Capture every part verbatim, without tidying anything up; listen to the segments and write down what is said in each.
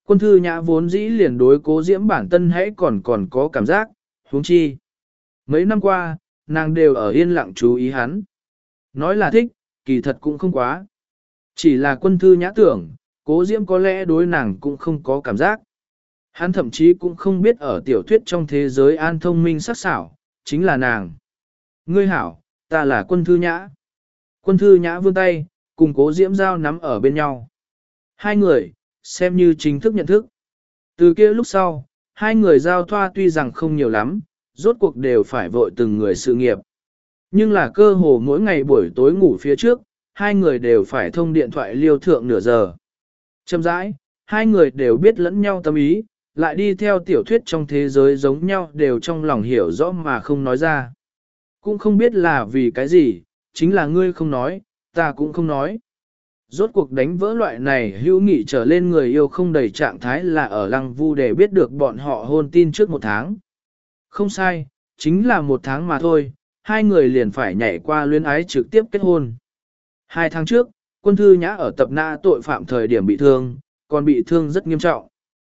Quân thư nhã vốn dĩ liền đối cố diễm bản thân hãy còn còn có cảm giác, huống chi. Mấy năm qua, nàng đều ở yên lặng chú ý hắn. Nói là thích, kỳ thật cũng không quá. Chỉ là quân thư nhã tưởng, cố diễm có lẽ đối nàng cũng không có cảm giác. Hắn thậm chí cũng không biết ở tiểu thuyết trong thế giới an thông minh sắc sảo, chính là nàng. Ngươi hảo, ta là quân thư nhã. Quân thư nhã vươn tay, cùng cố diễm giao nắm ở bên nhau. Hai người, xem như chính thức nhận thức. Từ kia lúc sau, hai người giao thoa tuy rằng không nhiều lắm, rốt cuộc đều phải vội từng người sự nghiệp. Nhưng là cơ hồ mỗi ngày buổi tối ngủ phía trước, hai người đều phải thông điện thoại liêu thượng nửa giờ. Chậm rãi, hai người đều biết lẫn nhau tâm ý, lại đi theo tiểu thuyết trong thế giới giống nhau đều trong lòng hiểu rõ mà không nói ra. Cũng không biết là vì cái gì, chính là ngươi không nói, ta cũng không nói. Rốt cuộc đánh vỡ loại này hữu nghị trở lên người yêu không đầy trạng thái là ở Lăng Vu để biết được bọn họ hôn tin trước một tháng. Không sai, chính là một tháng mà thôi, hai người liền phải nhảy qua luyến ái trực tiếp kết hôn. Hai tháng trước, quân thư nhã ở tập na tội phạm thời điểm bị thương, còn bị thương rất nghiêm trọng.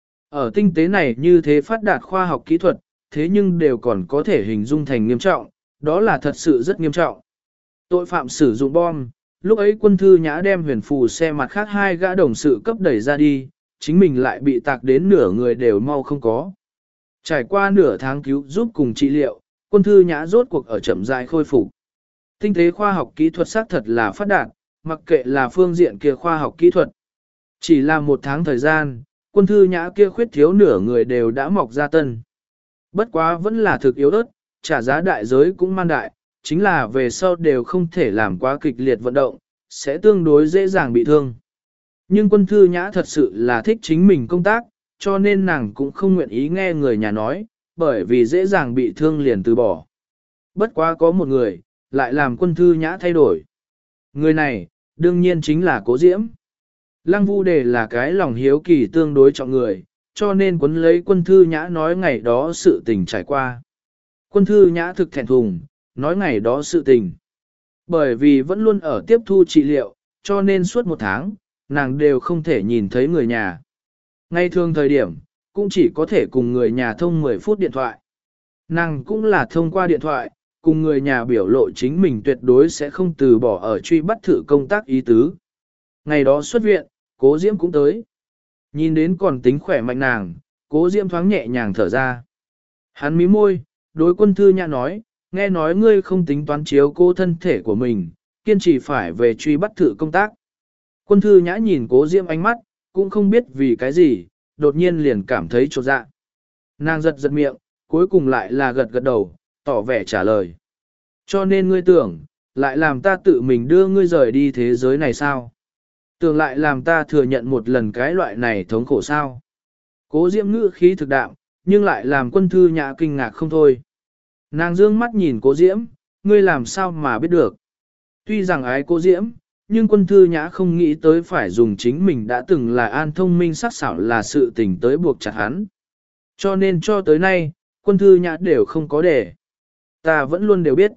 Ở tinh tế này như thế phát đạt khoa học kỹ thuật, thế nhưng đều còn có thể hình dung thành nghiêm trọng, đó là thật sự rất nghiêm trọng. Tội phạm sử dụng bom, lúc ấy quân thư nhã đem huyền phù xe mặt khác hai gã đồng sự cấp đẩy ra đi, chính mình lại bị tạc đến nửa người đều mau không có. Trải qua nửa tháng cứu giúp cùng trị liệu, quân thư nhã rốt cuộc ở chậm rãi khôi phục. Tinh tế khoa học kỹ thuật xác thật là phát đạt, mặc kệ là phương diện kia khoa học kỹ thuật. Chỉ là một tháng thời gian, quân thư nhã kia khuyết thiếu nửa người đều đã mọc ra tân. Bất quá vẫn là thực yếu ớt, trả giá đại giới cũng man đại, chính là về sau đều không thể làm quá kịch liệt vận động, sẽ tương đối dễ dàng bị thương. Nhưng quân thư nhã thật sự là thích chính mình công tác, cho nên nàng cũng không nguyện ý nghe người nhà nói, bởi vì dễ dàng bị thương liền từ bỏ. Bất quá có một người, lại làm quân thư nhã thay đổi. Người này, đương nhiên chính là Cố Diễm. Lăng Vu Đề là cái lòng hiếu kỳ tương đối trọng người, cho nên quấn lấy quân thư nhã nói ngày đó sự tình trải qua. Quân thư nhã thực thẹn thùng, nói ngày đó sự tình. Bởi vì vẫn luôn ở tiếp thu trị liệu, cho nên suốt một tháng, nàng đều không thể nhìn thấy người nhà. Ngay thường thời điểm, cũng chỉ có thể cùng người nhà thông mười phút điện thoại. Nàng cũng là thông qua điện thoại, cùng người nhà biểu lộ chính mình tuyệt đối sẽ không từ bỏ ở truy bắt thử công tác ý tứ. Ngày đó xuất viện, Cố Diễm cũng tới. Nhìn đến còn tính khỏe mạnh nàng, Cố Diễm thoáng nhẹ nhàng thở ra. Hắn mí môi, đối quân thư nhã nói, nghe nói ngươi không tính toán chiếu cô thân thể của mình, kiên trì phải về truy bắt thử công tác. Quân thư nhã nhìn Cố Diễm ánh mắt, cũng không biết vì cái gì, đột nhiên liền cảm thấy chột dạ. Nàng giật giật miệng, cuối cùng lại là gật gật đầu, tỏ vẻ trả lời. Cho nên ngươi tưởng, lại làm ta tự mình đưa ngươi rời đi thế giới này sao? Tưởng lại làm ta thừa nhận một lần cái loại này thống khổ sao? Cố Diễm ngữ khí thực đạm, nhưng lại làm quân thư nhã kinh ngạc không thôi. Nàng dương mắt nhìn Cố Diễm, ngươi làm sao mà biết được? Tuy rằng ái Cố Diễm, nhưng quân thư nhã không nghĩ tới phải dùng chính mình đã từng là an thông minh sắc sảo là sự tình tới buộc chặt hắn. Cho nên cho tới nay, quân thư nhã đều không có để. Ta vẫn luôn đều biết.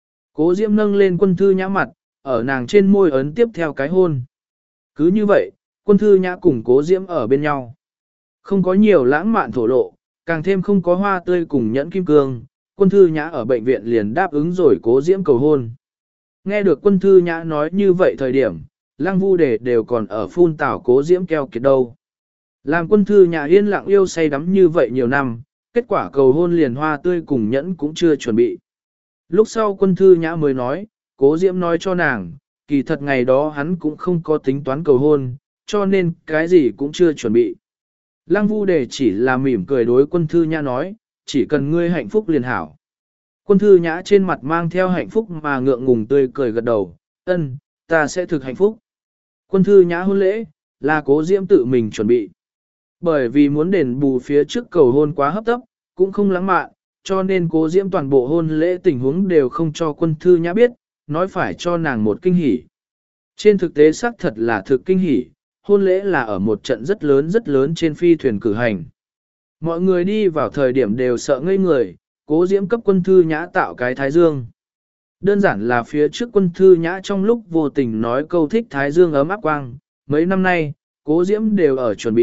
Cố Diễm nâng lên quân thư nhã mặt, ở nàng trên môi ấn tiếp theo cái hôn. Cứ như vậy, quân thư nhã cùng Cố Diễm ở bên nhau. Không có nhiều lãng mạn thổ lộ, càng thêm không có hoa tươi cùng nhẫn kim cương, quân thư nhã ở bệnh viện liền đáp ứng rồi Cố Diễm cầu hôn. Nghe được quân thư nhã nói như vậy thời điểm, Lăng Vu Đề đều còn ở phun tảo Cố Diễm keo kiệt đâu. Làm quân thư nhã yên lặng yêu say đắm như vậy nhiều năm, kết quả cầu hôn liền hoa tươi cùng nhẫn cũng chưa chuẩn bị. Lúc sau quân thư nhã mới nói, Cố Diễm nói cho nàng, kỳ thật ngày đó hắn cũng không có tính toán cầu hôn, cho nên cái gì cũng chưa chuẩn bị. Lăng Vu Đề chỉ là mỉm cười đối quân thư nhã nói, chỉ cần ngươi hạnh phúc liền hảo. Quân thư nhã trên mặt mang theo hạnh phúc mà ngượng ngùng tươi cười gật đầu, ân, ta sẽ thực hạnh phúc. Quân thư nhã hôn lễ, là Cố Diễm tự mình chuẩn bị. Bởi vì muốn đền bù phía trước cầu hôn quá hấp tấp, cũng không lãng mạn, cho nên Cố Diễm toàn bộ hôn lễ tình huống đều không cho quân thư nhã biết, nói phải cho nàng một kinh hỉ. Trên thực tế xác thật là thực kinh hỉ, hôn lễ là ở một trận rất lớn rất lớn trên phi thuyền cử hành. Mọi người đi vào thời điểm đều sợ ngây người, Cố Diễm cấp quân thư nhã tạo cái thái dương. Đơn giản là phía trước quân thư nhã trong lúc vô tình nói câu thích thái dương ấm áp quang, mấy năm nay, Cố Diễm đều ở chuẩn bị,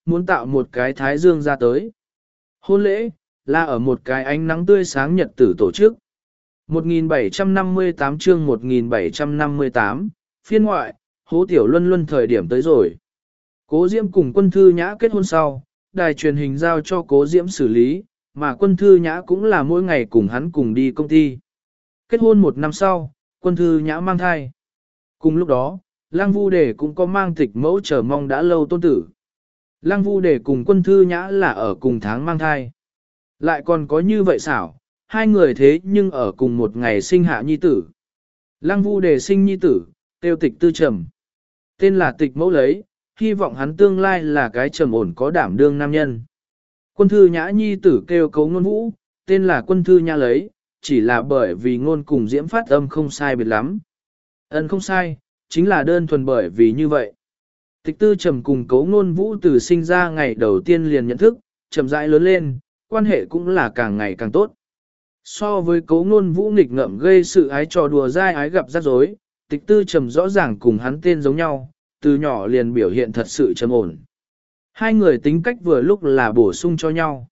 muốn tạo một cái thái dương ra tới. Hôn lễ, là ở một cái ánh nắng tươi sáng nhật tử tổ chức. một nghìn bảy trăm năm mươi tám chương một nghìn bảy trăm năm mươi tám, phiên ngoại, Hố Tiểu Luân Luân thời điểm tới rồi. Cố Diễm cùng Quân Thư Nhã kết hôn sau, đài truyền hình giao cho Cố Diễm xử lý, mà Quân Thư Nhã cũng là mỗi ngày cùng hắn cùng đi công ty. Kết hôn một năm sau, Quân Thư Nhã mang thai. Cùng lúc đó, Lăng Vu Đề cũng có mang tịch mẫu chờ mong đã lâu tôn tử. Lăng Vu Đề cùng Quân Thư Nhã là ở cùng tháng mang thai. Lại còn có như vậy xảo, hai người thế nhưng ở cùng một ngày sinh hạ nhi tử. Lăng Vu Đề sinh nhi tử, tiêu Tịch Tư Trầm. Tên là Tịch mẫu lấy, hy vọng hắn tương lai là cái trầm ổn có đảm đương nam nhân. Quân Thư Nhã nhi tử kêu Cấu Ngôn Vũ, tên là Quân Thư Nhã lấy, chỉ là bởi vì ngôn cùng diễm phát âm không sai biệt lắm. Ân không sai, chính là đơn thuần bởi vì như vậy. Tịch Tư Trầm cùng Cấu Ngôn Vũ từ sinh ra ngày đầu tiên liền nhận thức, chậm rãi lớn lên, quan hệ cũng là càng ngày càng tốt. So với Cấu Ngôn Vũ nghịch ngợm gây sự ái trò đùa dai ái gặp rắc rối, Tịch Tư Trầm rõ ràng cùng hắn tên giống nhau, từ nhỏ liền biểu hiện thật sự trầm ổn. Hai người tính cách vừa lúc là bổ sung cho nhau.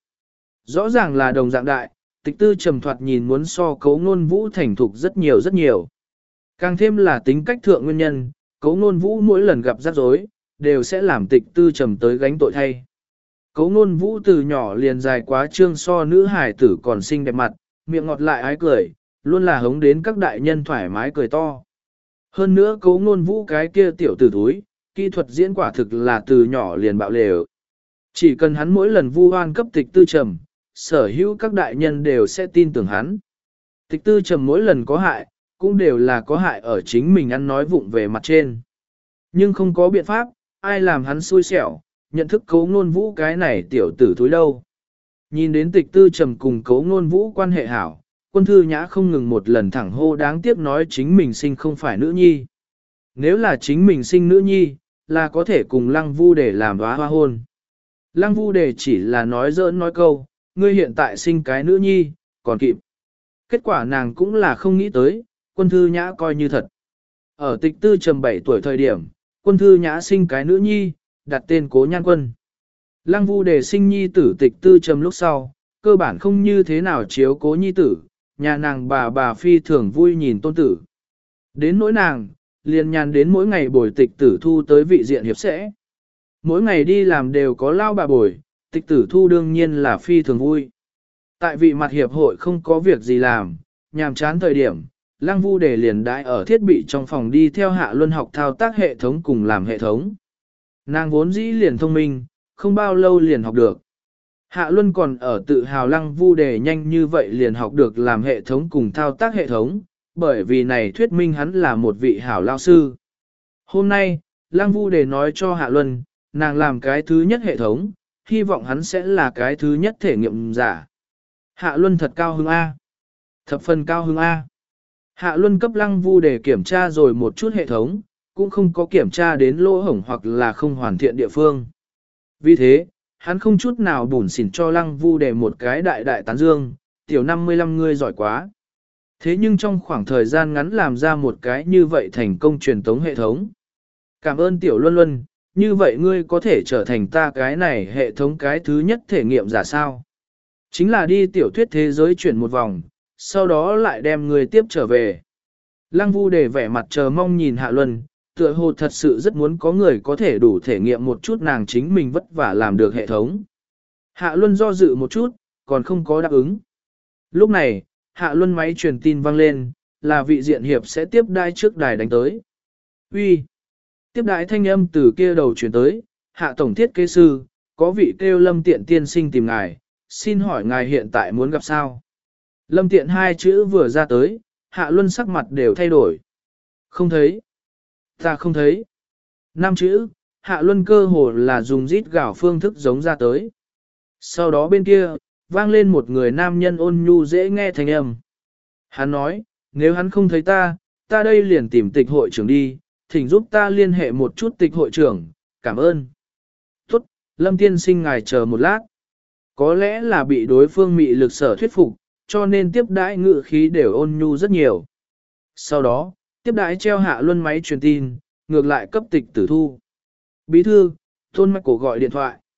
Rõ ràng là đồng dạng đại, Tịch Tư Trầm thoạt nhìn muốn so Cấu Ngôn Vũ thành thục rất nhiều rất nhiều. Càng thêm là tính cách thượng nguyên nhân, Cấu Ngôn Vũ mỗi lần gặp rắc rối, đều sẽ làm Tịch Tư Trầm tới gánh tội thay. Cấu Ngôn Vũ từ nhỏ liền dài quá trương so nữ hải tử còn xinh đẹp mặt, miệng ngọt lại ái cười, luôn là hống đến các đại nhân thoải mái cười to. Hơn nữa Cấu Ngôn Vũ cái kia tiểu tử thúi, kỹ thuật diễn quả thực là từ nhỏ liền bạo lều. Chỉ cần hắn mỗi lần vu oan cấp Tịch Tư Trầm, sở hữu các đại nhân đều sẽ tin tưởng hắn. Tịch Tư Trầm mỗi lần có hại, cũng đều là có hại ở chính mình ăn nói vụng về mặt trên. Nhưng không có biện pháp, ai làm hắn xui xẻo, nhận thức Cấu Ngôn Vũ cái này tiểu tử thúi đâu. Nhìn đến Tịch Tư Trầm cùng Cấu Ngôn Vũ quan hệ hảo, Quân Thư Nhã không ngừng một lần thẳng hô đáng tiếc nói chính mình sinh không phải nữ nhi. Nếu là chính mình sinh nữ nhi, là có thể cùng Lăng Vu Đề làm đóa hoa hôn. Lăng Vu Đề chỉ là nói giỡn nói câu, ngươi hiện tại sinh cái nữ nhi, còn kịp. Kết quả nàng cũng là không nghĩ tới, Quân Thư Nhã coi như thật. Ở Tịch Tư Trầm bảy tuổi thời điểm, Quân Thư Nhã sinh cái nữ nhi, đặt tên Cố Nhan Quân. Lăng Vu Đề sinh nhi tử Tịch Tư Trầm lúc sau, cơ bản không như thế nào chiếu cố nhi tử, nhà nàng bà bà phi thường vui nhìn tôn tử. Đến nỗi nàng, liền nhàn đến mỗi ngày bồi Tịch Tử Thu tới vị diện hiệp sẽ. Mỗi ngày đi làm đều có lao bà bồi, Tịch Tử Thu đương nhiên là phi thường vui. Tại vị mặt hiệp hội không có việc gì làm, nhàm chán thời điểm, Lăng Vu Đề liền đãi ở thiết bị trong phòng đi theo Hạ Luân học thao tác hệ thống cùng làm hệ thống. Nàng vốn dĩ liền thông minh, không bao lâu liền học được. Hạ Luân còn ở tự hào Lăng Vu Đề nhanh như vậy liền học được làm hệ thống cùng thao tác hệ thống, bởi vì này thuyết minh hắn là một vị hảo lao sư. Hôm nay, Lăng Vu Đề nói cho Hạ Luân, nàng làm cái thứ nhất hệ thống, hy vọng hắn sẽ là cái thứ nhất thể nghiệm giả. Hạ Luân thật cao hứng A. Thập phần cao hứng A. Hạ Luân cấp Lăng Vu Đề kiểm tra rồi một chút hệ thống, cũng không có kiểm tra đến lỗ hổng hoặc là không hoàn thiện địa phương. Vì thế, hắn không chút nào bủn xỉn cho Lăng Vu Đề một cái đại đại tán dương, tiểu năm mươi lăm ngươi giỏi quá. Thế nhưng trong khoảng thời gian ngắn làm ra một cái như vậy thành công truyền tống hệ thống. Cảm ơn tiểu Luân Luân, như vậy ngươi có thể trở thành ta cái này hệ thống cái thứ nhất thể nghiệm giả sao. Chính là đi tiểu thuyết thế giới chuyển một vòng, sau đó lại đem ngươi tiếp trở về. Lăng Vu Đề vẻ mặt chờ mong nhìn Hạ Luân, tựa hồ thật sự rất muốn có người có thể đủ thể nghiệm một chút nàng chính mình vất vả làm được hệ thống. Hạ Luân do dự một chút, còn không có đáp ứng. Lúc này, Hạ Luân máy truyền tin vang lên, là vị diện hiệp sẽ tiếp đai trước đài đánh tới. Uy, tiếp đái thanh âm từ kia đầu truyền tới, Hạ tổng thiết kế sư, có vị kêu Lâm Tiện tiên sinh tìm ngài, xin hỏi ngài hiện tại muốn gặp sao? Lâm Tiện hai chữ vừa ra tới, Hạ Luân sắc mặt đều thay đổi. Không thấy. Ta không thấy. Năm chữ, Hạ Luân cơ hồ là dùng rít gào phương thức giống ra tới. Sau đó bên kia, vang lên một người nam nhân ôn nhu dễ nghe thanh âm. Hắn nói, nếu hắn không thấy ta, ta đây liền tìm tịch hội trưởng đi, thỉnh giúp ta liên hệ một chút tịch hội trưởng, cảm ơn. Tốt, Lâm tiên sinh ngài chờ một lát. Có lẽ là bị đối phương mị lực sở thuyết phục, cho nên tiếp đãi ngự khí đều ôn nhu rất nhiều. Sau đó, tiếp đãi treo Hạ Luân máy truyền tin, ngược lại cấp Tịch Tử Thu. Bí thư, Tôn Mạch Cổ gọi điện thoại.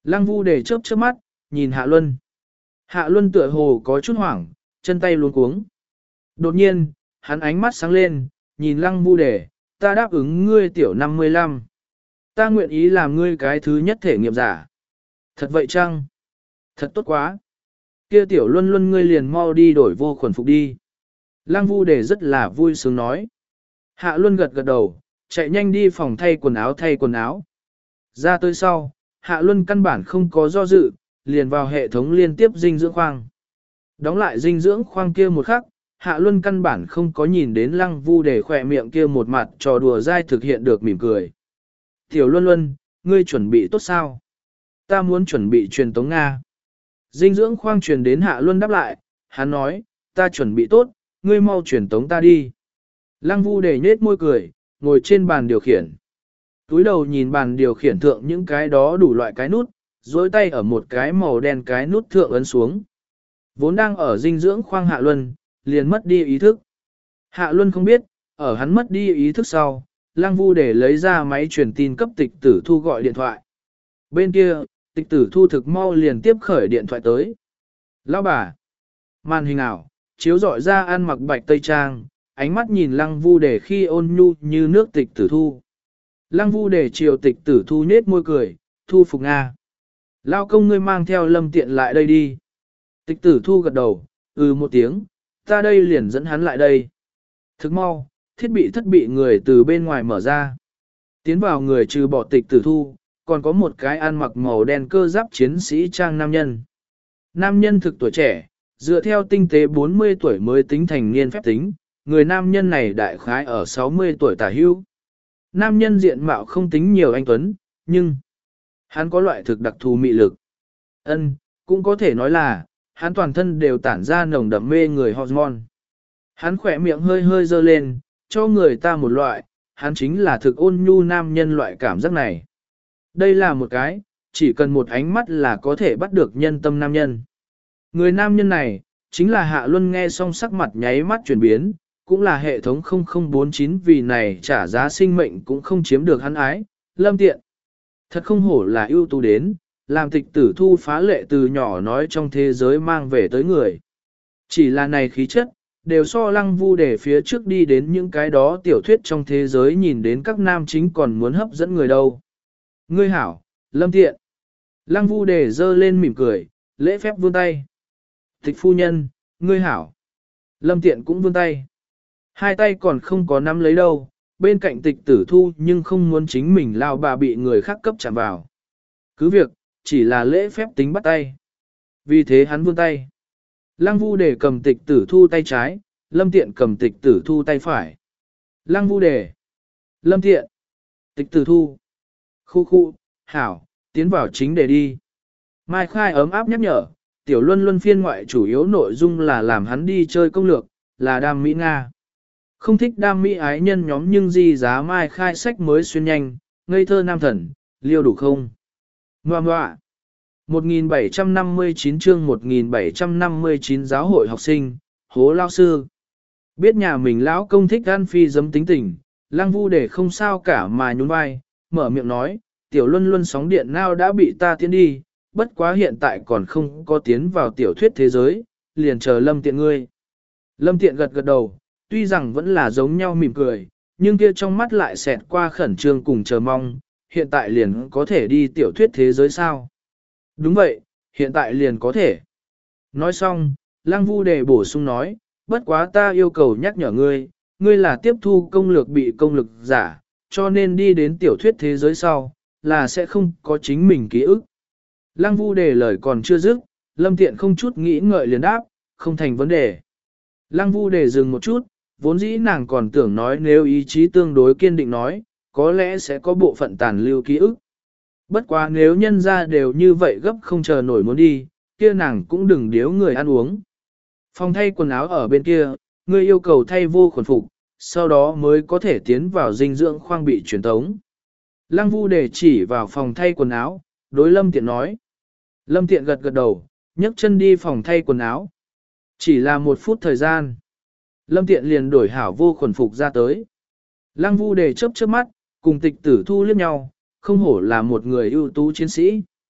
Lăng Vu để chớp chớp mắt, nhìn Hạ Luân. Hạ Luân tựa hồ có chút hoảng, chân tay luống cuống. Đột nhiên, hắn ánh mắt sáng lên, nhìn Lăng Vu để, ta đáp ứng ngươi tiểu năm mươi lăm. Ta nguyện ý làm ngươi cái thứ nhất thể nghiệm giả. Thật vậy chăng? Thật tốt quá. Kia tiểu Luân Luân ngươi liền mau đi đổi vô khuẩn phục đi. Lăng Vu để rất là vui sướng nói. Hạ Luân gật gật đầu, chạy nhanh đi phòng thay quần áo thay quần áo. Ra tới sau, Hạ Luân căn bản không có do dự, liền vào hệ thống liên tiếp dinh dưỡng khoang. Đóng lại dinh dưỡng khoang kia một khắc, Hạ Luân căn bản không có nhìn đến Lăng Vu để khỏe miệng kia một mặt trò đùa dai thực hiện được mỉm cười. Tiểu Luân Luân, ngươi chuẩn bị tốt sao? Ta muốn chuẩn bị truyền tống Nga. Dinh dưỡng khoang truyền đến Hạ Luân đáp lại, hắn nói, ta chuẩn bị tốt, ngươi mau truyền tống ta đi. Lăng Vu để nhết môi cười, ngồi trên bàn điều khiển. Túi đầu nhìn bàn điều khiển thượng những cái đó đủ loại cái nút, dối tay ở một cái màu đen cái nút thượng ấn xuống. Vốn đang ở dinh dưỡng khoang Hạ Luân, liền mất đi ý thức. Hạ Luân không biết, ở hắn mất đi ý thức sau, Lăng Vu để lấy ra máy truyền tin cấp tịch tử thu gọi điện thoại. Bên kia, tịch tử thu thực mau liền tiếp khởi điện thoại tới. Lão bà, màn hình ảo, chiếu dọi ra ăn mặc bạch tây trang, ánh mắt nhìn Lăng Vu để khi ôn nhu như nước tịch tử thu. Lăng Vu để chiều tịch tử thu nết môi cười, thu phục Nga. Lao công ngươi mang theo Lâm Tiện lại đây đi. Tịch tử thu gật đầu, ừ một tiếng, ta đây liền dẫn hắn lại đây. Thức mau, thiết bị thất bị người từ bên ngoài mở ra. Tiến vào người trừ bỏ tịch tử thu, còn có một cái ăn mặc màu đen cơ giáp chiến sĩ trang nam nhân. Nam nhân thực tuổi trẻ, dựa theo tinh tế bốn mươi tuổi mới tính thành niên phép tính, người nam nhân này đại khái ở sáu mươi tuổi tả hưu. Nam nhân diện mạo không tính nhiều anh tuấn, nhưng hắn có loại thực đặc thù mị lực. Ân, cũng có thể nói là, hắn toàn thân đều tản ra nồng đậm mê người hormone. Hắn khỏe miệng hơi hơi dơ lên, cho người ta một loại, hắn chính là thực ôn nhu nam nhân loại cảm giác này. Đây là một cái, chỉ cần một ánh mắt là có thể bắt được nhân tâm nam nhân. Người nam nhân này, chính là Hạ Luân nghe xong sắc mặt nháy mắt chuyển biến, cũng là hệ thống không không bốn chín vì này trả giá sinh mệnh cũng không chiếm được hắn ái, Lâm Tiện. Thật không hổ là ưu tú đến, làm tịch tử thu phá lệ từ nhỏ nói trong thế giới mang về tới người. Chỉ là này khí chất, đều so Lăng Vu để phía trước đi đến những cái đó tiểu thuyết trong thế giới nhìn đến các nam chính còn muốn hấp dẫn người đâu. Ngươi hảo, Lâm Tiện. Lăng Vu để dơ lên mỉm cười, lễ phép vươn tay. Tịch phu nhân, ngươi hảo. Lâm Tiện cũng vươn tay. Hai tay còn không có nắm lấy đâu, bên cạnh tịch tử thu nhưng không muốn chính mình lao bà bị người khác cấp chạm vào. Cứ việc, chỉ là lễ phép tính bắt tay. Vì thế hắn vươn tay. Lăng Vu để cầm tịch tử thu tay trái, Lâm Tiện cầm tịch tử thu tay phải. Lăng Vu để. Lâm Tiện. Tịch tử thu. Khu khu, hảo, tiến vào chính để đi. Mai Khai ấm áp nhắc nhở, tiểu Luân Luân phiên ngoại chủ yếu nội dung là làm hắn đi chơi công lược, là đam mỹ Nga. Không thích đam mỹ ái nhân nhóm nhưng gì giá Mai Khai sách mới xuyên nhanh, ngây thơ nam thần, liêu đủ không? Ngoà ngoạ. một nghìn bảy trăm năm mươi chín chương một nghìn bảy trăm năm mươi chín giáo hội học sinh, hố lao sư. Biết nhà mình lão công thích ăn phi dấm tính tình, Lăng Vu để không sao cả mà nhún vai, mở miệng nói, tiểu Luân Luân sóng điện nào đã bị ta tiến đi, bất quá hiện tại còn không có tiến vào tiểu thuyết thế giới, liền chờ Lâm Tiện ngươi. Lâm Tiện gật gật đầu, tuy rằng vẫn là giống nhau mỉm cười, nhưng kia trong mắt lại xẹt qua khẩn trương cùng chờ mong, hiện tại liền có thể đi tiểu thuyết thế giới sao? Đúng vậy, hiện tại liền có thể. Nói xong, Lăng Vu đề bổ sung nói, bất quá ta yêu cầu nhắc nhở ngươi, ngươi là tiếp thu công lược bị công lực giả, cho nên đi đến tiểu thuyết thế giới sau, là sẽ không có chính mình ký ức. Lăng Vu đề lời còn chưa dứt, Lâm Tiện không chút nghĩ ngợi liền đáp, không thành vấn đề. Lăng Vu đề dừng một chút, vốn dĩ nàng còn tưởng nói nếu ý chí tương đối kiên định nói, có lẽ sẽ có bộ phận tàn lưu ký ức. Bất quá nếu nhân ra đều như vậy gấp không chờ nổi muốn đi, kia nàng cũng đừng điếu người ăn uống. Phòng thay quần áo ở bên kia, ngươi yêu cầu thay vô khuẩn phục, sau đó mới có thể tiến vào dinh dưỡng khoang bị truyền tống. Lăng Vu để chỉ vào phòng thay quần áo, đối Lâm Tiện nói. Lâm Tiện gật gật đầu, nhấc chân đi phòng thay quần áo. Chỉ là một phút thời gian. Lâm Tiện liền đổi hảo vô khuẩn phục ra tới. Lăng Vu để chớp chớp mắt, cùng tịch tử thu liếc nhau, không hổ là một người ưu tú chiến sĩ.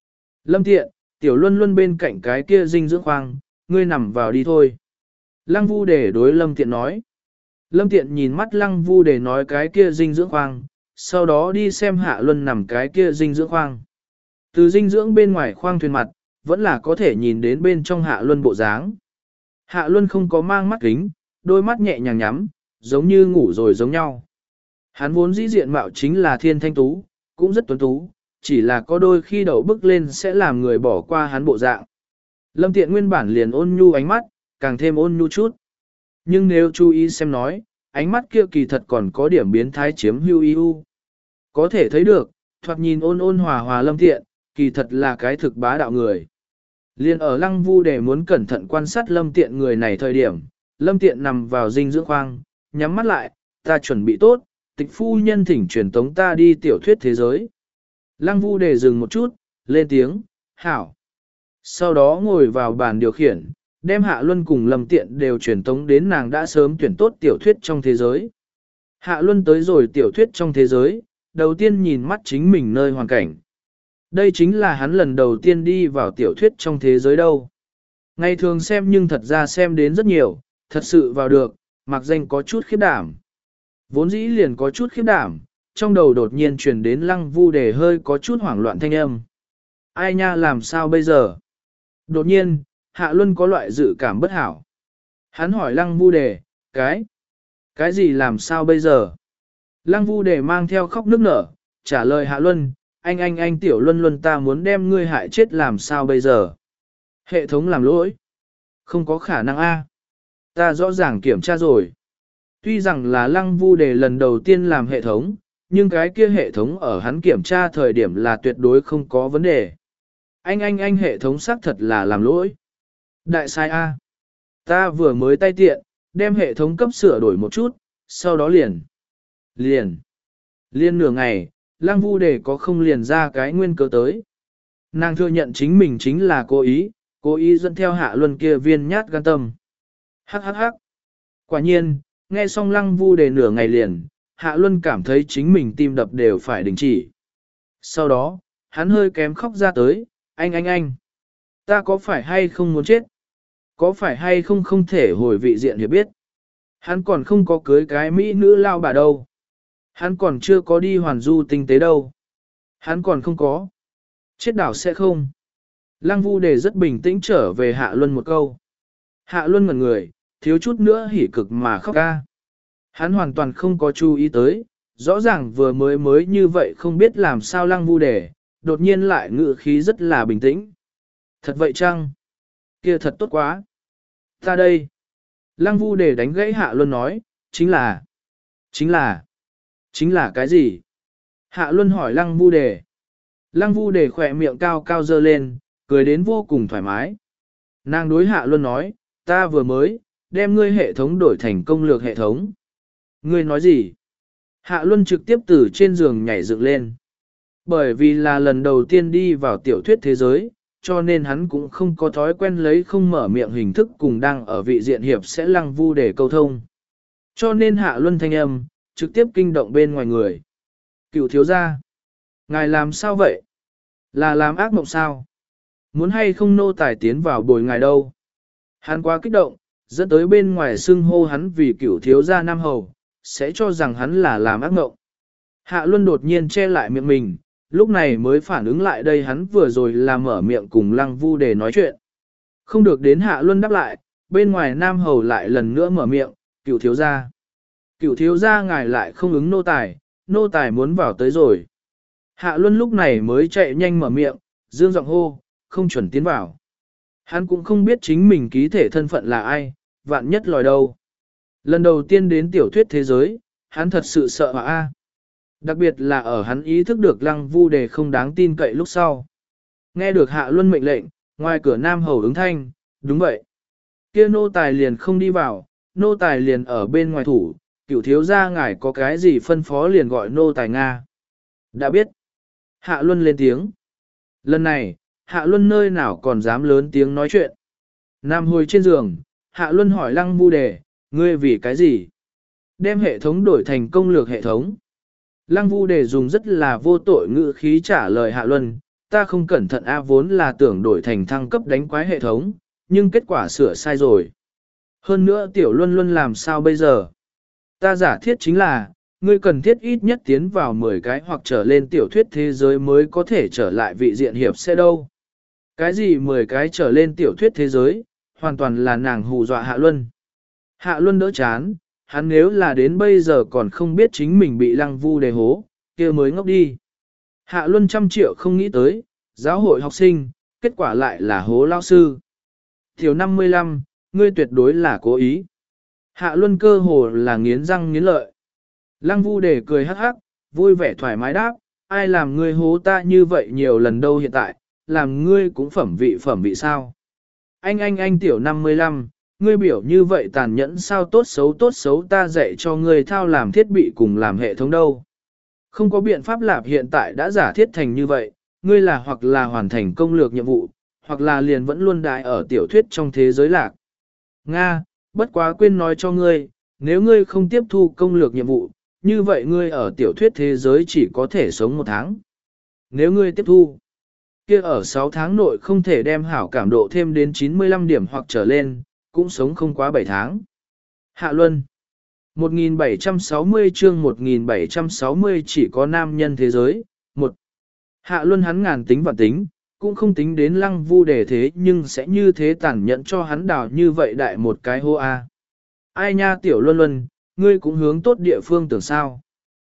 Lâm Tiện, Tiểu Luân Luân bên cạnh cái kia dinh dưỡng khoang, ngươi nằm vào đi thôi. Lăng Vu Đề đối Lâm Tiện nói. Lâm Tiện nhìn mắt Lăng Vu Đề nói cái kia dinh dưỡng khoang, sau đó đi xem Hạ Luân nằm cái kia dinh dưỡng khoang. Từ dinh dưỡng bên ngoài khoang thuyền mặt, vẫn là có thể nhìn đến bên trong Hạ Luân bộ dáng. Hạ Luân không có mang mắt kính, đôi mắt nhẹ nhàng nhắm, giống như ngủ rồi giống nhau. Hắn vốn dĩ diện mạo chính là thiên thanh tú, cũng rất tuấn tú, chỉ là có đôi khi đầu bức lên sẽ làm người bỏ qua hắn bộ dạng. Lâm Tiện nguyên bản liền ôn nhu ánh mắt, càng thêm ôn nhu chút. Nhưng nếu chú ý xem nói, ánh mắt kia kỳ thật còn có điểm biến thái chiếm hưu ưu. Có thể thấy được, thoạt nhìn ôn ôn hòa hòa Lâm Tiện, kỳ thật là cái thực bá đạo người. Liên ở Lăng Vu để muốn cẩn thận quan sát Lâm Tiện người này thời điểm, Lâm Tiện nằm vào dinh dưỡng khoang, nhắm mắt lại, ta chuẩn bị tốt, tịch phu nhân thỉnh truyền tống ta đi tiểu thuyết thế giới. Lăng Vu để dừng một chút, lên tiếng, hảo. Sau đó ngồi vào bàn điều khiển, đem Hạ Luân cùng Lâm Tiện đều truyền tống đến nàng đã sớm tuyển tốt tiểu thuyết trong thế giới. Hạ Luân tới rồi tiểu thuyết trong thế giới, đầu tiên nhìn mắt chính mình nơi hoàn cảnh. Đây chính là hắn lần đầu tiên đi vào tiểu thuyết trong thế giới đâu. Ngày thường xem nhưng thật ra xem đến rất nhiều, thật sự vào được, mặc danh có chút khiếp đảm. Vốn dĩ liền có chút khiếp đảm, trong đầu đột nhiên truyền đến Lăng Vu Đề hơi có chút hoảng loạn thanh âm. Ai nha làm sao bây giờ? Đột nhiên, Hạ Luân có loại dự cảm bất hảo. Hắn hỏi Lăng Vu Đề, cái? Cái gì làm sao bây giờ? Lăng Vu Đề mang theo khóc nức nở, trả lời Hạ Luân, anh anh anh tiểu Luân Luân ta muốn đem ngươi hại chết làm sao bây giờ? Hệ thống làm lỗi. Không có khả năng a. Ta rõ ràng kiểm tra rồi. Tuy rằng là Lăng Vu Đề lần đầu tiên làm hệ thống, nhưng cái kia hệ thống ở hắn kiểm tra thời điểm là tuyệt đối không có vấn đề. Anh anh anh hệ thống xác thật là làm lỗi. Đại sai A. Ta vừa mới tay tiện, đem hệ thống cấp sửa đổi một chút, sau đó liền. Liền. Liền nửa ngày, Lăng Vu Đề có không liền ra cái nguyên cớ tới. Nàng thừa nhận chính mình chính là cố ý, cố ý dẫn theo Hạ Luân kia viên nhát gan tâm. Hắc hắc hắc. Quả nhiên, nghe xong Lăng Vu Đề nửa ngày liền, Hạ Luân cảm thấy chính mình tim đập đều phải đình chỉ. Sau đó, hắn hơi kém khóc ra tới, anh anh anh. Ta có phải hay không muốn chết? Có phải hay không không thể hồi vị diện hiểu biết? Hắn còn không có cưới cái mỹ nữ lao bà đâu. Hắn còn chưa có đi hoàn du tinh tế đâu. Hắn còn không có. Chết đảo sẽ không. Lăng Vu Đề rất bình tĩnh trở về Hạ Luân một câu. Hạ Luân ngẩn người, thiếu chút nữa hỉ cực mà khóc ca. Hắn hoàn toàn không có chú ý tới, rõ ràng vừa mới mới như vậy không biết làm sao Lăng Vu Đề, đột nhiên lại ngự khí rất là bình tĩnh. Thật vậy chăng? Kia thật tốt quá. Ta đây. Lăng Vu Đề đánh gãy Hạ Luân nói, chính là, chính là, chính là cái gì? Hạ Luân hỏi Lăng Vu Đề. Lăng Vu Đề khỏe miệng cao cao dơ lên, cười đến vô cùng thoải mái. Nàng đối Hạ Luân nói, ta vừa mới, đem ngươi hệ thống đổi thành công lược hệ thống. Ngươi nói gì? Hạ Luân trực tiếp từ trên giường nhảy dựng lên. Bởi vì là lần đầu tiên đi vào tiểu thuyết thế giới, cho nên hắn cũng không có thói quen lấy không mở miệng hình thức cùng đang ở vị diện hiệp sẽ Lăng Vu Đề câu thông. Cho nên Hạ Luân thanh âm, trực tiếp kinh động bên ngoài người. Cựu thiếu gia, ngài làm sao vậy? Là làm ác mộng sao? Muốn hay không nô tài tiến vào bồi ngài đâu? Hắn quá kích động, dẫn tới bên ngoài xưng hô hắn vì cựu thiếu gia Nam Hầu, sẽ cho rằng hắn là làm ác mộng. Hạ Luân đột nhiên che lại miệng mình, lúc này mới phản ứng lại đây hắn vừa rồi là mở miệng cùng Lăng Vu Đề nói chuyện. Không được đến Hạ Luân đáp lại, bên ngoài Nam Hầu lại lần nữa mở miệng, cựu thiếu gia. Cựu thiếu gia ngài lại không ứng nô tài, nô tài muốn vào tới rồi. Hạ Luân lúc này mới chạy nhanh mở miệng, dương giọng hô, không chuẩn tiến vào. Hắn cũng không biết chính mình ký thể thân phận là ai, vạn nhất lòi đâu. Lần đầu tiên đến tiểu thuyết thế giới, hắn thật sự sợ hãi a. Đặc biệt là ở hắn ý thức được Lăng Vu Đề không đáng tin cậy lúc sau. Nghe được Hạ Luân mệnh lệnh, ngoài cửa Nam Hầu ứng thanh, đúng vậy. Kia nô tài liền không đi vào, nô tài liền ở bên ngoài thủ, cửu thiếu gia ngài có cái gì phân phó liền gọi nô tài Nga. Đã biết. Hạ Luân lên tiếng. Lần này, Hạ Luân nơi nào còn dám lớn tiếng nói chuyện. Nam hồi trên giường, Hạ Luân hỏi Lăng Vu Đề, ngươi vì cái gì? Đem hệ thống đổi thành công lược hệ thống. Lăng Vu Đề dùng rất là vô tội ngữ khí trả lời Hạ Luân, ta không cẩn thận A vốn là tưởng đổi thành thăng cấp đánh quái hệ thống, nhưng kết quả sửa sai rồi. Hơn nữa tiểu luân luân làm sao bây giờ? Ta giả thiết chính là, ngươi cần thiết ít nhất tiến vào mười cái hoặc trở lên tiểu thuyết thế giới mới có thể trở lại vị diện hiệp sẽ đâu. Cái gì mười cái trở lên tiểu thuyết thế giới, hoàn toàn là nàng hù dọa Hạ Luân. Hạ Luân đỡ chán, hắn nếu là đến bây giờ còn không biết chính mình bị lăng vu đề hố, kia mới ngốc đi. Hạ Luân trăm triệu không nghĩ tới, giáo hội học sinh, kết quả lại là hố lao sư. Tiểu năm mươi lăm, ngươi tuyệt đối là cố ý. Hạ Luân cơ hồ là nghiến răng nghiến lợi. Lăng vu đề cười hắc hắc, vui vẻ thoải mái đáp, ai làm ngươi hố ta như vậy nhiều lần đâu hiện tại, làm ngươi cũng phẩm vị phẩm vị sao. Anh anh anh tiểu năm mươi lăm, ngươi biểu như vậy tàn nhẫn sao tốt xấu tốt xấu ta dạy cho ngươi thao làm thiết bị cùng làm hệ thống đâu. Không có biện pháp lạp hiện tại đã giả thiết thành như vậy, ngươi là hoặc là hoàn thành công lược nhiệm vụ, hoặc là liền vẫn luôn đại ở tiểu thuyết trong thế giới lạc. Nga, bất quá quên nói cho ngươi, nếu ngươi không tiếp thu công lược nhiệm vụ, như vậy ngươi ở tiểu thuyết thế giới chỉ có thể sống một tháng. Nếu ngươi tiếp thu, kia ở sáu tháng nội không thể đem hảo cảm độ thêm đến chín mươi lăm điểm hoặc trở lên, cũng sống không quá bảy tháng. Hạ Luân một nghìn bảy trăm sáu mươi chương một nghìn bảy trăm sáu mươi chỉ có nam nhân thế giới. Một Hạ Luân hắn ngàn tính và tính, cũng không tính đến lăng vu đề thế nhưng sẽ như thế tàn nhẫn cho hắn đào như vậy đại một cái hô a. Ai nha tiểu Luân Luân, ngươi cũng hướng tốt địa phương tưởng sao.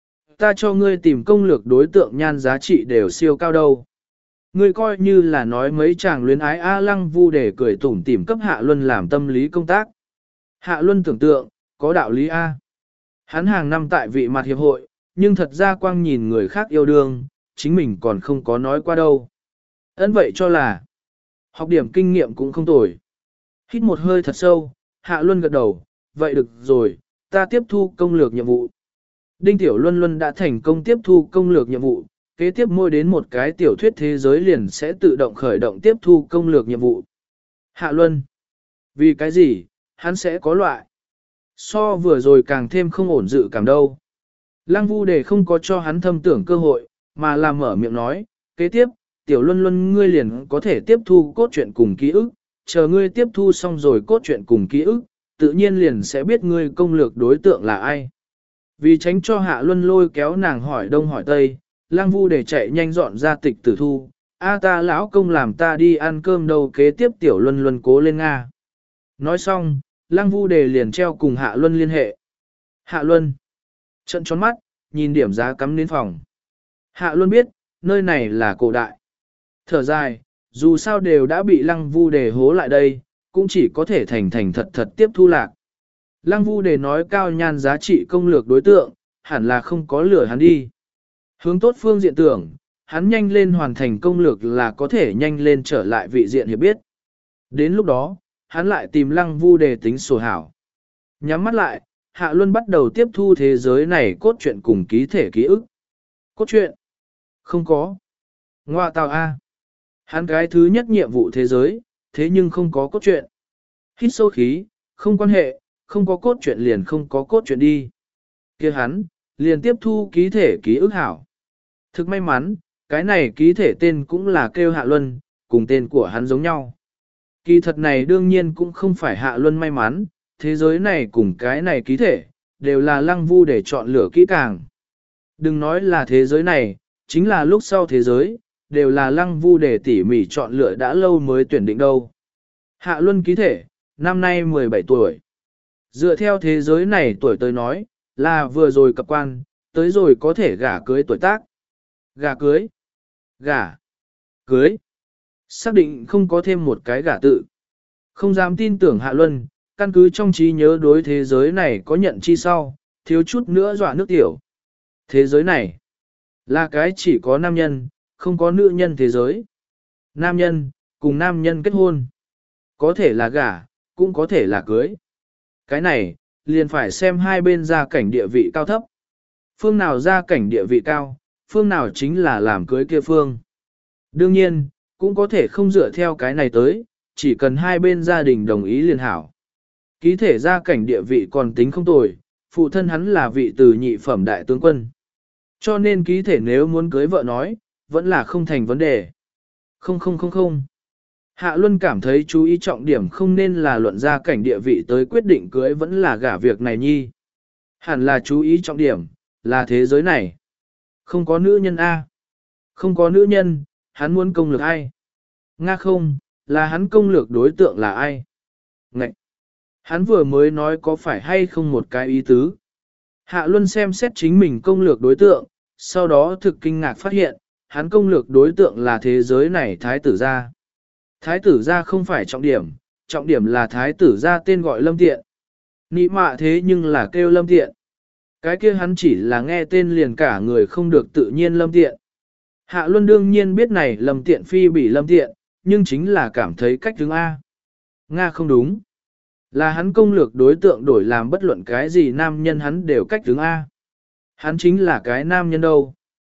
Ta cho ngươi tìm công lược đối tượng nhan giá trị đều siêu cao đâu. Ngươi coi như là nói mấy chàng luyến ái A lăng vu để cười tủm tỉm cấp Hạ Luân làm tâm lý công tác. Hạ Luân tưởng tượng, có đạo lý A. Hắn hàng năm tại vị mặt hiệp hội, nhưng thật ra quang nhìn người khác yêu đương, chính mình còn không có nói qua đâu. Ấn vậy cho là, học điểm kinh nghiệm cũng không tồi. Hít một hơi thật sâu, Hạ Luân gật đầu, vậy được rồi, ta tiếp thu công lược nhiệm vụ. Đinh Tiểu Luân Luân đã thành công tiếp thu công lược nhiệm vụ, kế tiếp mỗi đến một cái tiểu thuyết thế giới liền sẽ tự động khởi động tiếp thu công lược nhiệm vụ. Hạ Luân, vì cái gì, hắn sẽ có loại. So vừa rồi càng thêm không ổn dự cảm đâu. Lăng Vu Đề không có cho hắn thâm tưởng cơ hội, mà làm mở miệng nói, kế tiếp, Tiểu Luân Luân ngươi liền có thể tiếp thu cốt truyện cùng ký ức, chờ ngươi tiếp thu xong rồi cốt truyện cùng ký ức, tự nhiên liền sẽ biết ngươi công lược đối tượng là ai. Vì tránh cho Hạ Luân lôi kéo nàng hỏi đông hỏi tây, Lăng Vu để chạy nhanh dọn ra tịch tử thu, a ta lão công làm ta đi ăn cơm đâu kế tiếp Tiểu Luân Luân cố lên Nga. Nói xong, Lăng Vu đề liền treo cùng Hạ Luân liên hệ. Hạ Luân trận tròn mắt, nhìn điểm giá cắm đến phòng. Hạ Luân biết, nơi này là cổ đại. Thở dài, dù sao đều đã bị Lăng Vu đề hố lại đây, cũng chỉ có thể thành thành thật thật tiếp thu lạc. Lăng Vu đề nói cao nhan giá trị công lược đối tượng, hẳn là không có lửa hắn đi. Hướng tốt phương diện tưởng, hắn nhanh lên hoàn thành công lược là có thể nhanh lên trở lại vị diện hiệp biết. Đến lúc đó, hắn lại tìm Lăng Vu đề tính sổ hảo. Nhắm mắt lại, Hạ Luân bắt đầu tiếp thu thế giới này cốt truyện cùng ký thể ký ức. Cốt truyện? Không có. Ngoa tào A. Hắn cái thứ nhất nhiệm vụ thế giới, thế nhưng không có cốt truyện. Hít sâu khí, không quan hệ, không có cốt truyện liền không có cốt truyện đi. Kia hắn, liền tiếp thu ký thể ký ức hảo. Thực may mắn, cái này ký thể tên cũng là kêu Hạ Luân, cùng tên của hắn giống nhau. Kỳ thật này đương nhiên cũng không phải Hạ Luân may mắn, thế giới này cùng cái này ký thể, đều là Lăng Vu để chọn lựa kỹ càng. Đừng nói là thế giới này, chính là lúc sau thế giới, đều là Lăng Vu để tỉ mỉ chọn lựa đã lâu mới tuyển định đâu. Hạ Luân ký thể, năm nay mười bảy tuổi. Dựa theo thế giới này tuổi tới nói, là vừa rồi cập quan, tới rồi có thể gả cưới tuổi tác. Gả cưới, gả, cưới. Xác định không có thêm một cái gả tự. Không dám tin tưởng Hạ Luân, căn cứ trong trí nhớ đối thế giới này có nhận chi sau, thiếu chút nữa dọa nước tiểu. Thế giới này, là cái chỉ có nam nhân, không có nữ nhân thế giới. Nam nhân, cùng nam nhân kết hôn. Có thể là gả, cũng có thể là cưới. Cái này, liền phải xem hai bên gia cảnh địa vị cao thấp. Phương nào gia cảnh địa vị cao, phương nào chính là làm cưới kia phương. Đương nhiên, cũng có thể không dựa theo cái này tới, chỉ cần hai bên gia đình đồng ý liền hảo. Ký thể gia cảnh địa vị còn tính không tồi, phụ thân hắn là vị từ nhị phẩm đại tướng quân. Cho nên ký thể nếu muốn cưới vợ nói, vẫn là không thành vấn đề. Không không không không. Hạ Luân cảm thấy chú ý trọng điểm không nên là luận ra cảnh địa vị tới quyết định cưới vẫn là gả việc này nhi. Hẳn là chú ý trọng điểm, là thế giới này. Không có nữ nhân A. Không có nữ nhân, hắn muốn công lược ai? Nga không, là hắn công lược đối tượng là ai? Ngậy! Hắn vừa mới nói có phải hay không một cái ý tứ. Hạ Luân xem xét chính mình công lược đối tượng, sau đó thực kinh ngạc phát hiện, hắn công lược đối tượng là thế giới này thái tử gia. Thái tử gia không phải trọng điểm, trọng điểm là thái tử gia tên gọi Lâm Tiện. Nị mạ thế nhưng là kêu Lâm Tiện. Cái kia hắn chỉ là nghe tên liền cả người không được tự nhiên Lâm Tiện. Hạ Luân đương nhiên biết này Lâm Tiện phi bị Lâm Tiện, nhưng chính là cảm thấy cách hướng A. Nga không đúng. Là hắn công lược đối tượng đổi làm bất luận cái gì nam nhân hắn đều cách hướng A. Hắn chính là cái nam nhân đâu.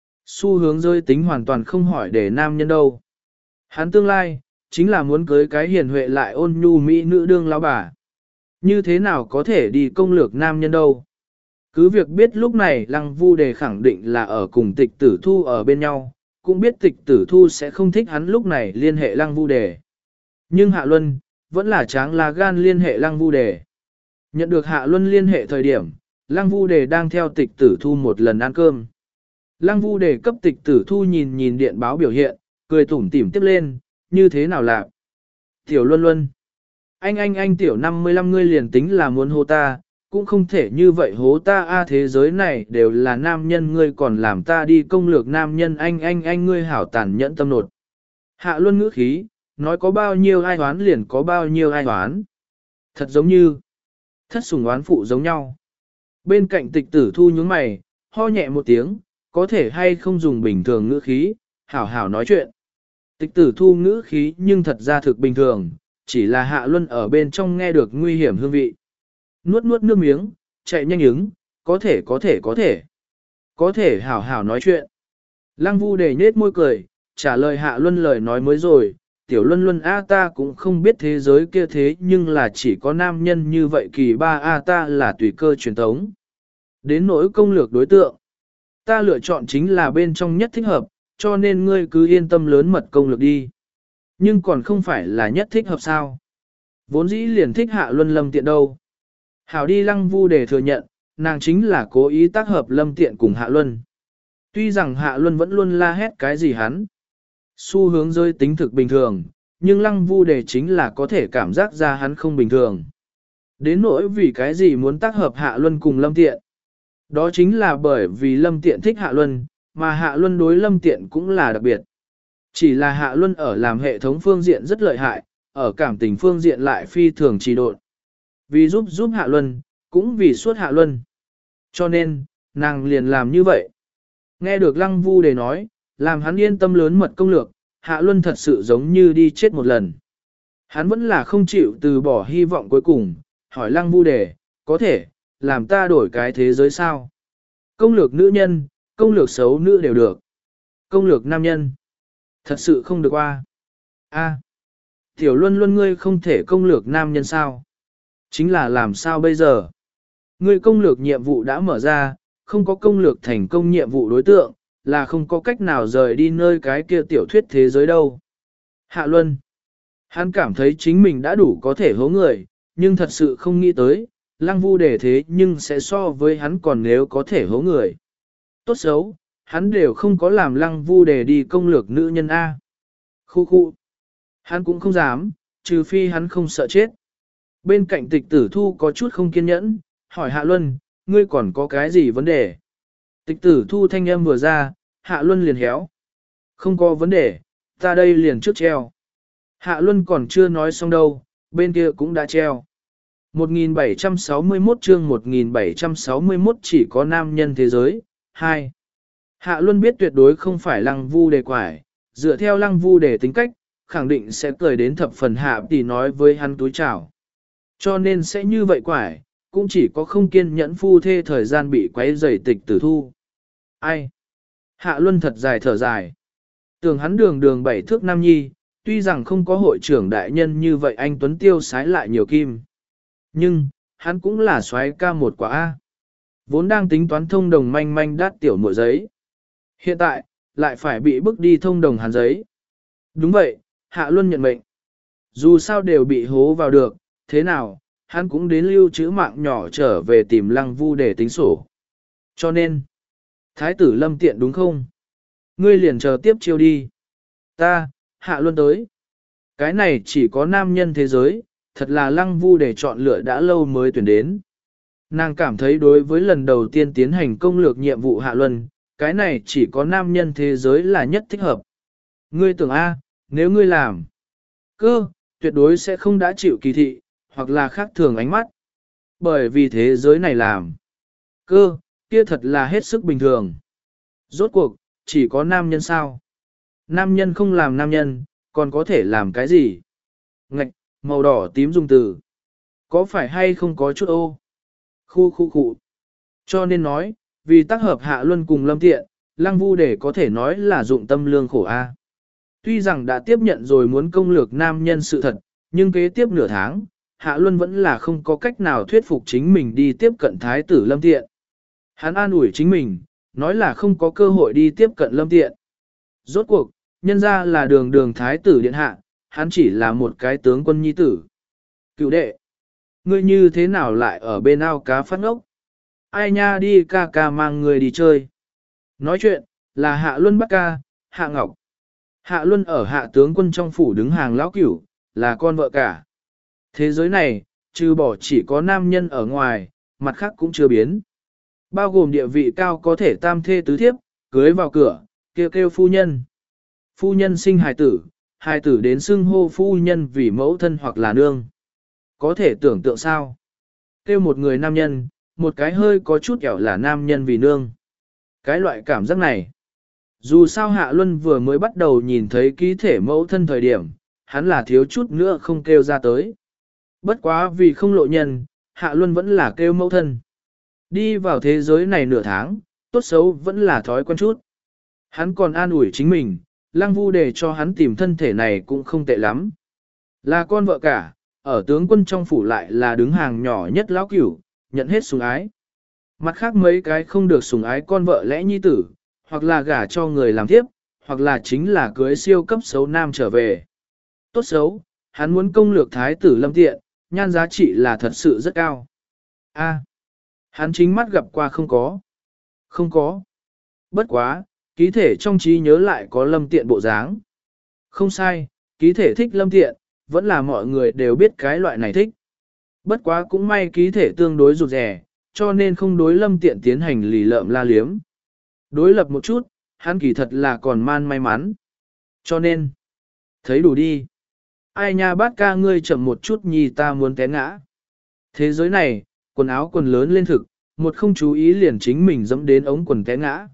Xu hướng rơi tính hoàn toàn không hỏi để nam nhân đâu. Hắn tương lai, chính là muốn cưới cái hiền huệ lại ôn nhu mỹ nữ đương lão bà. Như thế nào có thể đi công lược nam nhân đâu. Cứ việc biết lúc này Lăng Vu Đề khẳng định là ở cùng tịch tử thu ở bên nhau, cũng biết tịch tử thu sẽ không thích hắn lúc này liên hệ Lăng Vu Đề. Nhưng Hạ Luân, vẫn là tráng là gan liên hệ Lăng Vu Đề. Nhận được Hạ Luân liên hệ thời điểm, Lăng Vu Đề đang theo tịch tử thu một lần ăn cơm. Lăng Vu Đề cấp tịch tử thu nhìn nhìn điện báo biểu hiện, cười tủm tỉm tiếp lên, như thế nào lạc. Tiểu Luân Luân. Anh anh anh tiểu năm mươi lăm ngươi liền tính là muốn hô ta, cũng không thể như vậy hố ta a thế giới này đều là nam nhân ngươi còn làm ta đi công lược nam nhân anh anh anh ngươi hảo tàn nhẫn tâm nột. Hạ Luân ngữ khí, nói có bao nhiêu ai hoán liền có bao nhiêu ai hoán. Thật giống như, thất sủng oán phụ giống nhau. Bên cạnh tịch tử thu nhướng mày, ho nhẹ một tiếng, có thể hay không dùng bình thường ngữ khí, hảo hảo nói chuyện. Tịch tử thu ngữ khí nhưng thật ra thực bình thường, chỉ là Hạ Luân ở bên trong nghe được nguy hiểm hương vị. Nuốt nuốt nước miếng, chạy nhanh ứng, có thể có thể có thể. Có thể hảo hảo nói chuyện. Lăng Vu Đề nhết môi cười, trả lời Hạ Luân lời nói mới rồi, tiểu Luân Luân A ta cũng không biết thế giới kia thế nhưng là chỉ có nam nhân như vậy kỳ ba A ta là tùy cơ truyền tống. Đến nỗi công lược đối tượng, ta lựa chọn chính là bên trong nhất thích hợp, cho nên ngươi cứ yên tâm lớn mật công lược đi. Nhưng còn không phải là nhất thích hợp sao. Vốn dĩ liền thích Hạ Luân Lâm Tiện đâu. Hảo đi Lăng Vu Đề thừa nhận, nàng chính là cố ý tác hợp Lâm Tiện cùng Hạ Luân. Tuy rằng Hạ Luân vẫn luôn la hét cái gì hắn. Xu hướng rơi tính thực bình thường, nhưng Lăng Vu Đề chính là có thể cảm giác ra hắn không bình thường. Đến nỗi vì cái gì muốn tác hợp Hạ Luân cùng Lâm Tiện. Đó chính là bởi vì Lâm Tiện thích Hạ Luân, mà Hạ Luân đối Lâm Tiện cũng là đặc biệt. Chỉ là Hạ Luân ở làm hệ thống phương diện rất lợi hại, ở cảm tình phương diện lại phi thường trì độn. Vì giúp giúp Hạ Luân, cũng vì suốt Hạ Luân. Cho nên, nàng liền làm như vậy. Nghe được Lăng Vu Đề nói, làm hắn yên tâm lớn mật công lược, Hạ Luân thật sự giống như đi chết một lần. Hắn vẫn là không chịu từ bỏ hy vọng cuối cùng, hỏi Lăng Vu Đề, có thể, làm ta đổi cái thế giới sao? Công lược nữ nhân, công lược xấu nữ đều được. Công lược nam nhân, thật sự không được qua. A, tiểu Luân Luân ngươi không thể công lược nam nhân sao? Chính là làm sao bây giờ? Ngươi công lược nhiệm vụ đã mở ra, không có công lược thành công nhiệm vụ đối tượng, là không có cách nào rời đi nơi cái kia tiểu thuyết thế giới đâu. Hạ Luân, hắn cảm thấy chính mình đã đủ có thể hố người, nhưng thật sự không nghĩ tới, Lăng Vu Đề thế nhưng sẽ so với hắn còn nếu có thể hố người. Tốt xấu, hắn đều không có làm Lăng Vu Đề đi công lược nữ nhân A. Khu khu. Hắn cũng không dám, trừ phi hắn không sợ chết. Bên cạnh tịch tử thu có chút không kiên nhẫn, hỏi Hạ Luân, ngươi còn có cái gì vấn đề? Tịch tử thu thanh âm vừa ra, Hạ Luân liền héo. Không có vấn đề, ta đây liền trước treo. Hạ Luân còn chưa nói xong đâu, bên kia cũng đã treo. một nghìn bảy trăm sáu mươi mốt chương một nghìn bảy trăm sáu mươi mốt chỉ có nam nhân thế giới, hai. Hạ Luân biết tuyệt đối không phải Lăng Vu Đề quải, dựa theo Lăng Vu Đề tính cách, khẳng định sẽ cười đến thập phần hạ tỷ nói với hắn túi chào. Cho nên sẽ như vậy quải, cũng chỉ có không kiên nhẫn phu thê thời gian bị quấy rầy tịch tử thu. Ai? Hạ Luân thật dài thở dài. Tưởng hắn đường đường bảy thước nam nhi, tuy rằng không có hội trưởng đại nhân như vậy anh Tuấn Tiêu sái lại nhiều kim. Nhưng, hắn cũng là soái ca một quả A. Vốn đang tính toán thông đồng manh manh đát tiểu muội giấy. Hiện tại, lại phải bị bức đi thông đồng hàn giấy. Đúng vậy, Hạ Luân nhận mệnh. Dù sao đều bị hố vào được, thế nào, hắn cũng đến lưu trữ mạng nhỏ trở về tìm Lăng Vu để tính sổ. Cho nên, Thái tử Lâm Tiện đúng không? Ngươi liền chờ tiếp chiêu đi. Ta, Hạ Luân tới. Cái này chỉ có nam nhân thế giới, thật là Lăng Vu để chọn lựa đã lâu mới tuyển đến. Nàng cảm thấy đối với lần đầu tiên tiến hành công lược nhiệm vụ Hạ Luân, cái này chỉ có nam nhân thế giới là nhất thích hợp. Ngươi tưởng A, nếu ngươi làm, cơ, tuyệt đối sẽ không đã chịu kỳ thị, hoặc là khác thường ánh mắt. Bởi vì thế giới này làm, cơ, kia thật là hết sức bình thường. Rốt cuộc, chỉ có nam nhân sao? Nam nhân không làm nam nhân, còn có thể làm cái gì? Ngạch, màu đỏ tím dùng từ. Có phải hay không có chút ô? Khu khu khu. Cho nên nói, vì tác hợp Hạ Luân cùng Lâm Tiện, Lăng Vu để có thể nói là dụng tâm lương khổ A. Tuy rằng đã tiếp nhận rồi muốn công lược nam nhân sự thật, nhưng kế tiếp nửa tháng, Hạ Luân vẫn là không có cách nào thuyết phục chính mình đi tiếp cận Thái tử Lâm Tiện. Hắn an ủi chính mình, nói là không có cơ hội đi tiếp cận Lâm Tiện. Rốt cuộc, nhân ra là đường đường Thái tử điện hạ, hắn chỉ là một cái tướng quân nhi tử. Cựu đệ, ngươi như thế nào lại ở bên ao cá phát ngốc? Ai nha đi ca ca mang người đi chơi. Nói chuyện, là Hạ Luân bắt ca, Hạ Ngọc. Hạ Luân ở Hạ tướng quân trong phủ đứng hàng lão cửu, là con vợ cả. Thế giới này, trừ bỏ chỉ có nam nhân ở ngoài, mặt khác cũng chưa biến. Bao gồm địa vị cao có thể tam thê tứ thiếp, cưới vào cửa, kêu kêu phu nhân. Phu nhân sinh hài tử, hài tử đến xưng hô phu nhân vì mẫu thân hoặc là nương. Có thể tưởng tượng sao? Kêu một người nam nhân, một cái hơi có chút kẹo là nam nhân vì nương. Cái loại cảm giác này. Dù sao Hạ Luân vừa mới bắt đầu nhìn thấy ký thể mẫu thân thời điểm, hắn là thiếu chút nữa không kêu ra tới. Bất quá vì không lộ nhân, Hạ Luân vẫn là kêu mẫu thân. Đi vào thế giới này nửa tháng, tốt xấu vẫn là thói quen chút. Hắn còn an ủi chính mình, Lăng Vu để cho hắn tìm thân thể này cũng không tệ lắm. Là con vợ cả, ở tướng quân trong phủ lại là đứng hàng nhỏ nhất lão cửu, nhận hết sủng ái. Mặt khác mấy cái không được sủng ái con vợ lẽ nhi tử, hoặc là gả cho người làm tiếp, hoặc là chính là cưới siêu cấp xấu nam trở về. Tốt xấu, hắn muốn công lược thái tử Lâm Tiện, nhan giá trị là thật sự rất cao. A, hắn chính mắt gặp qua không có. Không có. Bất quá, ký thể trong trí nhớ lại có Lâm Tiện bộ dáng. Không sai, ký thể thích Lâm Tiện, vẫn là mọi người đều biết cái loại này thích. Bất quá cũng may ký thể tương đối rụt rẻ, cho nên không đối Lâm Tiện tiến hành lì lợm la liếm. Đối lập một chút, hắn kỳ thật là còn man may mắn. Cho nên, thấy đủ đi. Ai nha bát ca ngươi chậm một chút nhì ta muốn té ngã. Thế giới này, quần áo quần lớn lên thực, một không chú ý liền chính mình dẫm đến ống quần té ngã.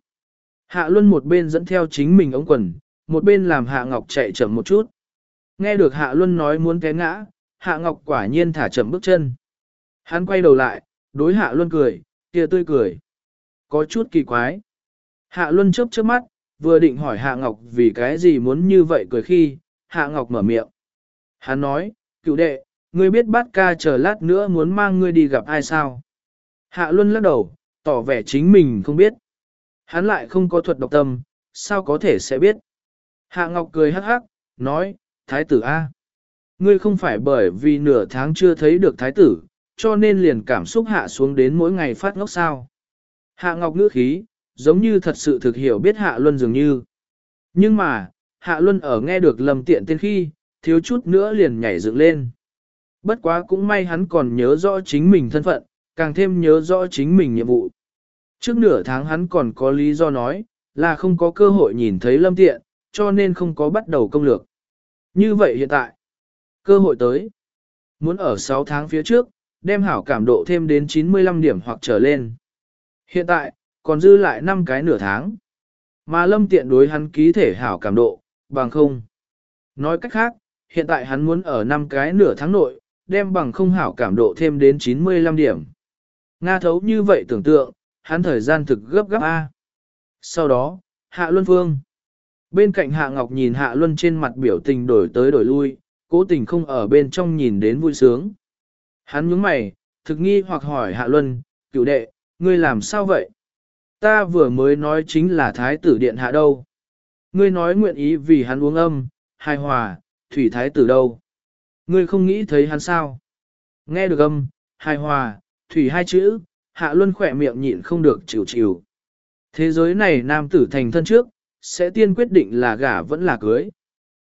Hạ Luân một bên dẫn theo chính mình ống quần, một bên làm Hạ Ngọc chạy chậm một chút. Nghe được Hạ Luân nói muốn té ngã, Hạ Ngọc quả nhiên thả chậm bước chân. Hắn quay đầu lại, đối Hạ Luân cười, kia tươi cười. Có chút kỳ quái. Hạ Luân chớp chớp mắt, vừa định hỏi Hạ Ngọc vì cái gì muốn như vậy cười khi, Hạ Ngọc mở miệng. Hắn nói, cựu đệ, ngươi biết bát ca chờ lát nữa muốn mang ngươi đi gặp ai sao? Hạ Luân lắc đầu, tỏ vẻ chính mình không biết. Hắn lại không có thuật độc tâm, sao có thể sẽ biết? Hạ Ngọc cười hắc hắc, nói, thái tử A. Ngươi không phải bởi vì nửa tháng chưa thấy được thái tử, cho nên liền cảm xúc hạ xuống đến mỗi ngày phát ngốc sao. Hạ Ngọc ngữ khí, giống như thật sự thực hiểu biết Hạ Luân dường như. Nhưng mà, Hạ Luân ở nghe được Lâm Tiện tên khi, thiếu chút nữa liền nhảy dựng lên. Bất quá cũng may hắn còn nhớ rõ chính mình thân phận, càng thêm nhớ rõ chính mình nhiệm vụ. Trước nửa tháng hắn còn có lý do nói, là không có cơ hội nhìn thấy Lâm Tiện, cho nên không có bắt đầu công lược. Như vậy hiện tại, cơ hội tới. Muốn ở sáu tháng phía trước, đem hảo cảm độ thêm đến chín mươi lăm điểm hoặc trở lên. Hiện tại, còn dư lại năm cái nửa tháng. Mà Lâm Tiện đối hắn ký thể hảo cảm độ, bằng không. Nói cách khác, hiện tại hắn muốn ở năm cái nửa tháng nội, đem bằng không hảo cảm độ thêm đến chín mươi lăm điểm. Nga thấu như vậy tưởng tượng, hắn thời gian thực gấp gáp A. Sau đó, Hạ Luân Phương. Bên cạnh Hạ Ngọc nhìn Hạ Luân trên mặt biểu tình đổi tới đổi lui, cố tình không ở bên trong nhìn đến vui sướng. Hắn nhướng mày, thực nghi hoặc hỏi Hạ Luân, cửu đệ, ngươi làm sao vậy? Ta vừa mới nói chính là thái tử điện hạ đâu. Ngươi nói nguyện ý vì hắn uống âm, hài hòa, thủy thái tử đâu? Ngươi không nghĩ thấy hắn sao? Nghe được âm, hài hòa, thủy hai chữ, Hạ Luân khỏe miệng nhịn không được chịu chịu. Thế giới này nam tử thành thân trước, sẽ tiên quyết định là gả vẫn là cưới.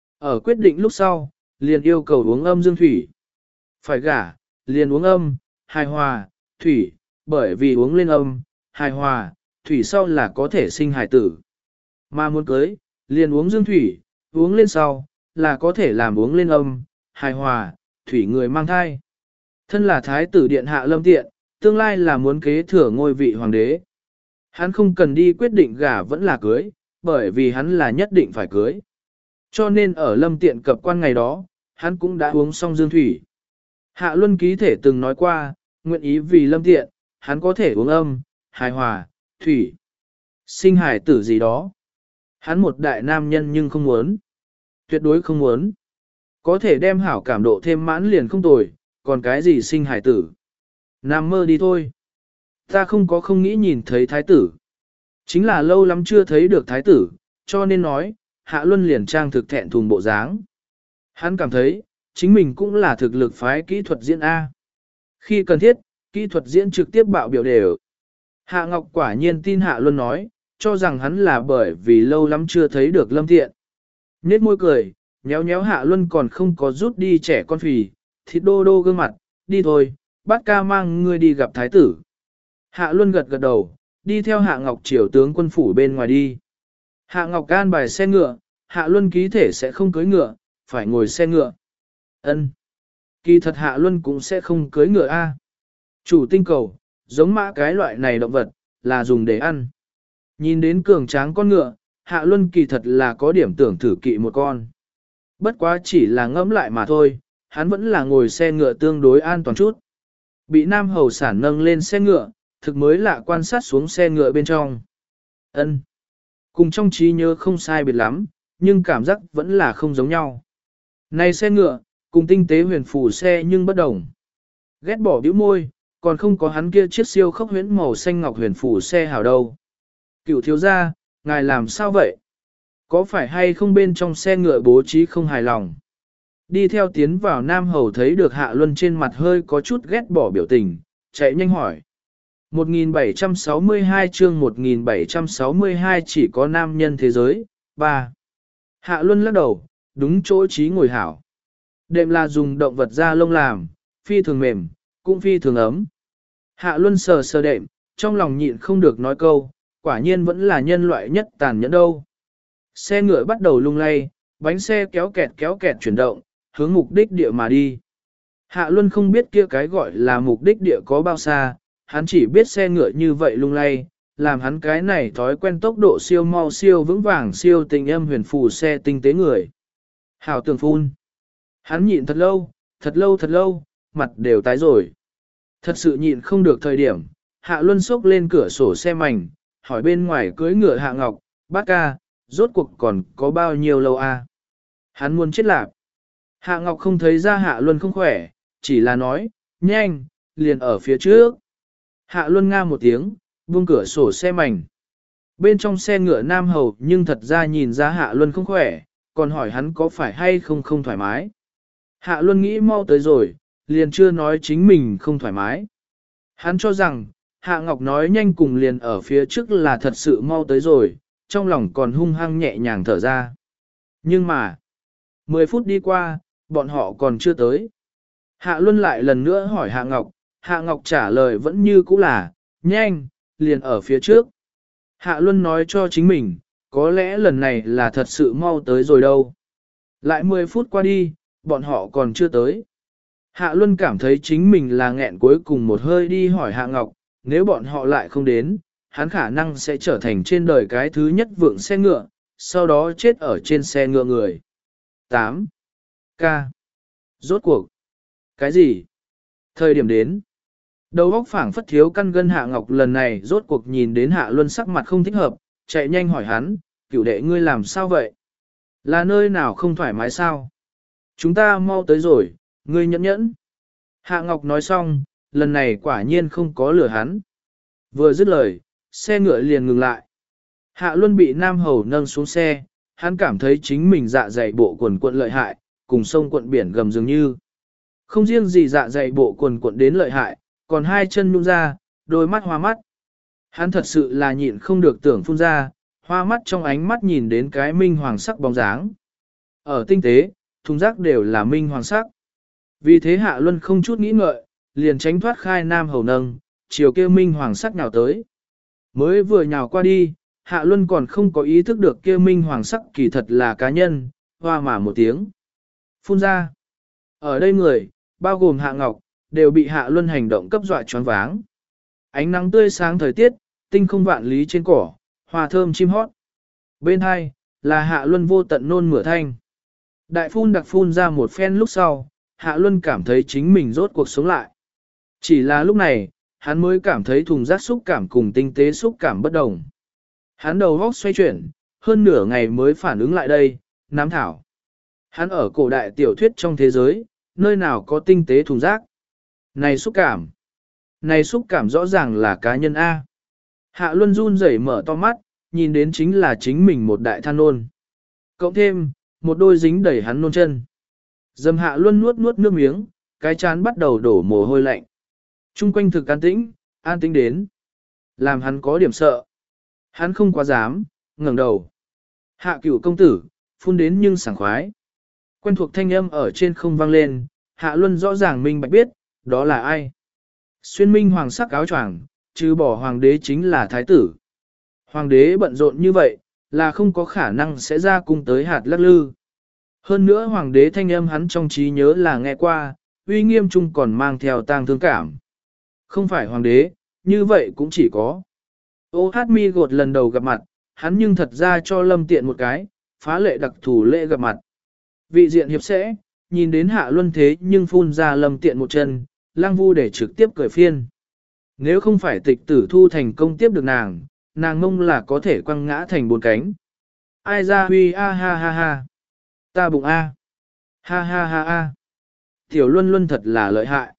Ở quyết định lúc sau, liền yêu cầu uống âm dương thủy. Phải gả, liền uống âm, hài hòa, thủy, bởi vì uống lên âm, hài hòa, thủy sau là có thể sinh hài tử. Mà muốn cưới, liền uống dương thủy, uống lên sau, là có thể làm uống lên âm, hài hòa, thủy người mang thai. Thân là thái tử điện hạ Lâm Tiện, tương lai là muốn kế thừa ngôi vị hoàng đế. Hắn không cần đi quyết định gả vẫn là cưới, bởi vì hắn là nhất định phải cưới. Cho nên ở Lâm Tiện cập quan ngày đó, hắn cũng đã uống xong dương thủy. Hạ Luân ký thể từng nói qua, nguyện ý vì Lâm Tiện, hắn có thể uống âm, hài hòa, thủy, sinh hài tử gì đó. Hắn một đại nam nhân nhưng không muốn. Tuyệt đối không muốn. Có thể đem hảo cảm độ thêm mãn liền không tồi, còn cái gì sinh hài tử. Nam mơ đi thôi. Ta không có không nghĩ nhìn thấy thái tử. Chính là lâu lắm chưa thấy được thái tử, cho nên nói, Hạ Luân liền trang thực thẹn thùng bộ dáng. Hắn cảm thấy, chính mình cũng là thực lực phái kỹ thuật diễn A. Khi cần thiết, kỹ thuật diễn trực tiếp bạo biểu đều. Hạ Ngọc quả nhiên tin Hạ Luân nói, cho rằng hắn là bởi vì lâu lắm chưa thấy được Lâm Thiện. Nết môi cười, nhéo nhéo Hạ Luân còn không có rút đi trẻ con phì, thịt đô đô gương mặt, đi thôi, bát ca mang ngươi đi gặp thái tử. Hạ Luân gật gật đầu, đi theo Hạ Ngọc triều tướng quân phủ bên ngoài đi. Hạ Ngọc can bài xe ngựa, Hạ Luân ký thể sẽ không cưới ngựa, phải ngồi xe ngựa. Ân, kỳ thật Hạ Luân cũng sẽ không cưới ngựa A. Chủ tinh cầu, giống mã cái loại này động vật, là dùng để ăn. Nhìn đến cường tráng con ngựa, Hạ Luân kỳ thật là có điểm tưởng thử kỵ một con. Bất quá chỉ là ngẫm lại mà thôi, hắn vẫn là ngồi xe ngựa tương đối an toàn chút. Bị Nam Hầu Sản nâng lên xe ngựa, thực mới lạ quan sát xuống xe ngựa bên trong. Ân, cùng trong trí nhớ không sai biệt lắm, nhưng cảm giác vẫn là không giống nhau. Này xe ngựa, cùng tinh tế huyền phù xe nhưng bất đồng. Ghét bỏ bĩu môi, còn không có hắn kia chiếc siêu khốc huyễn màu xanh ngọc huyền phù xe hảo đâu. Cựu thiếu gia, ngài làm sao vậy? Có phải hay không bên trong xe ngựa bố trí không hài lòng? Đi theo tiến vào Nam Hầu thấy được Hạ Luân trên mặt hơi có chút ghét bỏ biểu tình, chạy nhanh hỏi. một nghìn bảy trăm sáu mươi hai chương một nghìn bảy trăm sáu mươi hai chỉ có nam nhân thế giới, ba. Hạ Luân lắc đầu, đúng chỗ trí ngồi hảo. Đệm là dùng động vật da lông làm, phi thường mềm, cũng phi thường ấm. Hạ Luân sờ sờ đệm, trong lòng nhịn không được nói câu, quả nhiên vẫn là nhân loại nhất tàn nhẫn đâu. Xe ngựa bắt đầu lung lay, bánh xe kéo kẹt kéo kẹt chuyển động, hướng mục đích địa mà đi. Hạ Luân không biết kia cái gọi là mục đích địa có bao xa, hắn chỉ biết xe ngựa như vậy lung lay, làm hắn cái này thói quen tốc độ siêu mau siêu vững vàng siêu tình âm huyền phù xe tinh tế người. Hảo tường phun. Hắn nhịn thật lâu, thật lâu thật lâu, mặt đều tái rồi. Thật sự nhịn không được thời điểm, Hạ Luân xốc lên cửa sổ xe mảnh, hỏi bên ngoài cưới ngựa Hạ Ngọc, bác ca, rốt cuộc còn có bao nhiêu lâu a? À? Hắn muốn chết lạp. Hạ Ngọc không thấy ra Hạ Luân không khỏe, chỉ là nói, nhanh, liền ở phía trước. Hạ Luân nga một tiếng, buông cửa sổ xe mảnh. Bên trong xe ngựa Nam Hầu nhưng thật ra nhìn ra Hạ Luân không khỏe, còn hỏi hắn có phải hay không không thoải mái. Hạ Luân nghĩ mau tới rồi, liền chưa nói chính mình không thoải mái. Hắn cho rằng, Hạ Ngọc nói nhanh cùng liền ở phía trước là thật sự mau tới rồi, trong lòng còn hung hăng nhẹ nhàng thở ra. Nhưng mà, mười phút đi qua, bọn họ còn chưa tới. Hạ Luân lại lần nữa hỏi Hạ Ngọc, Hạ Ngọc trả lời vẫn như cũ là, nhanh, liền ở phía trước. Hạ Luân nói cho chính mình, có lẽ lần này là thật sự mau tới rồi đâu. Lại mười phút qua đi, bọn họ còn chưa tới. Hạ Luân cảm thấy chính mình là nghẹn cuối cùng một hơi đi hỏi Hạ Ngọc, nếu bọn họ lại không đến, hắn khả năng sẽ trở thành trên đời cái thứ nhất vượng xe ngựa, sau đó chết ở trên xe ngựa người. tám. Ca. Rốt cuộc. Cái gì? Thời điểm đến. Đầu óc phảng phất thiếu căn gân Hạ Ngọc lần này rốt cuộc nhìn đến Hạ Luân sắc mặt không thích hợp, chạy nhanh hỏi hắn, cửu đệ ngươi làm sao vậy? Là nơi nào không thoải mái sao? Chúng ta mau tới rồi, ngươi nhẫn nhẫn. Hạ Ngọc nói xong, lần này quả nhiên không có lừa hắn. Vừa dứt lời, xe ngựa liền ngừng lại. Hạ Luân bị Nam Hầu nâng xuống xe, hắn cảm thấy chính mình dạ dày bộ quần cuộn lợi hại, cùng sông cuộn biển gầm dường như. Không riêng gì dạ dày bộ quần cuộn đến lợi hại, còn hai chân nhung ra, đôi mắt hoa mắt. Hắn thật sự là nhịn không được tưởng phun ra, hoa mắt trong ánh mắt nhìn đến cái minh hoàng sắc bóng dáng. Ở tinh tế, thùng rác đều là minh hoàng sắc. Vì thế Hạ Luân không chút nghĩ ngợi, liền tránh thoát khai nam hầu nâng, chiều kia minh hoàng sắc nhào tới. Mới vừa nhào qua đi, Hạ Luân còn không có ý thức được kia minh hoàng sắc kỳ thật là cá nhân, hoa mà một tiếng. Phun ra. Ở đây người, bao gồm Hạ Ngọc, đều bị Hạ Luân hành động cấp dọa choáng váng. Ánh nắng tươi sáng thời tiết, tinh không vạn lý trên cỏ, hoa thơm chim hót. Bên hai, là Hạ Luân vô tận nôn mửa thanh. Đại phun đặc phun ra một phen lúc sau, Hạ Luân cảm thấy chính mình rốt cuộc sống lại. Chỉ là lúc này, hắn mới cảm thấy thùng rác xúc cảm cùng tinh tế xúc cảm bất đồng. Hắn đầu góc xoay chuyển, hơn nửa ngày mới phản ứng lại đây, nám thảo. Hắn ở cổ đại tiểu thuyết trong thế giới, nơi nào có tinh tế thùng rác. Này xúc cảm. Này xúc cảm rõ ràng là cá nhân A. Hạ Luân run rẩy mở to mắt, nhìn đến chính là chính mình một đại than nôn. Cộng thêm, một đôi dính đẩy hắn nôn chân. Dầm Hạ Luân nuốt nuốt nước miếng, cái chán bắt đầu đổ mồ hôi lạnh. Trung quanh thực an tĩnh, an tĩnh đến. Làm hắn có điểm sợ. Hắn không quá dám, ngẩng đầu. Hạ Cửu công tử, phun đến nhưng sảng khoái. Quen thuộc thanh âm ở trên không vang lên, Hạ Luân rõ ràng minh bạch biết, đó là ai. Xuyên minh hoàng sắc áo choàng, trừ bỏ hoàng đế chính là thái tử. Hoàng đế bận rộn như vậy, là không có khả năng sẽ ra cung tới hạt lắc lư. Hơn nữa hoàng đế thanh âm hắn trong trí nhớ là nghe qua, uy nghiêm chung còn mang theo tang thương cảm. Không phải hoàng đế, như vậy cũng chỉ có. Ô hát mi gột lần đầu gặp mặt, hắn nhưng thật ra cho Lâm Tiện một cái, phá lệ đặc thù lễ gặp mặt. Vị diện hiệp sẽ, nhìn đến Hạ Luân thế nhưng phun ra Lâm Tiện một chân, Lăng Vu để trực tiếp cười phiên. Nếu không phải tịch tử thu thành công tiếp được nàng, nàng mông là có thể quăng ngã thành bốn cánh. Ai ra huy a ha ha ha. Ta bụng a. Ha ha ha ha. Tiểu Luân Luân thật là lợi hại.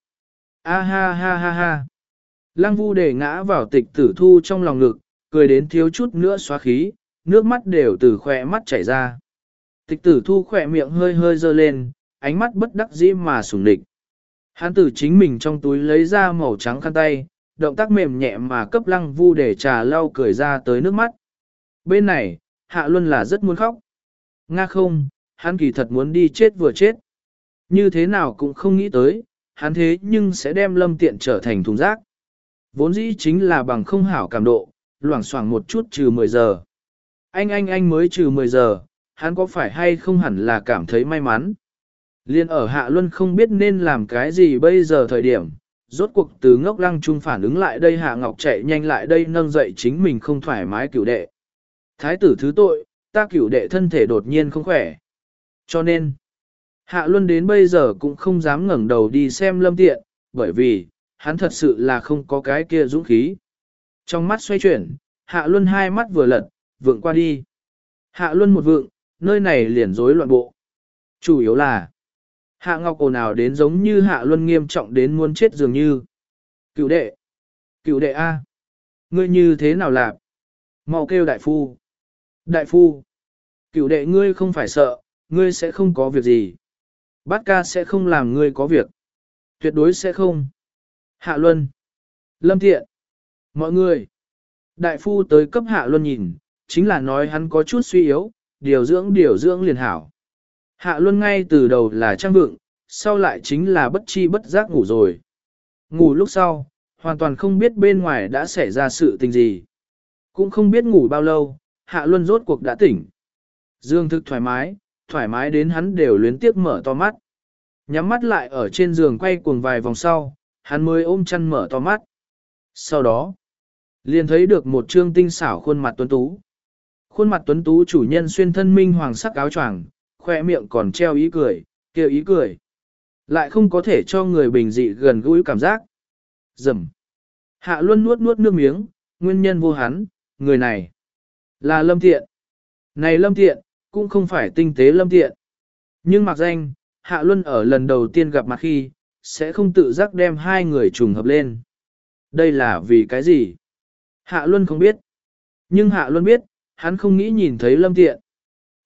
A ha ha ha ha. Lăng Vu để ngã vào tịch tử thu trong lòng ngực, cười đến thiếu chút nữa xóa khí, nước mắt đều từ khỏe mắt chảy ra. Tịch tử thu khỏe miệng hơi hơi dơ lên, ánh mắt bất đắc dĩ mà sủng địch. Hắn từ chính mình trong túi lấy ra màu trắng khăn tay, động tác mềm nhẹ mà cấp Lăng Vu để trà lau cười ra tới nước mắt. Bên này, Hạ Luân là rất muốn khóc. Nga không, hắn kỳ thật muốn đi chết vừa chết. Như thế nào cũng không nghĩ tới, hắn thế nhưng sẽ đem Lâm Tiện trở thành thùng rác. Vốn dĩ chính là bằng không hảo cảm độ, loảng xoảng một chút trừ mười giờ. Anh anh anh mới trừ mười giờ, hắn có phải hay không hẳn là cảm thấy may mắn. Liên ở Hạ Luân không biết nên làm cái gì bây giờ thời điểm, rốt cuộc từ ngốc lăng trung phản ứng lại đây Hạ Ngọc chạy nhanh lại đây nâng dậy chính mình không thoải mái cửu đệ. Thái tử thứ tội, ta cửu đệ thân thể đột nhiên không khỏe. Cho nên, Hạ Luân đến bây giờ cũng không dám ngẩng đầu đi xem Lâm Tiện, bởi vì, hắn thật sự là không có cái kia dũng khí. Trong mắt xoay chuyển, Hạ Luân hai mắt vừa lật, vượng qua đi. Hạ Luân một vượng, nơi này liền rối loạn bộ. Chủ yếu là, Hạ Ngọc ồn ào đến giống như Hạ Luân nghiêm trọng đến muốn chết dường như. Cửu đệ, cửu đệ A, ngươi như thế nào làm? Mau kêu đại phu. Đại phu, cửu đệ ngươi không phải sợ, ngươi sẽ không có việc gì. Bát ca sẽ không làm ngươi có việc. Tuyệt đối sẽ không. Hạ Luân, Lâm Tiện, mọi người. Đại phu tới cấp Hạ Luân nhìn, chính là nói hắn có chút suy yếu, điều dưỡng điều dưỡng liền hảo. Hạ Luân ngay từ đầu là trang vượng, sau lại chính là bất chi bất giác ngủ rồi. Ngủ lúc sau, hoàn toàn không biết bên ngoài đã xảy ra sự tình gì. Cũng không biết ngủ bao lâu, Hạ Luân rốt cuộc đã tỉnh. Dương thực thoải mái, thoải mái đến hắn đều luyến tiếc mở to mắt. Nhắm mắt lại ở trên giường quay cuồng vài vòng sau, hắn mới ôm chăn mở to mắt. Sau đó, liền thấy được một trương tinh xảo khuôn mặt tuấn tú. Khuôn mặt tuấn tú chủ nhân xuyên thân minh hoàng sắc áo choàng, khoe miệng còn treo ý cười, kêu ý cười. Lại không có thể cho người bình dị gần gũi cảm giác. Dầm. Hạ Luân nuốt nuốt nước miếng, nguyên nhân vô hắn, người này là Lâm Tiện. Này Lâm Tiện, cũng không phải tinh tế Lâm Tiện. Nhưng mặc danh, Hạ Luân ở lần đầu tiên gặp mặt khi, sẽ không tự giác đem hai người trùng hợp lên. Đây là vì cái gì? Hạ Luân không biết. Nhưng Hạ Luân biết, hắn không nghĩ nhìn thấy Lâm Tiện.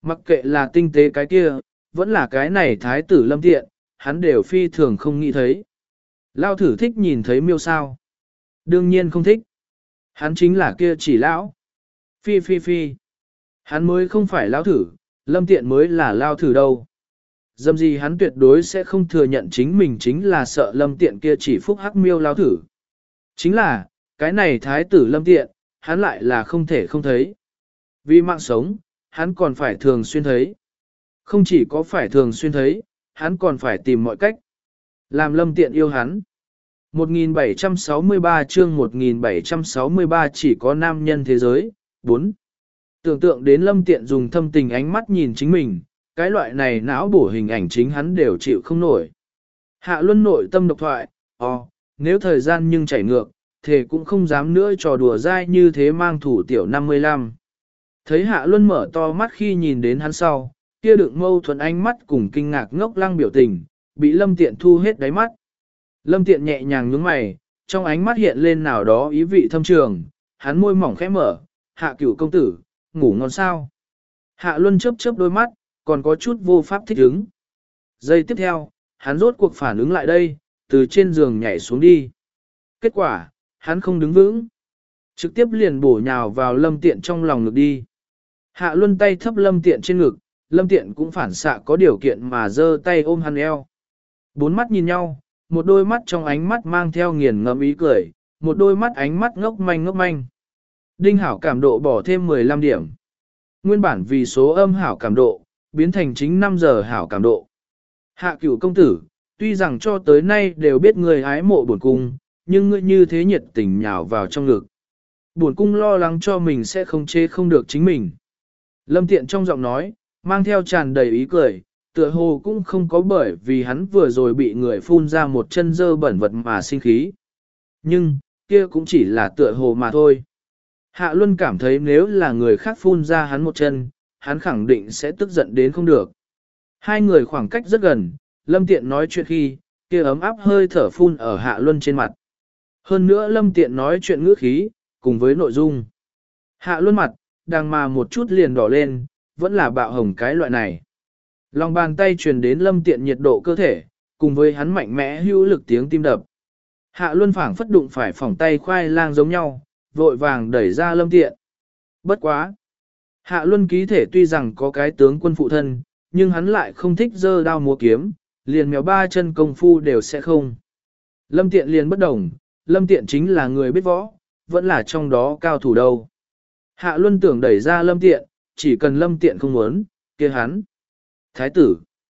Mặc kệ là tinh tế cái kia, vẫn là cái này thái tử lâm tiện, hắn đều phi thường không nghĩ thấy. Lao thử thích nhìn thấy miêu sao? Đương nhiên không thích. Hắn chính là kia chỉ lão. Phi phi phi. Hắn mới không phải lao thử, lâm tiện mới là lao thử đâu. Dâm gì hắn tuyệt đối sẽ không thừa nhận chính mình chính là sợ lâm tiện kia chỉ phúc hắc miêu lao thử. Chính là, cái này thái tử lâm tiện, hắn lại là không thể không thấy. Vì mạng sống, hắn còn phải thường xuyên thấy. Không chỉ có phải thường xuyên thấy, hắn còn phải tìm mọi cách. Làm lâm tiện yêu hắn. một nghìn bảy trăm sáu mươi ba chương một nghìn bảy trăm sáu mươi ba chỉ có nam nhân thế giới. bốn. Tưởng tượng đến lâm tiện dùng thâm tình ánh mắt nhìn chính mình, cái loại này não bổ hình ảnh chính hắn đều chịu không nổi. Hạ Luân nội tâm độc thoại, ồ, nếu thời gian nhưng chảy ngược, thì cũng không dám nữa trò đùa dai như thế mang thủ tiểu năm mươi lăm. Thấy Hạ Luân mở to mắt khi nhìn đến hắn sau, kia đựng mâu thuẫn ánh mắt cùng kinh ngạc ngốc lăng biểu tình, bị lâm tiện thu hết đáy mắt. Lâm tiện nhẹ nhàng nhướng mày, trong ánh mắt hiện lên nào đó ý vị thâm trường, hắn môi mỏng khẽ mở, Hạ Cửu công tử, ngủ ngon sao. Hạ Luân chớp chớp đôi mắt, còn có chút vô pháp thích ứng. Giây tiếp theo, hắn rốt cuộc phản ứng lại đây, từ trên giường nhảy xuống đi. Kết quả, hắn không đứng vững. Trực tiếp liền bổ nhào vào lâm tiện trong lòng ngực đi. Hạ Luân tay thấp lâm tiện trên ngực, lâm tiện cũng phản xạ có điều kiện mà giơ tay ôm hắn eo. Bốn mắt nhìn nhau, một đôi mắt trong ánh mắt mang theo nghiền ngẫm ý cười, một đôi mắt ánh mắt ngốc manh ngốc manh. Đinh hảo cảm độ bỏ thêm mười lăm điểm. Nguyên bản vì số âm hảo cảm độ, biến thành chính năm giờ hảo cảm độ. Hạ Cửu công tử, tuy rằng cho tới nay đều biết người ái mộ bổn cung, nhưng ngươi như thế nhiệt tình nhào vào trong ngực. Bổn cung lo lắng cho mình sẽ không chê không được chính mình. Lâm tiện trong giọng nói, mang theo tràn đầy ý cười, tựa hồ cũng không có bởi vì hắn vừa rồi bị người phun ra một chân dơ bẩn vật mà sinh khí. Nhưng, kia cũng chỉ là tựa hồ mà thôi. Hạ Luân cảm thấy nếu là người khác phun ra hắn một chân, hắn khẳng định sẽ tức giận đến không được. Hai người khoảng cách rất gần, Lâm Tiện nói chuyện khi, kia ấm áp hơi thở phun ở Hạ Luân trên mặt. Hơn nữa Lâm Tiện nói chuyện ngữ khí, cùng với nội dung. Hạ Luân mặt, đang mà một chút liền đỏ lên, vẫn là bạo hồng cái loại này. Lòng bàn tay truyền đến Lâm Tiện nhiệt độ cơ thể, cùng với hắn mạnh mẽ hữu lực tiếng tim đập. Hạ Luân phảng phất đụng phải phỏng tay khoai lang giống nhau, vội vàng đẩy ra Lâm Tiện. Bất quá! Hạ Luân ký thể tuy rằng có cái tướng quân phụ thân, nhưng hắn lại không thích giơ đao múa kiếm, liền mèo ba chân công phu đều sẽ không. Lâm Tiện liền bất đồng, Lâm Tiện chính là người biết võ, vẫn là trong đó cao thủ đâu. Hạ Luân tưởng đẩy ra Lâm Tiện, chỉ cần Lâm Tiện không muốn, kia hắn. Thái tử.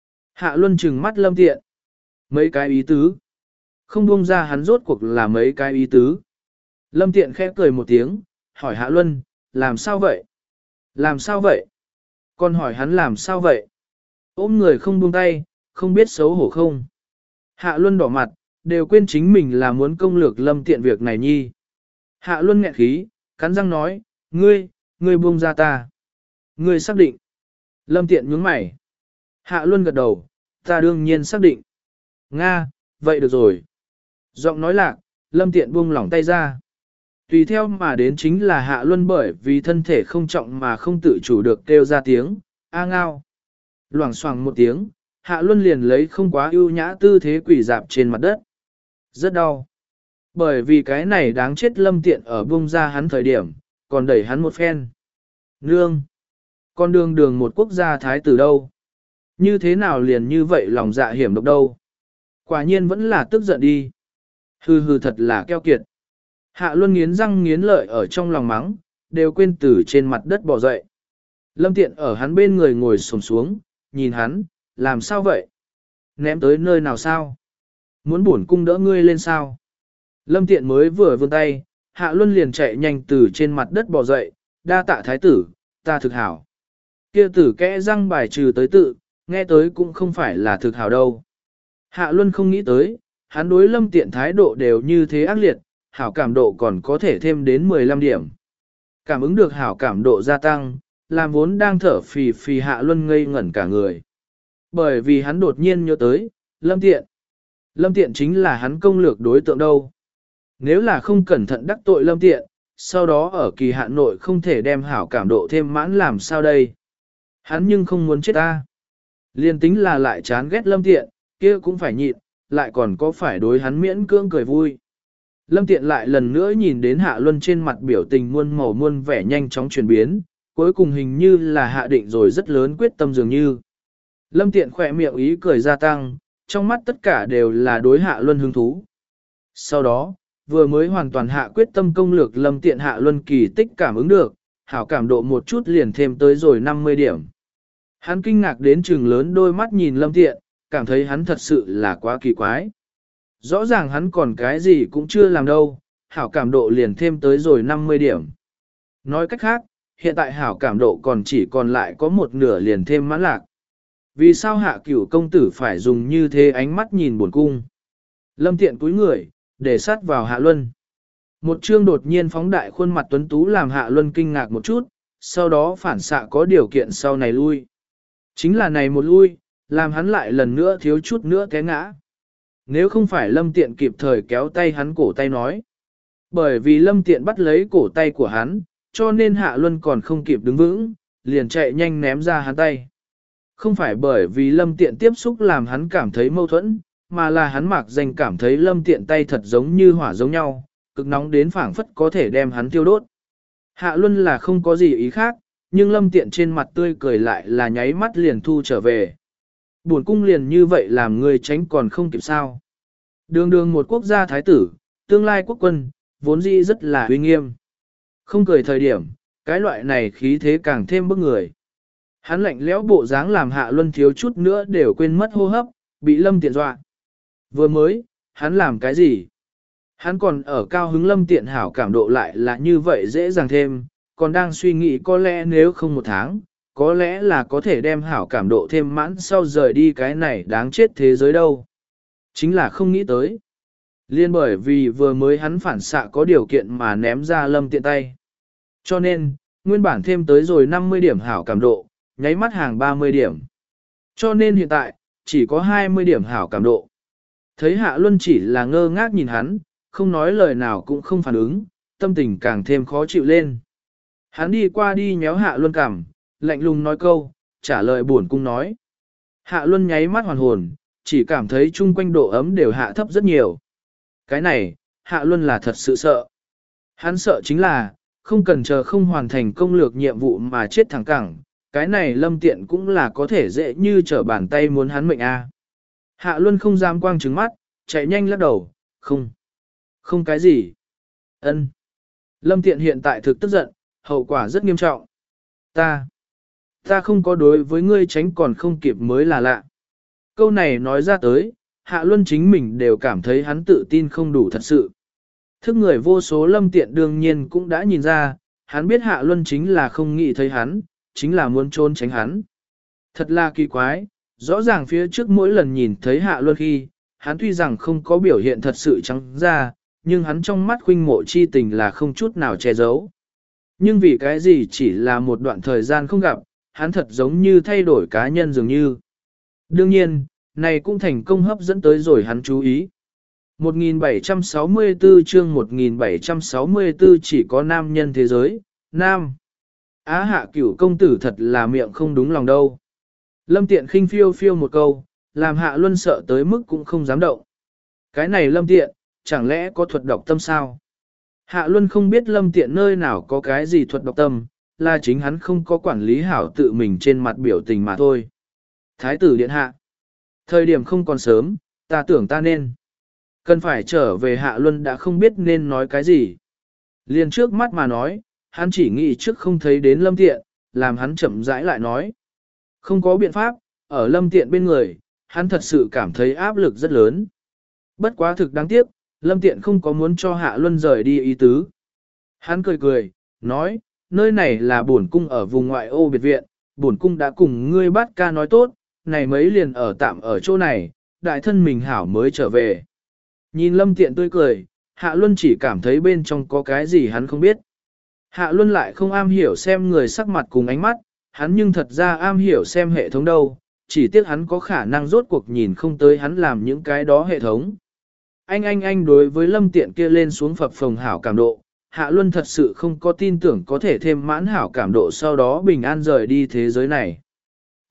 Hạ Luân trừng mắt Lâm Tiện. Mấy cái ý tứ. Không buông ra hắn rốt cuộc là mấy cái ý tứ. Lâm Tiện khẽ cười một tiếng, hỏi Hạ Luân, làm sao vậy? Làm sao vậy? Con hỏi hắn làm sao vậy? Ôm người không buông tay, không biết xấu hổ không? Hạ Luân đỏ mặt, đều quên chính mình là muốn công lược Lâm Tiện việc này nhi. Hạ Luân nghẹn khí, cắn răng nói, ngươi, ngươi buông ra ta. Ngươi xác định. Lâm Tiện nhướng mày. Hạ Luân gật đầu, ta đương nhiên xác định. Nga, vậy được rồi. Giọng nói lạc, Lâm Tiện buông lỏng tay ra. Tùy theo mà đến chính là Hạ Luân bởi vì thân thể không trọng mà không tự chủ được kêu ra tiếng, a ngao. Loảng xoảng một tiếng, Hạ Luân liền lấy không quá ưu nhã tư thế quỷ dạp trên mặt đất. Rất đau. Bởi vì cái này đáng chết Lâm Tiện ở buông ra hắn thời điểm, còn đẩy hắn một phen. Nương! Con đường đường một quốc gia thái tử đâu? Như thế nào liền như vậy lòng dạ hiểm độc đâu? Quả nhiên vẫn là tức giận đi. Hừ hừ thật là keo kiệt. Hạ Luân nghiến răng nghiến lợi ở trong lòng mắng, đều quên từ trên mặt đất bỏ dậy. Lâm Tiện ở hắn bên người ngồi xổm xuống, nhìn hắn, làm sao vậy? Ném tới nơi nào sao? Muốn bổn cung đỡ ngươi lên sao? Lâm Tiện mới vừa vươn tay, Hạ Luân liền chạy nhanh từ trên mặt đất bỏ dậy, đa tạ thái tử, ta thực hảo. Kia tử kẽ răng bài trừ tới tự, nghe tới cũng không phải là thực hảo đâu. Hạ Luân không nghĩ tới, hắn đối Lâm Tiện thái độ đều như thế ác liệt, hảo cảm độ còn có thể thêm đến mười lăm điểm. Cảm ứng được hảo cảm độ gia tăng, làm vốn đang thở phì phì Hạ Luân ngây ngẩn cả người. Bởi vì hắn đột nhiên nhớ tới, Lâm Tiện. Lâm Tiện chính là hắn công lược đối tượng đâu. Nếu là không cẩn thận đắc tội Lâm Tiện, sau đó ở kỳ hạn nội không thể đem hảo cảm độ thêm mãn làm sao đây. Hắn nhưng không muốn chết ta. Liên tính là lại chán ghét Lâm Tiện, kia cũng phải nhịn, lại còn có phải đối hắn miễn cưỡng cười vui. Lâm Tiện lại lần nữa nhìn đến Hạ Luân trên mặt biểu tình muôn màu muôn vẻ nhanh chóng chuyển biến, cuối cùng hình như là hạ định rồi rất lớn quyết tâm dường như. Lâm Tiện khỏe miệng ý cười gia tăng, trong mắt tất cả đều là đối Hạ Luân hứng thú. Sau đó, vừa mới hoàn toàn hạ quyết tâm công lược Lâm Tiện Hạ Luân kỳ tích cảm ứng được, hảo cảm độ một chút liền thêm tới rồi năm mươi điểm. Hắn kinh ngạc đến trừng lớn đôi mắt nhìn Lâm Tiện, cảm thấy hắn thật sự là quá kỳ quái. Rõ ràng hắn còn cái gì cũng chưa làm đâu, hảo cảm độ liền thêm tới rồi năm mươi điểm. Nói cách khác, hiện tại hảo cảm độ còn chỉ còn lại có một nửa liền thêm mãn lạc. Vì sao Hạ Cửu công tử phải dùng như thế ánh mắt nhìn buồn cung? Lâm Tiện cúi người, để sát vào Hạ Luân. Một chương đột nhiên phóng đại khuôn mặt tuấn tú làm Hạ Luân kinh ngạc một chút, sau đó phản xạ có điều kiện sau này lui. Chính là này một lui, làm hắn lại lần nữa thiếu chút nữa té ngã. Nếu không phải Lâm Tiện kịp thời kéo tay hắn cổ tay nói. Bởi vì Lâm Tiện bắt lấy cổ tay của hắn, cho nên Hạ Luân còn không kịp đứng vững, liền chạy nhanh ném ra hắn tay. Không phải bởi vì Lâm Tiện tiếp xúc làm hắn cảm thấy mâu thuẫn, mà là hắn mạc danh cảm thấy Lâm Tiện tay thật giống như hỏa giống nhau, cực nóng đến phảng phất có thể đem hắn tiêu đốt. Hạ Luân là không có gì ý khác, nhưng Lâm Tiện trên mặt tươi cười lại là nháy mắt liền thu trở về. Buồn cung liền như vậy làm người tránh còn không kịp sao. Đường đường một quốc gia thái tử, tương lai quốc quân, vốn dĩ rất là uy nghiêm. Không cười thời điểm, cái loại này khí thế càng thêm bức người. Hắn lạnh lẽo bộ dáng làm Hạ Luân thiếu chút nữa đều quên mất hô hấp, bị Lâm Tiện dọa. Vừa mới, hắn làm cái gì? Hắn còn ở cao hứng Lâm Tiện hảo cảm độ lại là như vậy dễ dàng thêm, còn đang suy nghĩ có lẽ nếu không một tháng, có lẽ là có thể đem hảo cảm độ thêm mãn sau rời đi cái này đáng chết thế giới đâu. Chính là không nghĩ tới. Liên bởi vì vừa mới hắn phản xạ có điều kiện mà ném ra Lâm Tiện tay. Cho nên, nguyên bản thêm tới rồi năm mươi điểm hảo cảm độ, nháy mắt hàng ba mươi điểm. Cho nên hiện tại, chỉ có hai mươi điểm hảo cảm độ. Thấy Hạ Luân chỉ là ngơ ngác nhìn hắn, không nói lời nào cũng không phản ứng, tâm tình càng thêm khó chịu lên. Hắn đi qua đi nhéo Hạ Luân cằm, lạnh lùng nói câu, trả lời buồn cung nói. Hạ Luân nháy mắt hoàn hồn, chỉ cảm thấy chung quanh độ ấm đều hạ thấp rất nhiều. Cái này, Hạ Luân là thật sự sợ. Hắn sợ chính là, không cần chờ không hoàn thành công lược nhiệm vụ mà chết thẳng cẳng, cái này Lâm Tiện cũng là có thể dễ như trở bàn tay muốn hắn mệnh a. Hạ Luân không dám quang trứng mắt, chạy nhanh lắc đầu, không. Không cái gì. Ân. Lâm Tiện hiện tại thực tức giận, hậu quả rất nghiêm trọng. Ta. Ta không có đối với ngươi tránh còn không kịp mới là lạ. Câu này nói ra tới, Hạ Luân chính mình đều cảm thấy hắn tự tin không đủ thật sự. Thức người vô số Lâm Tiện đương nhiên cũng đã nhìn ra, hắn biết Hạ Luân chính là không nghĩ thấy hắn, chính là muốn trốn tránh hắn. Thật là kỳ quái, rõ ràng phía trước mỗi lần nhìn thấy Hạ Luân khi, hắn tuy rằng không có biểu hiện thật sự trắng ra, nhưng hắn trong mắt khuynh mộ chi tình là không chút nào che giấu. Nhưng vì cái gì chỉ là một đoạn thời gian không gặp, hắn thật giống như thay đổi cá nhân dường như. Đương nhiên, này cũng thành công hấp dẫn tới rồi hắn chú ý. một nghìn bảy trăm sáu mươi tư chương một nghìn bảy trăm sáu mươi tư chỉ có nam nhân thế giới, nam. Á Hạ Cửu công tử thật là miệng không đúng lòng đâu. Lâm Tiện khinh phiêu phiêu một câu, làm Hạ Luân sợ tới mức cũng không dám động. Cái này Lâm Tiện, chẳng lẽ có thuật độc tâm sao? Hạ Luân không biết Lâm Tiện nơi nào có cái gì thuật độc tâm, là chính hắn không có quản lý hảo tự mình trên mặt biểu tình mà thôi. Thái tử điện hạ. Thời điểm không còn sớm, ta tưởng ta nên. Cần phải trở về Hạ Luân đã không biết nên nói cái gì. Liền trước mắt mà nói, hắn chỉ nghĩ trước không thấy đến Lâm Tiện, làm hắn chậm rãi lại nói. Không có biện pháp, ở Lâm Tiện bên người, hắn thật sự cảm thấy áp lực rất lớn. Bất quá thực đáng tiếc, Lâm Tiện không có muốn cho Hạ Luân rời đi ý tứ. Hắn cười cười, nói, nơi này là bổn cung ở vùng ngoại ô biệt viện, bổn cung đã cùng ngươi bát ca nói tốt, này mấy liền ở tạm ở chỗ này, đại thân mình hảo mới trở về. Nhìn Lâm Tiện tươi cười, Hạ Luân chỉ cảm thấy bên trong có cái gì hắn không biết. Hạ Luân lại không am hiểu xem người sắc mặt cùng ánh mắt, hắn nhưng thật ra am hiểu xem hệ thống đâu, chỉ tiếc hắn có khả năng rốt cuộc nhìn không tới hắn làm những cái đó hệ thống. Anh anh anh đối với Lâm Tiện kia lên xuống phập phồng hảo cảm độ, Hạ Luân thật sự không có tin tưởng có thể thêm mãn hảo cảm độ sau đó bình an rời đi thế giới này.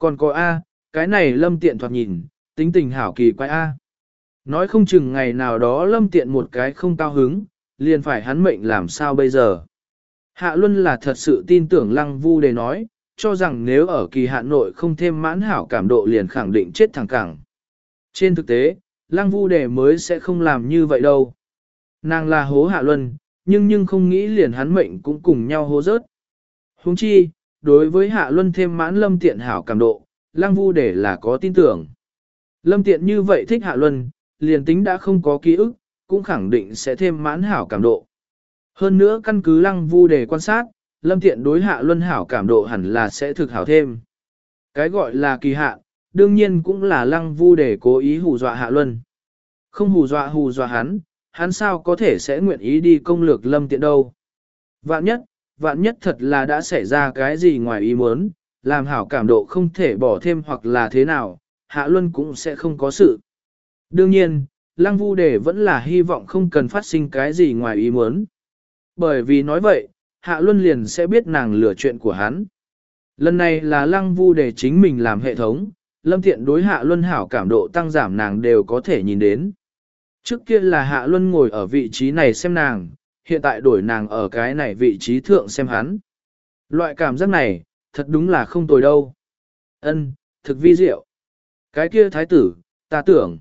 Còn có A, cái này lâm tiện thoạt nhìn, tính tình hảo kỳ quái A. Nói không chừng ngày nào đó lâm tiện một cái không cao hứng, liền phải hắn mệnh làm sao bây giờ. Hạ Luân là thật sự tin tưởng Lăng Vu Đề nói, cho rằng nếu ở kỳ hạn nội không thêm mãn hảo cảm độ liền khẳng định chết thẳng cẳng. Trên thực tế, Lăng Vu Đề mới sẽ không làm như vậy đâu. Nàng là hố Hạ Luân, nhưng nhưng không nghĩ liền hắn mệnh cũng cùng nhau hố rớt. Huống chi, đối với Hạ Luân thêm mãn lâm tiện hảo cảm độ, Lăng Vu Đề là có tin tưởng. Lâm tiện như vậy thích Hạ Luân, liền tính đã không có ký ức, cũng khẳng định sẽ thêm mãn hảo cảm độ. Hơn nữa căn cứ Lăng Vu Đề quan sát, lâm tiện đối Hạ Luân hảo cảm độ hẳn là sẽ thực hảo thêm. Cái gọi là kỳ hạn, đương nhiên cũng là Lăng Vu Đề cố ý hù dọa Hạ Luân. Không hù dọa hù dọa hắn, hắn sao có thể sẽ nguyện ý đi công lược lâm tiện đâu. Vạn nhất, vạn nhất thật là đã xảy ra cái gì ngoài ý muốn, làm hảo cảm độ không thể bỏ thêm hoặc là thế nào, Hạ Luân cũng sẽ không có sự. Đương nhiên, Lăng Vu Đề vẫn là hy vọng không cần phát sinh cái gì ngoài ý muốn. Bởi vì nói vậy, Hạ Luân liền sẽ biết nàng lừa chuyện của hắn. Lần này là Lăng Vu Đề chính mình làm hệ thống, lâm tiện đối Hạ Luân hảo cảm độ tăng giảm nàng đều có thể nhìn đến. Trước kia là Hạ Luân ngồi ở vị trí này xem nàng, hiện tại đổi nàng ở cái này vị trí thượng xem hắn. Loại cảm giác này, thật đúng là không tồi đâu. Ân, thực vi diệu. Cái kia thái tử, ta tưởng,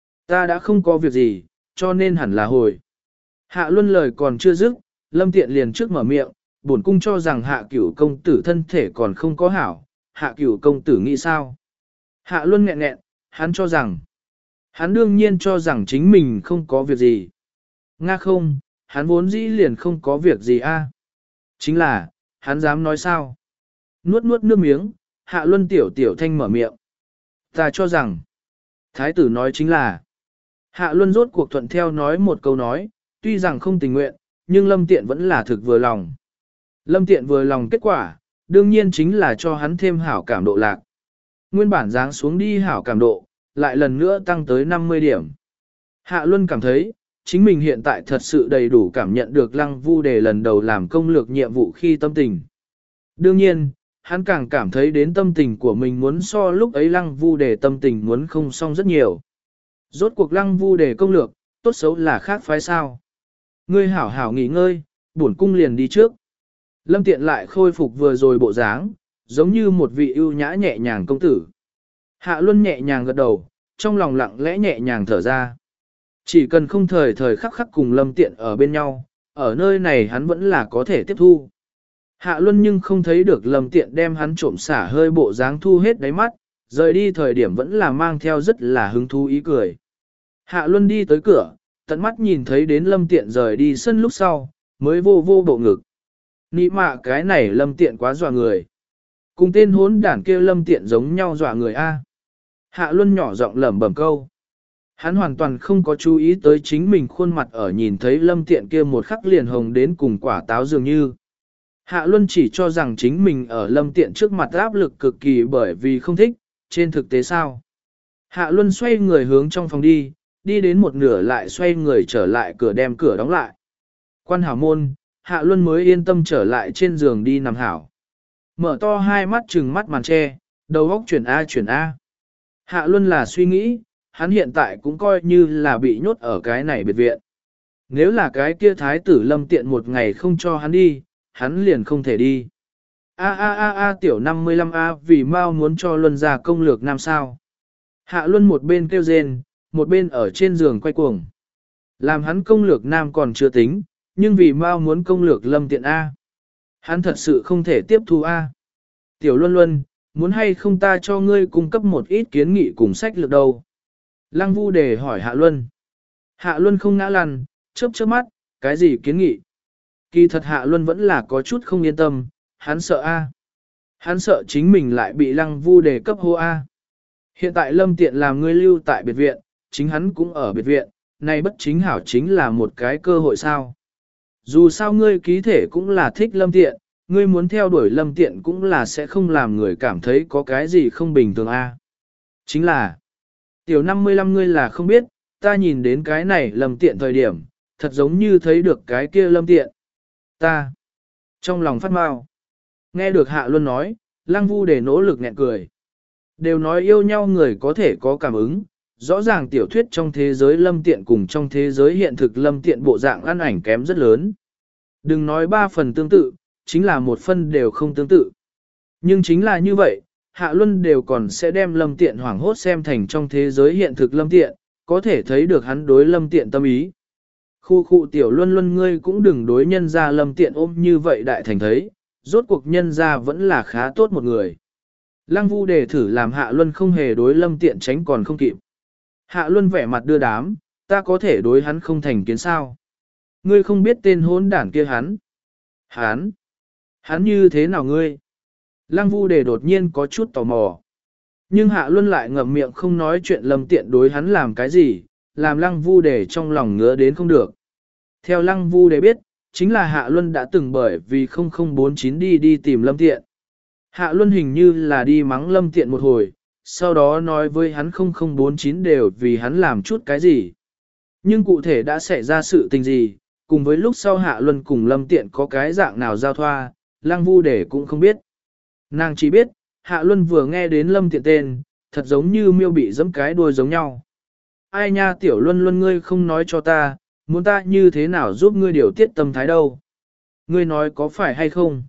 ta đã không có việc gì, cho nên hẳn là hồi. Hạ Luân lời còn chưa dứt, lâm tiện liền trước mở miệng, bổn cung cho rằng hạ cửu công tử thân thể còn không có hảo, hạ cửu công tử nghĩ sao? Hạ Luân nghẹn nghẹn, hắn cho rằng, hắn đương nhiên cho rằng chính mình không có việc gì. Nga không, hắn vốn dĩ liền không có việc gì a. Chính là, hắn dám nói sao? Nuốt nuốt nước miếng, Hạ Luân tiểu tiểu thanh mở miệng. Ta cho rằng, thái tử nói chính là, Hạ Luân rốt cuộc thuận theo nói một câu nói, tuy rằng không tình nguyện, nhưng Lâm Tiện vẫn là thực vừa lòng. Lâm Tiện vừa lòng kết quả, đương nhiên chính là cho hắn thêm hảo cảm độ lạc. Nguyên bản giáng xuống đi hảo cảm độ, lại lần nữa tăng tới năm mươi điểm. Hạ Luân cảm thấy, chính mình hiện tại thật sự đầy đủ cảm nhận được Lăng Vu Đề lần đầu làm công lược nhiệm vụ khi tâm tình. Đương nhiên, hắn càng cảm thấy đến tâm tình của mình muốn so lúc ấy Lăng Vu Đề tâm tình muốn không xong rất nhiều. Rốt cuộc Lăng Vu Đề công lược, tốt xấu là khác phái sao. Ngươi hảo hảo nghỉ ngơi, bổn cung liền đi trước. Lâm Tiện lại khôi phục vừa rồi bộ dáng, giống như một vị ưu nhã nhẹ nhàng công tử. Hạ Luân nhẹ nhàng gật đầu, trong lòng lặng lẽ nhẹ nhàng thở ra. Chỉ cần không thời thời khắc khắc cùng Lâm Tiện ở bên nhau, ở nơi này hắn vẫn là có thể tiếp thu. Hạ Luân nhưng không thấy được Lâm Tiện đem hắn trộm xả hơi bộ dáng thu hết đáy mắt, rời đi thời điểm vẫn là mang theo rất là hứng thú ý cười. Hạ Luân đi tới cửa, tận mắt nhìn thấy đến Lâm Tiện rời đi sân lúc sau, mới vô vô bộ ngực. Nị mạ cái này Lâm Tiện quá dọa người. Cùng tên hốn đản kia Lâm Tiện giống nhau dọa người a. Hạ Luân nhỏ giọng lẩm bẩm câu. Hắn hoàn toàn không có chú ý tới chính mình khuôn mặt ở nhìn thấy Lâm Tiện kia một khắc liền hồng đến cùng quả táo dường như. Hạ Luân chỉ cho rằng chính mình ở Lâm Tiện trước mặt áp lực cực kỳ bởi vì không thích, trên thực tế sao. Hạ Luân xoay người hướng trong phòng đi, đi đến một nửa lại xoay người trở lại cửa đem cửa đóng lại. Quan hảo môn, Hạ Luân mới yên tâm trở lại trên giường đi nằm hảo. Mở to hai mắt trừng mắt màn che, đầu óc chuyển A chuyển A. Hạ Luân là suy nghĩ, hắn hiện tại cũng coi như là bị nhốt ở cái này biệt viện. Nếu là cái kia thái tử Lâm Tiện một ngày không cho hắn đi, hắn liền không thể đi. A a a a tiểu năm mươi lăm A vì mau muốn cho Luân ra công lược nam sao. Hạ Luân một bên kêu rên, một bên ở trên giường quay cuồng. Làm hắn công lược nam còn chưa tính, nhưng vì mau muốn công lược Lâm Tiện A. Hắn thật sự không thể tiếp thu A. Tiểu Luân Luân, muốn hay không ta cho ngươi cung cấp một ít kiến nghị cùng sách lược đâu. Lăng Vu Đề hỏi Hạ Luân. Hạ Luân không ngã lăn, chớp chớp mắt, cái gì kiến nghị? Kỳ thật Hạ Luân vẫn là có chút không yên tâm, hắn sợ A. Hắn sợ chính mình lại bị Lăng Vu Đề cấp hô A. Hiện tại Lâm Tiện làm ngươi lưu tại biệt viện, chính hắn cũng ở biệt viện, này bất chính hảo chính là một cái cơ hội sao. Dù sao ngươi ký thể cũng là thích Lâm Tiện, ngươi muốn theo đuổi Lâm Tiện cũng là sẽ không làm người cảm thấy có cái gì không bình thường a. Chính là, tiểu năm mươi lăm ngươi là không biết, ta nhìn đến cái này Lâm Tiện thời điểm, thật giống như thấy được cái kia Lâm Tiện. Ta, trong lòng phát mau. Nghe được Hạ Luân nói, Lăng Vu Đề nỗ lực nghẹn cười. Đều nói yêu nhau người có thể có cảm ứng, rõ ràng tiểu thuyết trong thế giới lâm tiện cùng trong thế giới hiện thực lâm tiện bộ dạng ăn ảnh kém rất lớn. Đừng nói ba phần tương tự, chính là một phần đều không tương tự. Nhưng chính là như vậy, Hạ Luân đều còn sẽ đem lâm tiện hoảng hốt xem thành trong thế giới hiện thực lâm tiện, có thể thấy được hắn đối lâm tiện tâm ý. Khu khu tiểu Luân Luân ngươi cũng đừng đối nhân ra lâm tiện ôm như vậy đại thành thấy, rốt cuộc nhân ra vẫn là khá tốt một người. Lăng Vu đề thử làm Hạ Luân không hề đối lâm tiện tránh còn không kịp. Hạ Luân vẻ mặt đưa đám, ta có thể đối hắn không thành kiến sao. Ngươi không biết tên hỗn đản kia hắn. Hắn? Hắn như thế nào ngươi? Lăng Vu đề đột nhiên có chút tò mò. Nhưng Hạ Luân lại ngậm miệng không nói chuyện lâm tiện đối hắn làm cái gì, làm Lăng Vu đề trong lòng ngứa đến không được. Theo Lăng Vu đề biết, chính là Hạ Luân đã từng bởi vì không không bốn chín đi đi tìm lâm tiện. Hạ Luân hình như là đi mắng lâm tiện một hồi, sau đó nói với hắn không không bốn chín đều vì hắn làm chút cái gì. Nhưng cụ thể đã xảy ra sự tình gì, cùng với lúc sau Hạ Luân cùng lâm tiện có cái dạng nào giao thoa, Lăng Vu đề cũng không biết. Nàng chỉ biết, Hạ Luân vừa nghe đến lâm tiện tên, thật giống như miêu bị giẫm cái đuôi giống nhau. Ai nha tiểu Luân Luân ngươi không nói cho ta, muốn ta như thế nào giúp ngươi điều tiết tâm thái đâu. Ngươi nói có phải hay không?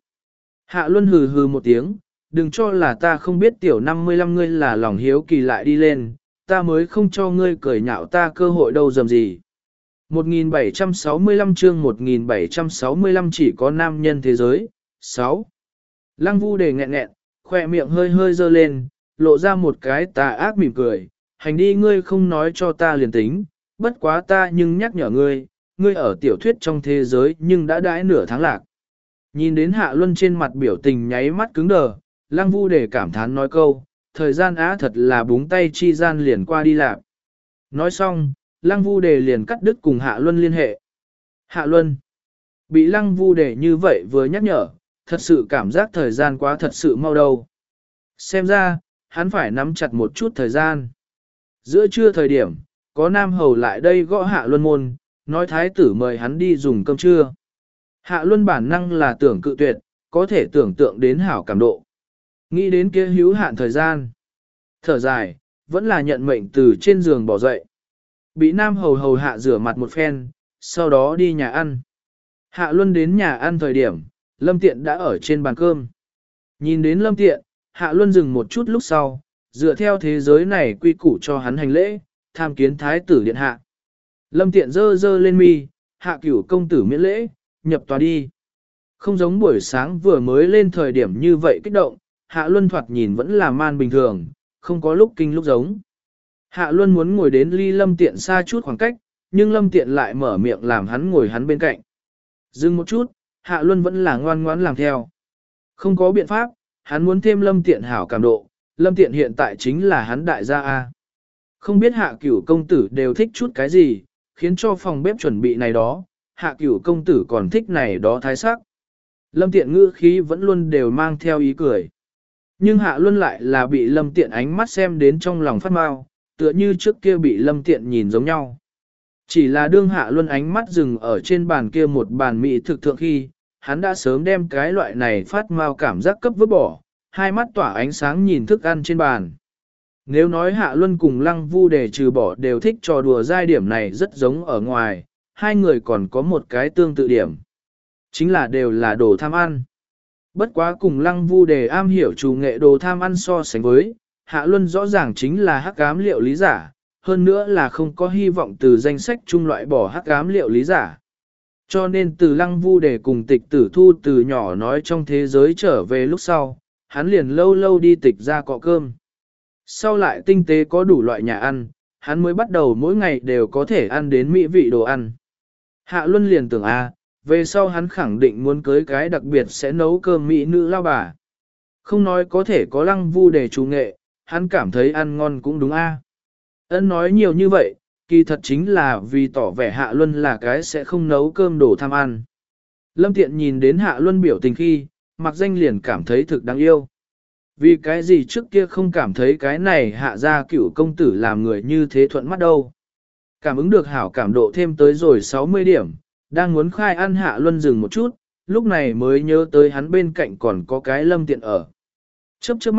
Hạ Luân hừ hừ một tiếng, đừng cho là ta không biết tiểu năm mươi lăm ngươi là lòng hiếu kỳ lại đi lên, ta mới không cho ngươi cười nhạo ta cơ hội đâu dầm gì. một nghìn bảy trăm sáu mươi lăm chương một nghìn bảy trăm sáu mươi lăm chỉ có nam nhân thế giới. sáu. Lăng Vu đề nghẹn nghẹn, khỏe miệng hơi hơi dơ lên, lộ ra một cái tà ác mỉm cười, hành đi ngươi không nói cho ta liền tính, bất quá ta nhưng nhắc nhở ngươi, ngươi ở tiểu thuyết trong thế giới nhưng đã đãi nửa tháng lạc. Nhìn đến Hạ Luân trên mặt biểu tình nháy mắt cứng đờ, Lăng Vu đề cảm thán nói câu, thời gian á thật là búng tay chi gian liền qua đi lạc. Nói xong, Lăng Vu đề liền cắt đứt cùng Hạ Luân liên hệ. Hạ Luân, bị Lăng Vu đề như vậy vừa nhắc nhở, thật sự cảm giác thời gian quá thật sự mau đâu. Xem ra, hắn phải nắm chặt một chút thời gian. Giữa trưa thời điểm, có nam hầu lại đây gõ Hạ Luân môn, nói thái tử mời hắn đi dùng cơm trưa. Hạ Luân bản năng là tưởng cự tuyệt, có thể tưởng tượng đến hảo cảm độ. Nghĩ đến kia hữu hạn thời gian. Thở dài, vẫn là nhận mệnh từ trên giường bỏ dậy. Bị nam hầu hầu hạ rửa mặt một phen, sau đó đi nhà ăn. Hạ Luân đến nhà ăn thời điểm, Lâm Tiện đã ở trên bàn cơm. Nhìn đến Lâm Tiện, Hạ Luân dừng một chút lúc sau, dựa theo thế giới này quy củ cho hắn hành lễ, tham kiến thái tử điện hạ. Lâm Tiện dơ dơ lên mi, Hạ Cửu công tử miễn lễ, nhập tòa đi. Không giống buổi sáng vừa mới lên thời điểm như vậy kích động, Hạ Luân thoạt nhìn vẫn là man bình thường, không có lúc kinh lúc giống. Hạ Luân muốn ngồi đến ly Lâm Tiện xa chút khoảng cách, nhưng Lâm Tiện lại mở miệng làm hắn ngồi hắn bên cạnh. Dừng một chút, Hạ Luân vẫn là ngoan ngoãn làm theo. Không có biện pháp, hắn muốn thêm Lâm Tiện hảo cảm độ, Lâm Tiện hiện tại chính là hắn đại gia A. Không biết Hạ Cửu công tử đều thích chút cái gì, khiến cho phòng bếp chuẩn bị này đó, Hạ Cửu công tử còn thích này đó thái sắc. Lâm Tiện ngữ khí vẫn luôn đều mang theo ý cười. Nhưng Hạ Luân lại là bị Lâm Tiện ánh mắt xem đến trong lòng phát mau, tựa như trước kia bị Lâm Tiện nhìn giống nhau. Chỉ là đương Hạ Luân ánh mắt dừng ở trên bàn kia một bàn mỹ thực thượng khi, hắn đã sớm đem cái loại này phát mau cảm giác cấp vứt bỏ, hai mắt tỏa ánh sáng nhìn thức ăn trên bàn. Nếu nói Hạ Luân cùng Lăng Vu để trừ bỏ đều thích trò đùa giai điểm này rất giống ở ngoài, hai người còn có một cái tương tự điểm. Chính là đều là đồ tham ăn. Bất quá cùng Lăng Vu đề am hiểu chủ nghệ đồ tham ăn so sánh với, Hạ Luân rõ ràng chính là hắc ám liệu lý giả, hơn nữa là không có hy vọng từ danh sách chung loại bỏ hắc ám liệu lý giả. Cho nên từ Lăng Vu đề cùng Tịch Tử Thu từ nhỏ nói trong thế giới trở về lúc sau, hắn liền lâu lâu đi tịch ra cọ cơm. Sau lại tinh tế có đủ loại nhà ăn, hắn mới bắt đầu mỗi ngày đều có thể ăn đến mỹ vị đồ ăn. Hạ Luân liền tưởng a, về sau hắn khẳng định muốn cưới cái đặc biệt sẽ nấu cơm mỹ nữ lao bà. Không nói có thể có Lăng Vu đề chủ nghệ, hắn cảm thấy ăn ngon cũng đúng a. Ân nói nhiều như vậy, kỳ thật chính là vì tỏ vẻ Hạ Luân là cái sẽ không nấu cơm đồ tham ăn. Lâm Tiện nhìn đến Hạ Luân biểu tình khi, mặc danh liền cảm thấy thực đáng yêu. Vì cái gì trước kia không cảm thấy cái này Hạ gia cựu công tử làm người như thế thuận mắt đâu. Cảm ứng được hảo cảm độ thêm tới rồi sáu mươi điểm, đang muốn khai ăn Hạ Luân dừng một chút, lúc này mới nhớ tới hắn bên cạnh còn có cái Lâm Tiện ở. Chớp chớp mắt,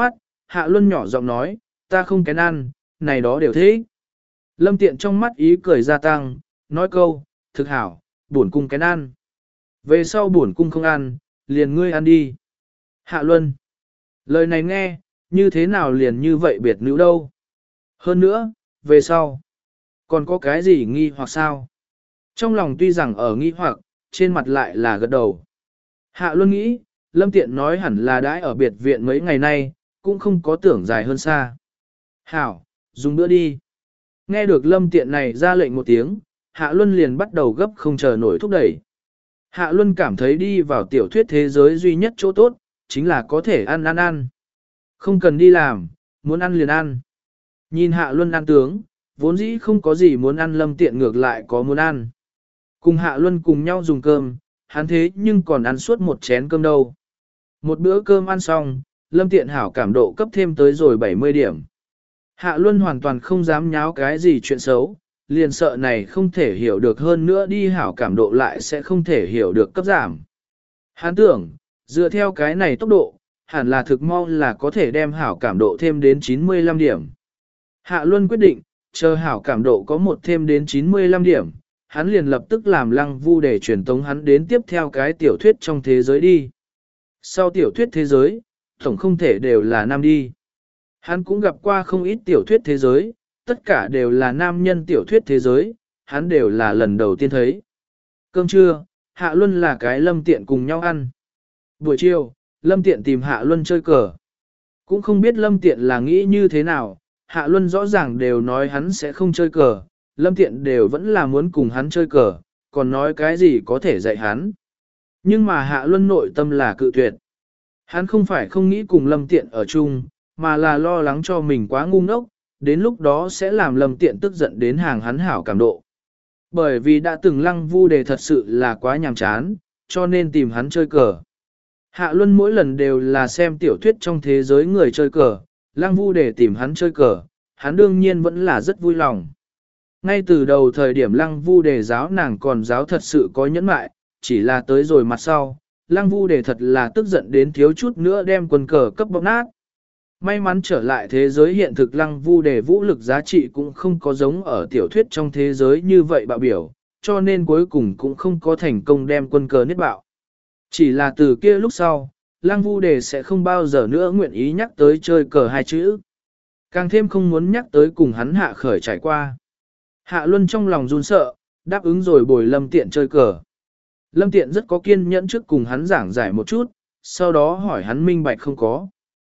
Hạ Luân nhỏ giọng nói, ta không kén ăn, này đó đều thế. Lâm Tiện trong mắt ý cười gia tăng, nói câu, thực hảo, bổn cung kén ăn. Về sau bổn cung không ăn, liền ngươi ăn đi. Hạ Luân. Lời này nghe, như thế nào liền như vậy biệt nữ đâu. Hơn nữa, về sau, còn có cái gì nghi hoặc sao? Trong lòng tuy rằng ở nghi hoặc, trên mặt lại là gật đầu. Hạ Luân nghĩ, Lâm Tiện nói hẳn là đãi ở biệt viện mấy ngày nay, cũng không có tưởng dài hơn xa. Hảo, dùng bữa đi. Nghe được Lâm Tiện này ra lệnh một tiếng, Hạ Luân liền bắt đầu gấp không chờ nổi thúc đẩy. Hạ Luân cảm thấy đi vào tiểu thuyết thế giới duy nhất chỗ tốt, chính là có thể ăn ăn ăn. Không cần đi làm, muốn ăn liền ăn. Nhìn Hạ Luân ăn tướng, vốn dĩ không có gì muốn ăn Lâm Tiện ngược lại có muốn ăn. Cùng Hạ Luân cùng nhau dùng cơm, hắn thế nhưng còn ăn suốt một chén cơm đâu. Một bữa cơm ăn xong, Lâm Tiện hảo cảm độ cấp thêm tới rồi bảy mươi điểm. Hạ Luân hoàn toàn không dám nháo cái gì chuyện xấu, liền sợ này không thể hiểu được hơn nữa đi hảo cảm độ lại sẽ không thể hiểu được cấp giảm. Hắn tưởng, dựa theo cái này tốc độ, hẳn là thực mau là có thể đem hảo cảm độ thêm đến chín mươi lăm điểm. Hạ Luân quyết định, chờ hảo cảm độ có một thêm đến chín mươi lăm điểm, hắn liền lập tức làm Lăng Vu để truyền tống hắn đến tiếp theo cái tiểu thuyết trong thế giới đi. Sau tiểu thuyết thế giới, tổng không thể đều là nam đi. Hắn cũng gặp qua không ít tiểu thuyết thế giới, tất cả đều là nam nhân tiểu thuyết thế giới, hắn đều là lần đầu tiên thấy. Cơm trưa, Hạ Luân là cái Lâm Tiện cùng nhau ăn. Buổi chiều, Lâm Tiện tìm Hạ Luân chơi cờ. Cũng không biết Lâm Tiện là nghĩ như thế nào, Hạ Luân rõ ràng đều nói hắn sẽ không chơi cờ, Lâm Tiện đều vẫn là muốn cùng hắn chơi cờ, còn nói cái gì có thể dạy hắn. Nhưng mà Hạ Luân nội tâm là cự tuyệt. Hắn không phải không nghĩ cùng Lâm Tiện ở chung, mà là lo lắng cho mình quá ngu ngốc, đến lúc đó sẽ làm Lâm Tiện tức giận đến hàng hắn hảo cảm độ. Bởi vì đã từng Lăng Vu đề thật sự là quá nhàm chán, cho nên tìm hắn chơi cờ. Hạ Luân mỗi lần đều là xem tiểu thuyết trong thế giới người chơi cờ, Lăng Vu đề tìm hắn chơi cờ, hắn đương nhiên vẫn là rất vui lòng. Ngay từ đầu thời điểm Lăng Vu đề giáo nàng còn giáo thật sự có nhẫn mại, chỉ là tới rồi mặt sau, Lăng Vu đề thật là tức giận đến thiếu chút nữa đem quân cờ cấp bóp nát. May mắn trở lại thế giới hiện thực, Lăng Vu đề vũ lực giá trị cũng không có giống ở tiểu thuyết trong thế giới như vậy bạo biểu, cho nên cuối cùng cũng không có thành công đem quân cờ niết bạo. Chỉ là từ kia lúc sau, Lăng Vu đề sẽ không bao giờ nữa nguyện ý nhắc tới chơi cờ hai chữ. Càng thêm không muốn nhắc tới cùng hắn Hạ Khởi trải qua. Hạ Luân trong lòng run sợ, đáp ứng rồi bồi Lâm Tiện chơi cờ. Lâm Tiện rất có kiên nhẫn trước cùng hắn giảng giải một chút, sau đó hỏi hắn minh bạch không có.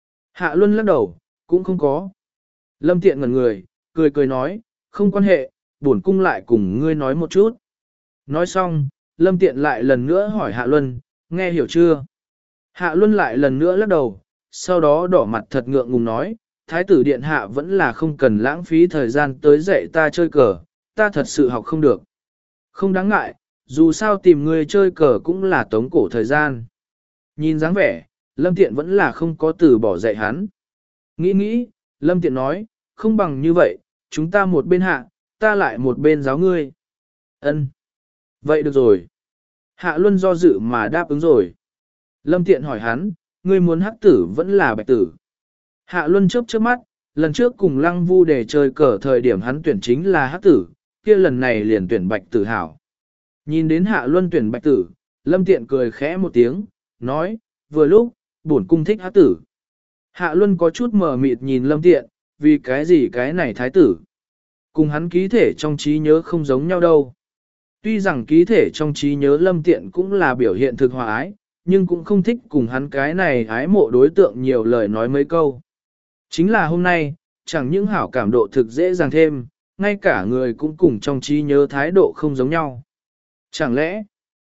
Hạ Luân lắc đầu, cũng không có. Lâm Tiện ngẩn người, cười cười nói, không quan hệ, bổn cung lại cùng ngươi nói một chút. Nói xong, Lâm Tiện lại lần nữa hỏi Hạ Luân, nghe hiểu chưa? Hạ Luân lại lần nữa lắc đầu, sau đó đỏ mặt thật ngượng ngùng nói, Thái tử Điện Hạ vẫn là không cần lãng phí thời gian tới dạy ta chơi cờ, ta thật sự học không được. Không đáng ngại, dù sao tìm người chơi cờ cũng là tống cổ thời gian. Nhìn dáng vẻ, Lâm Tiện vẫn là không có từ bỏ dạy hắn. Nghĩ nghĩ, Lâm Tiện nói, không bằng như vậy, chúng ta một bên hạ, ta lại một bên giáo ngươi. Ân. Vậy được rồi. Hạ Luân do dự mà đáp ứng rồi. Lâm Tiện hỏi hắn, ngươi muốn hắc tử vẫn là bạch tử. Hạ Luân chớp chớp mắt, lần trước cùng Lăng Vu để chơi cờ thời điểm hắn tuyển chính là hắc tử, kia lần này liền tuyển bạch tử hảo. Nhìn đến Hạ Luân tuyển bạch tử, Lâm Tiện cười khẽ một tiếng, nói, vừa lúc, bổn cung thích hắc tử. Hạ Luân có chút mờ mịt nhìn Lâm Tiện, vì cái gì cái này thái tử. Cùng hắn ký thể trong trí nhớ không giống nhau đâu. Tuy rằng ký thể trong trí nhớ Lâm Tiện cũng là biểu hiện thực hòa ái, nhưng cũng không thích cùng hắn cái này ái mộ đối tượng nhiều lời nói mấy câu. Chính là hôm nay, chẳng những hảo cảm độ thực dễ dàng thêm, ngay cả người cũng cùng trong trí nhớ thái độ không giống nhau. Chẳng lẽ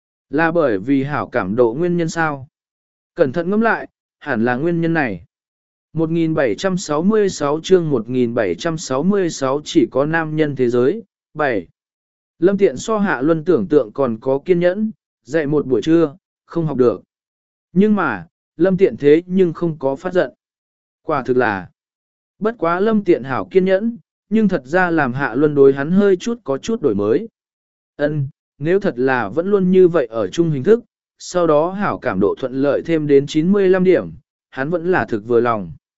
là bởi vì hảo cảm độ nguyên nhân sao? Cẩn thận ngẫm lại, hẳn là nguyên nhân này. một nghìn bảy trăm sáu mươi sáu chương một nghìn bảy trăm sáu mươi sáu chỉ có nam nhân thế giới, bảy. Lâm Tiện so Hạ Luân tưởng tượng còn có kiên nhẫn, dạy một buổi trưa, không học được. Nhưng mà, Lâm Tiện thế nhưng không có phát giận. Quả thực là, bất quá Lâm Tiện hảo kiên nhẫn, nhưng thật ra làm Hạ Luân đối hắn hơi chút có chút đổi mới. Ân, nếu thật là vẫn luôn như vậy ở chung hình thức, sau đó hảo cảm độ thuận lợi thêm đến chín mươi lăm điểm, hắn vẫn là thực vừa lòng.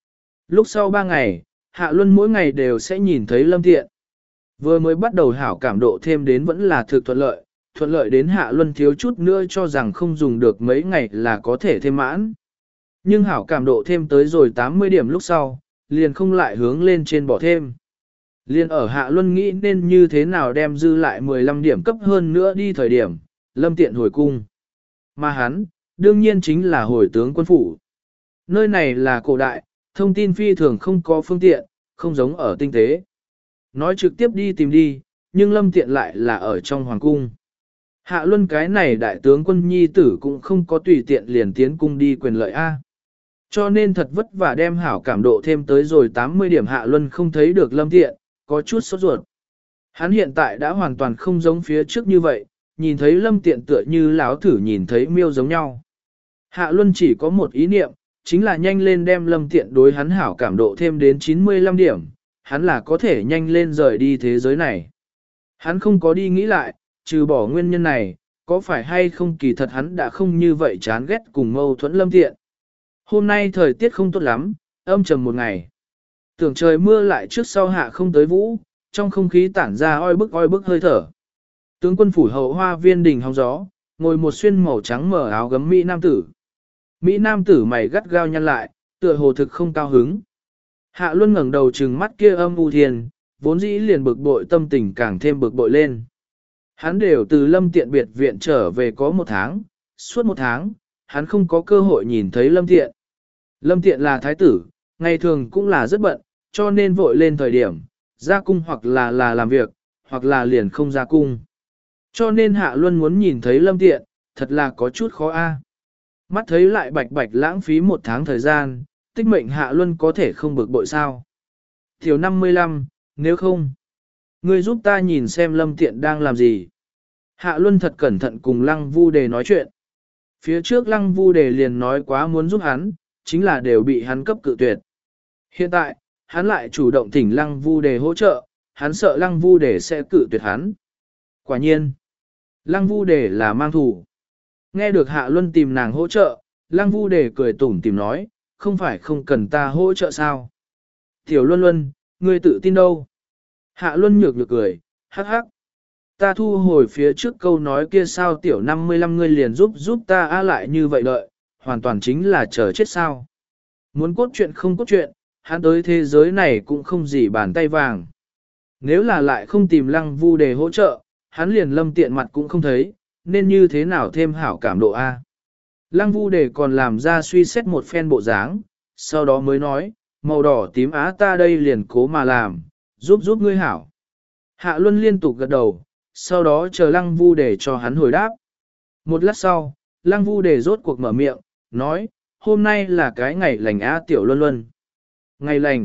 Lúc sau ba ngày, Hạ Luân mỗi ngày đều sẽ nhìn thấy Lâm Tiện. Vừa mới bắt đầu hảo cảm độ thêm đến vẫn là thực thuận lợi, thuận lợi đến Hạ Luân thiếu chút nữa cho rằng không dùng được mấy ngày là có thể thêm mãn. Nhưng hảo cảm độ thêm tới rồi tám mươi điểm lúc sau, liền không lại hướng lên trên bỏ thêm. Liền ở Hạ Luân nghĩ nên như thế nào đem dư lại mười lăm điểm cấp hơn nữa đi thời điểm, Lâm Tiện hồi cung. Mà hắn, đương nhiên chính là hồi tướng quân phủ. Nơi này là cổ đại, thông tin phi thường không có phương tiện, không giống ở tinh tế. Nói trực tiếp đi tìm đi, nhưng Lâm Tiện lại là ở trong hoàng cung. Hạ Luân cái này đại tướng quân nhi tử cũng không có tùy tiện liền tiến cung đi quyền lợi A. Cho nên thật vất vả đem hảo cảm độ thêm tới rồi tám mươi điểm Hạ Luân không thấy được Lâm Tiện, có chút sốt ruột. Hắn hiện tại đã hoàn toàn không giống phía trước như vậy, nhìn thấy Lâm Tiện tựa như láo thử nhìn thấy miêu giống nhau. Hạ Luân chỉ có một ý niệm, chính là nhanh lên đem Lâm Tiện đối hắn hảo cảm độ thêm đến chín mươi lăm điểm, hắn là có thể nhanh lên rời đi thế giới này. Hắn không có đi nghĩ lại, trừ bỏ nguyên nhân này, có phải hay không kỳ thật hắn đã không như vậy chán ghét cùng mâu thuẫn Lâm Tiện. Hôm nay thời tiết không tốt lắm, âm trầm một ngày. Tưởng trời mưa lại trước sau hạ không tới vũ, trong không khí tản ra oi bức oi bức hơi thở. Tướng quân phủ hậu hoa viên đình hóng gió, ngồi một xuyên màu trắng mở áo gấm Mỹ Nam tử. Mỹ Nam tử mày gắt gao nhăn lại, tựa hồ thực không cao hứng. Hạ Luân ngẩng đầu trừng mắt kia âm u thiền, vốn dĩ liền bực bội tâm tình càng thêm bực bội lên. Hắn đều từ Lâm Tiện biệt viện trở về có một tháng, suốt một tháng, hắn không có cơ hội nhìn thấy Lâm Tiện. Lâm Tiện là thái tử, ngày thường cũng là rất bận, cho nên vội lên thời điểm, ra cung hoặc là là làm việc, hoặc là liền không ra cung. Cho nên Hạ Luân muốn nhìn thấy Lâm Tiện, thật là có chút khó a. Mắt thấy lại bạch bạch lãng phí một tháng thời gian, tích mệnh Hạ Luân có thể không bực bội sao. Thiếu năm mươi lăm, nếu không, ngươi giúp ta nhìn xem Lâm Tiện đang làm gì. Hạ Luân thật cẩn thận cùng Lăng Vu Đề nói chuyện. Phía trước Lăng Vu Đề liền nói quá muốn giúp hắn, chính là đều bị hắn cấp cự tuyệt. Hiện tại, hắn lại chủ động thỉnh Lăng Vu Đề hỗ trợ, hắn sợ Lăng Vu Đề sẽ cự tuyệt hắn. Quả nhiên, Lăng Vu Đề là mang thủ. Nghe được Hạ Luân tìm nàng hỗ trợ, Lăng Vu Đề cười tủm tìm nói, không phải không cần ta hỗ trợ sao? Tiểu Luân Luân, ngươi tự tin đâu? Hạ Luân nhược nhược cười, hắc hắc. Ta thu hồi phía trước câu nói kia sao tiểu năm mươi lăm ngươi liền giúp giúp ta á lại như vậy đợi, hoàn toàn chính là chờ chết sao. Muốn cốt truyện không cốt truyện, hắn tới thế giới này cũng không gì bàn tay vàng. Nếu là lại không tìm Lăng Vu Đề hỗ trợ, hắn liền Lâm Tiện mặt cũng không thấy, nên như thế nào thêm hảo cảm độ A. Lăng Vu Đề còn làm ra suy xét một phen bộ dáng, sau đó mới nói, màu đỏ tím á ta đây liền cố mà làm, giúp giúp ngươi hảo. Hạ Luân liên tục gật đầu, sau đó chờ Lăng Vu Đề cho hắn hồi đáp. Một lát sau, Lăng Vu Đề rốt cuộc mở miệng, nói, hôm nay là cái ngày lành á tiểu Luân Luân. Ngày lành.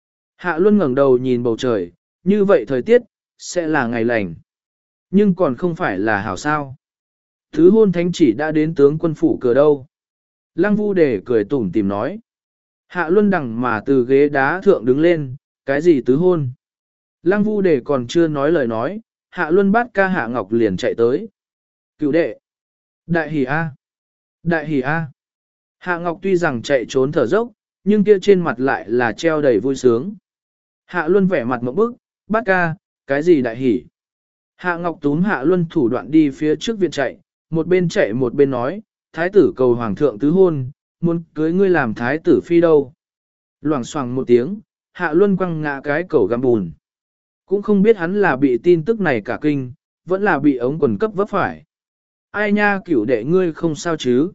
Hạ Luân ngẩng đầu nhìn bầu trời, như vậy thời tiết, sẽ là ngày lành. Nhưng còn không phải là hảo sao. Thứ hôn thánh chỉ đã đến tướng quân phủ cửa đâu. Lăng Vu Đề cười tủm tìm nói. Hạ Luân đằng mà từ ghế đá thượng đứng lên, cái gì tứ hôn. Lăng Vu Đề còn chưa nói lời nói, Hạ Luân bắt ca Hạ Ngọc liền chạy tới. Cựu đệ. Đại hỷ A. Đại hỷ A. Hạ Ngọc tuy rằng chạy trốn thở dốc, nhưng kia trên mặt lại là treo đầy vui sướng. Hạ Luân vẻ mặt mộng bức, bắt ca, cái gì đại hỷ. Hạ Ngọc túm Hạ Luân thủ đoạn đi phía trước viện chạy, một bên chạy một bên nói, thái tử cầu hoàng thượng tứ hôn, muốn cưới ngươi làm thái tử phi đâu. Loảng xoảng một tiếng, Hạ Luân quăng ngã cái cầu găm bùn. Cũng không biết hắn là bị tin tức này cả kinh, vẫn là bị ống quần cấp vấp phải. Ai nha cửu đệ ngươi không sao chứ.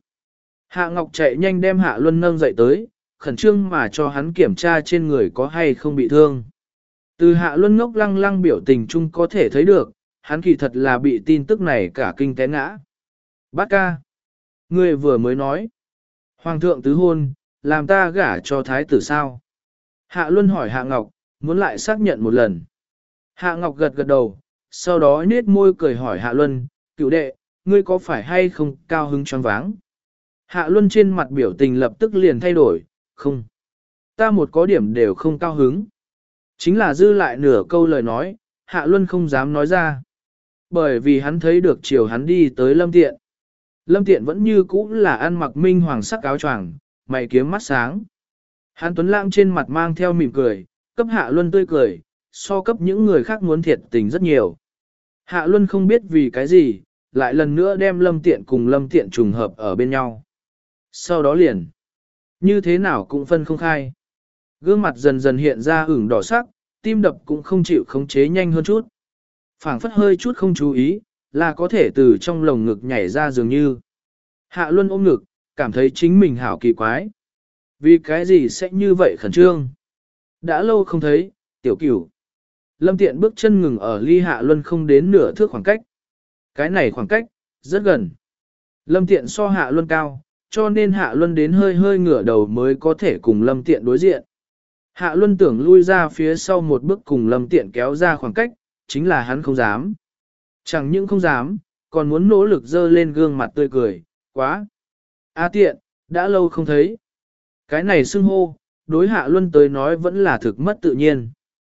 Hạ Ngọc chạy nhanh đem Hạ Luân nâng dậy tới, khẩn trương mà cho hắn kiểm tra trên người có hay không bị thương. Từ Hạ Luân ngốc lăng lăng biểu tình chung có thể thấy được, hắn kỳ thật là bị tin tức này cả kinh té ngã. Bát ca. Ngươi vừa mới nói. Hoàng thượng tứ hôn, làm ta gả cho thái tử sao? Hạ Luân hỏi Hạ Ngọc, muốn lại xác nhận một lần. Hạ Ngọc gật gật đầu, sau đó nết môi cười hỏi Hạ Luân, cựu đệ, ngươi có phải hay không cao hứng choáng váng? Hạ Luân trên mặt biểu tình lập tức liền thay đổi, không. Ta một có điểm đều không cao hứng. Chính là dư lại nửa câu lời nói, Hạ Luân không dám nói ra. Bởi vì hắn thấy được chiều hắn đi tới Lâm Tiện. Lâm Tiện vẫn như cũ là ăn mặc minh hoàng sắc áo choàng, mày kiếm mắt sáng. Hàn Tuấn Lãng trên mặt mang theo mỉm cười, cấp Hạ Luân tươi cười, so cấp những người khác muốn thiệt tình rất nhiều. Hạ Luân không biết vì cái gì, lại lần nữa đem Lâm Tiện cùng Lâm Tiện trùng hợp ở bên nhau. Sau đó liền, như thế nào cũng phân không khai. Gương mặt dần dần hiện ra ửng đỏ sắc, tim đập cũng không chịu khống chế nhanh hơn chút. Phảng phất hơi chút không chú ý, là có thể từ trong lồng ngực nhảy ra dường như. Hạ Luân ôm ngực, cảm thấy chính mình hảo kỳ quái. Vì cái gì sẽ như vậy khẩn trương? Đã lâu không thấy, tiểu cửu. Lâm Tiện bước chân ngừng ở ly Hạ Luân không đến nửa thước khoảng cách. Cái này khoảng cách, rất gần. Lâm Tiện so Hạ Luân cao, cho nên Hạ Luân đến hơi hơi ngửa đầu mới có thể cùng Lâm Tiện đối diện. Hạ Luân tưởng lui ra phía sau một bước cùng Lâm Tiện kéo ra khoảng cách, chính là hắn không dám. Chẳng những không dám, còn muốn nỗ lực dơ lên gương mặt tươi cười, quá. A Tiện, đã lâu không thấy. Cái này xưng hô, đối Hạ Luân tới nói vẫn là thực mất tự nhiên.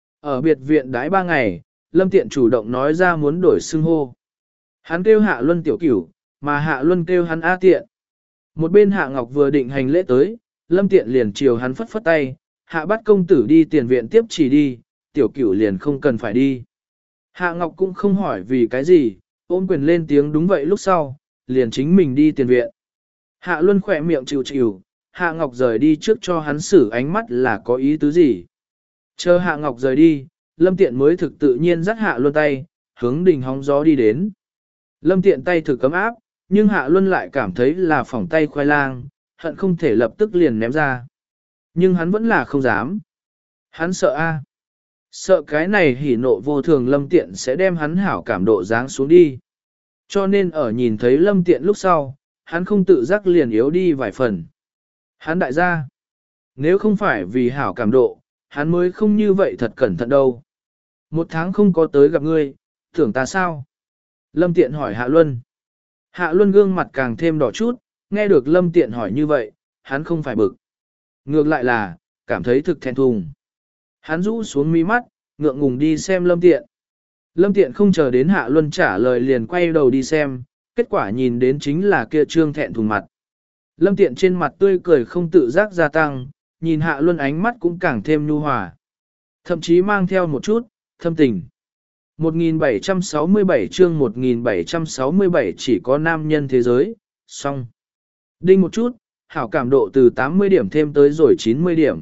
Ở biệt viện đãi ba ngày, Lâm Tiện chủ động nói ra muốn đổi xưng hô. Hắn kêu Hạ Luân tiểu cửu, mà Hạ Luân kêu hắn A Tiện. Một bên Hạ Ngọc vừa định hành lễ tới, Lâm Tiện liền chiều hắn phất phất tay, Hạ bắt công tử đi tiền viện tiếp chỉ đi, tiểu cửu liền không cần phải đi. Hạ Ngọc cũng không hỏi vì cái gì, ôm quyền lên tiếng đúng vậy lúc sau, liền chính mình đi tiền viện. Hạ Luân khỏe miệng chịu chịu, Hạ Ngọc rời đi trước cho hắn xử ánh mắt là có ý tứ gì. Chờ Hạ Ngọc rời đi, Lâm Tiện mới thực tự nhiên dắt Hạ Luân tay, hướng đỉnh hóng gió đi đến. Lâm Tiện tay thực cấm áp, nhưng Hạ Luân lại cảm thấy là phỏng tay khoai lang, hận không thể lập tức liền ném ra. Nhưng hắn vẫn là không dám. Hắn sợ a, sợ cái này hỉ nộ vô thường Lâm Tiện sẽ đem hắn hảo cảm độ dáng xuống đi. Cho nên ở nhìn thấy Lâm Tiện lúc sau, hắn không tự giác liền yếu đi vài phần. Hắn đại gia, nếu không phải vì hảo cảm độ, hắn mới không như vậy thật cẩn thận đâu. Một tháng không có tới gặp ngươi, tưởng ta sao? Lâm Tiện hỏi Hạ Luân. Hạ Luân gương mặt càng thêm đỏ chút, nghe được Lâm Tiện hỏi như vậy, hắn không phải bực. Ngược lại là, cảm thấy thực thẹn thùng. Hắn rũ xuống mi mắt, ngượng ngùng đi xem Lâm Tiện. Lâm Tiện không chờ đến Hạ Luân trả lời liền quay đầu đi xem, kết quả nhìn đến chính là kia trương thẹn thùng mặt. Lâm Tiện trên mặt tươi cười không tự giác gia tăng, nhìn Hạ Luân ánh mắt cũng càng thêm nhu hòa. Thậm chí mang theo một chút, thâm tình. một nghìn bảy trăm sáu mươi bảy chương một nghìn bảy trăm sáu mươi bảy chỉ có nam nhân thế giới, xong. Đinh một chút, hảo cảm độ từ tám mươi điểm thêm tới rồi chín mươi điểm.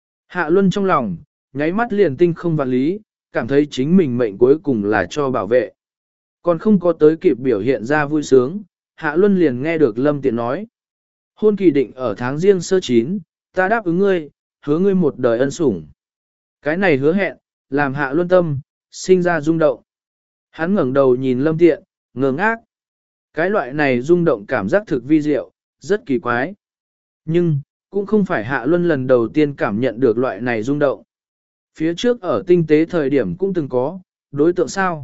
Hạ Luân trong lòng, nháy mắt liền tinh không vạn lý, cảm thấy chính mình mệnh cuối cùng là cho bảo vệ. Còn không có tới kịp biểu hiện ra vui sướng, Hạ Luân liền nghe được Lâm Tiện nói. Hôn kỳ định ở tháng riêng sơ chín, ta đáp ứng ngươi, hứa ngươi một đời ân sủng. Cái này hứa hẹn, làm Hạ Luân tâm, sinh ra rung động. Hắn ngẩng đầu nhìn Lâm Tiện, ngơ ngác. Cái loại này rung động cảm giác thực vi diệu, rất kỳ quái. Nhưng, cũng không phải Hạ Luân lần đầu tiên cảm nhận được loại này rung động. Phía trước ở tinh tế thời điểm cũng từng có, đối tượng sao?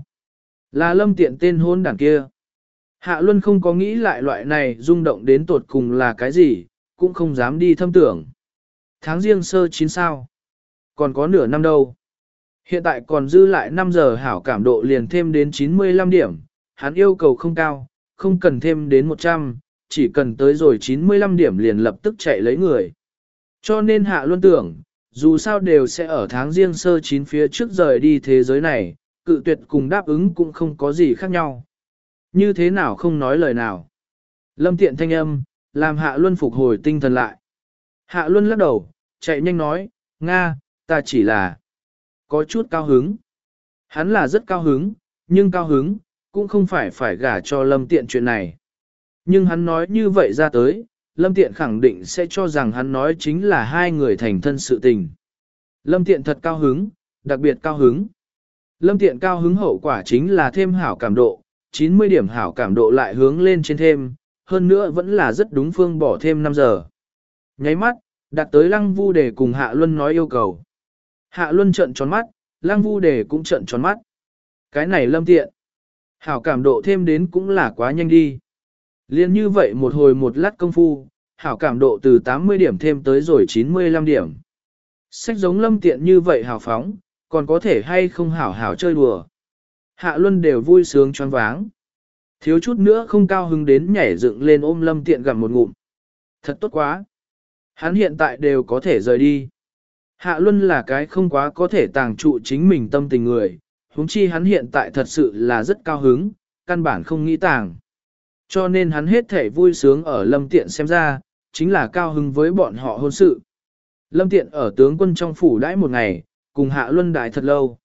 Là Lâm Tiện tên hôn đảng kia. Hạ Luân không có nghĩ lại loại này rung động đến tột cùng là cái gì, cũng không dám đi thâm tưởng. Tháng riêng sơ chín sao? Còn có nửa năm đâu. Hiện tại còn dư lại năm giờ hảo cảm độ liền thêm đến chín mươi lăm điểm, hắn yêu cầu không cao, không cần thêm đến một trăm, chỉ cần tới rồi chín mươi lăm điểm liền lập tức chạy lấy người. Cho nên Hạ Luân tưởng, dù sao đều sẽ ở tháng riêng sơ chín phía trước rời đi thế giới này, cự tuyệt cùng đáp ứng cũng không có gì khác nhau. Như thế nào không nói lời nào. Lâm Tiện thanh âm, làm Hạ Luân phục hồi tinh thần lại. Hạ Luân lắc đầu, chạy nhanh nói, Nga, ta chỉ là có chút cao hứng. Hắn là rất cao hứng, nhưng cao hứng, cũng không phải phải gả cho Lâm Tiện chuyện này. Nhưng hắn nói như vậy ra tới, Lâm Tiện khẳng định sẽ cho rằng hắn nói chính là hai người thành thân sự tình. Lâm Tiện thật cao hứng, đặc biệt cao hứng. Lâm Tiện cao hứng hậu quả chính là thêm hảo cảm độ, chín mươi điểm hảo cảm độ lại hướng lên trên thêm, hơn nữa vẫn là rất đúng phương bỏ thêm năm giờ. Nháy mắt, đặt tới Lăng Vu Đề cùng Hạ Luân nói yêu cầu. Hạ Luân trợn tròn mắt, Lăng Vu Đề cũng trợn tròn mắt. Cái này Lâm Tiện. Hảo cảm độ thêm đến cũng là quá nhanh đi. Liên như vậy một hồi một lát công phu, hảo cảm độ từ tám mươi điểm thêm tới rồi chín mươi lăm điểm. Sách giống Lâm Tiện như vậy hào phóng, còn có thể hay không hảo hảo chơi đùa. Hạ Luân đều vui sướng choáng váng. Thiếu chút nữa không cao hứng đến nhảy dựng lên ôm Lâm Tiện gặm một ngụm. Thật tốt quá. Hắn hiện tại đều có thể rời đi. Hạ Luân là cái không quá có thể tàng trụ chính mình tâm tình người, huống chi hắn hiện tại thật sự là rất cao hứng, căn bản không nghĩ tàng. Cho nên hắn hết thể vui sướng ở Lâm Tiện xem ra, chính là cao hứng với bọn họ hôn sự. Lâm Tiện ở tướng quân trong phủ đãi một ngày, cùng Hạ Luân đãi thật lâu.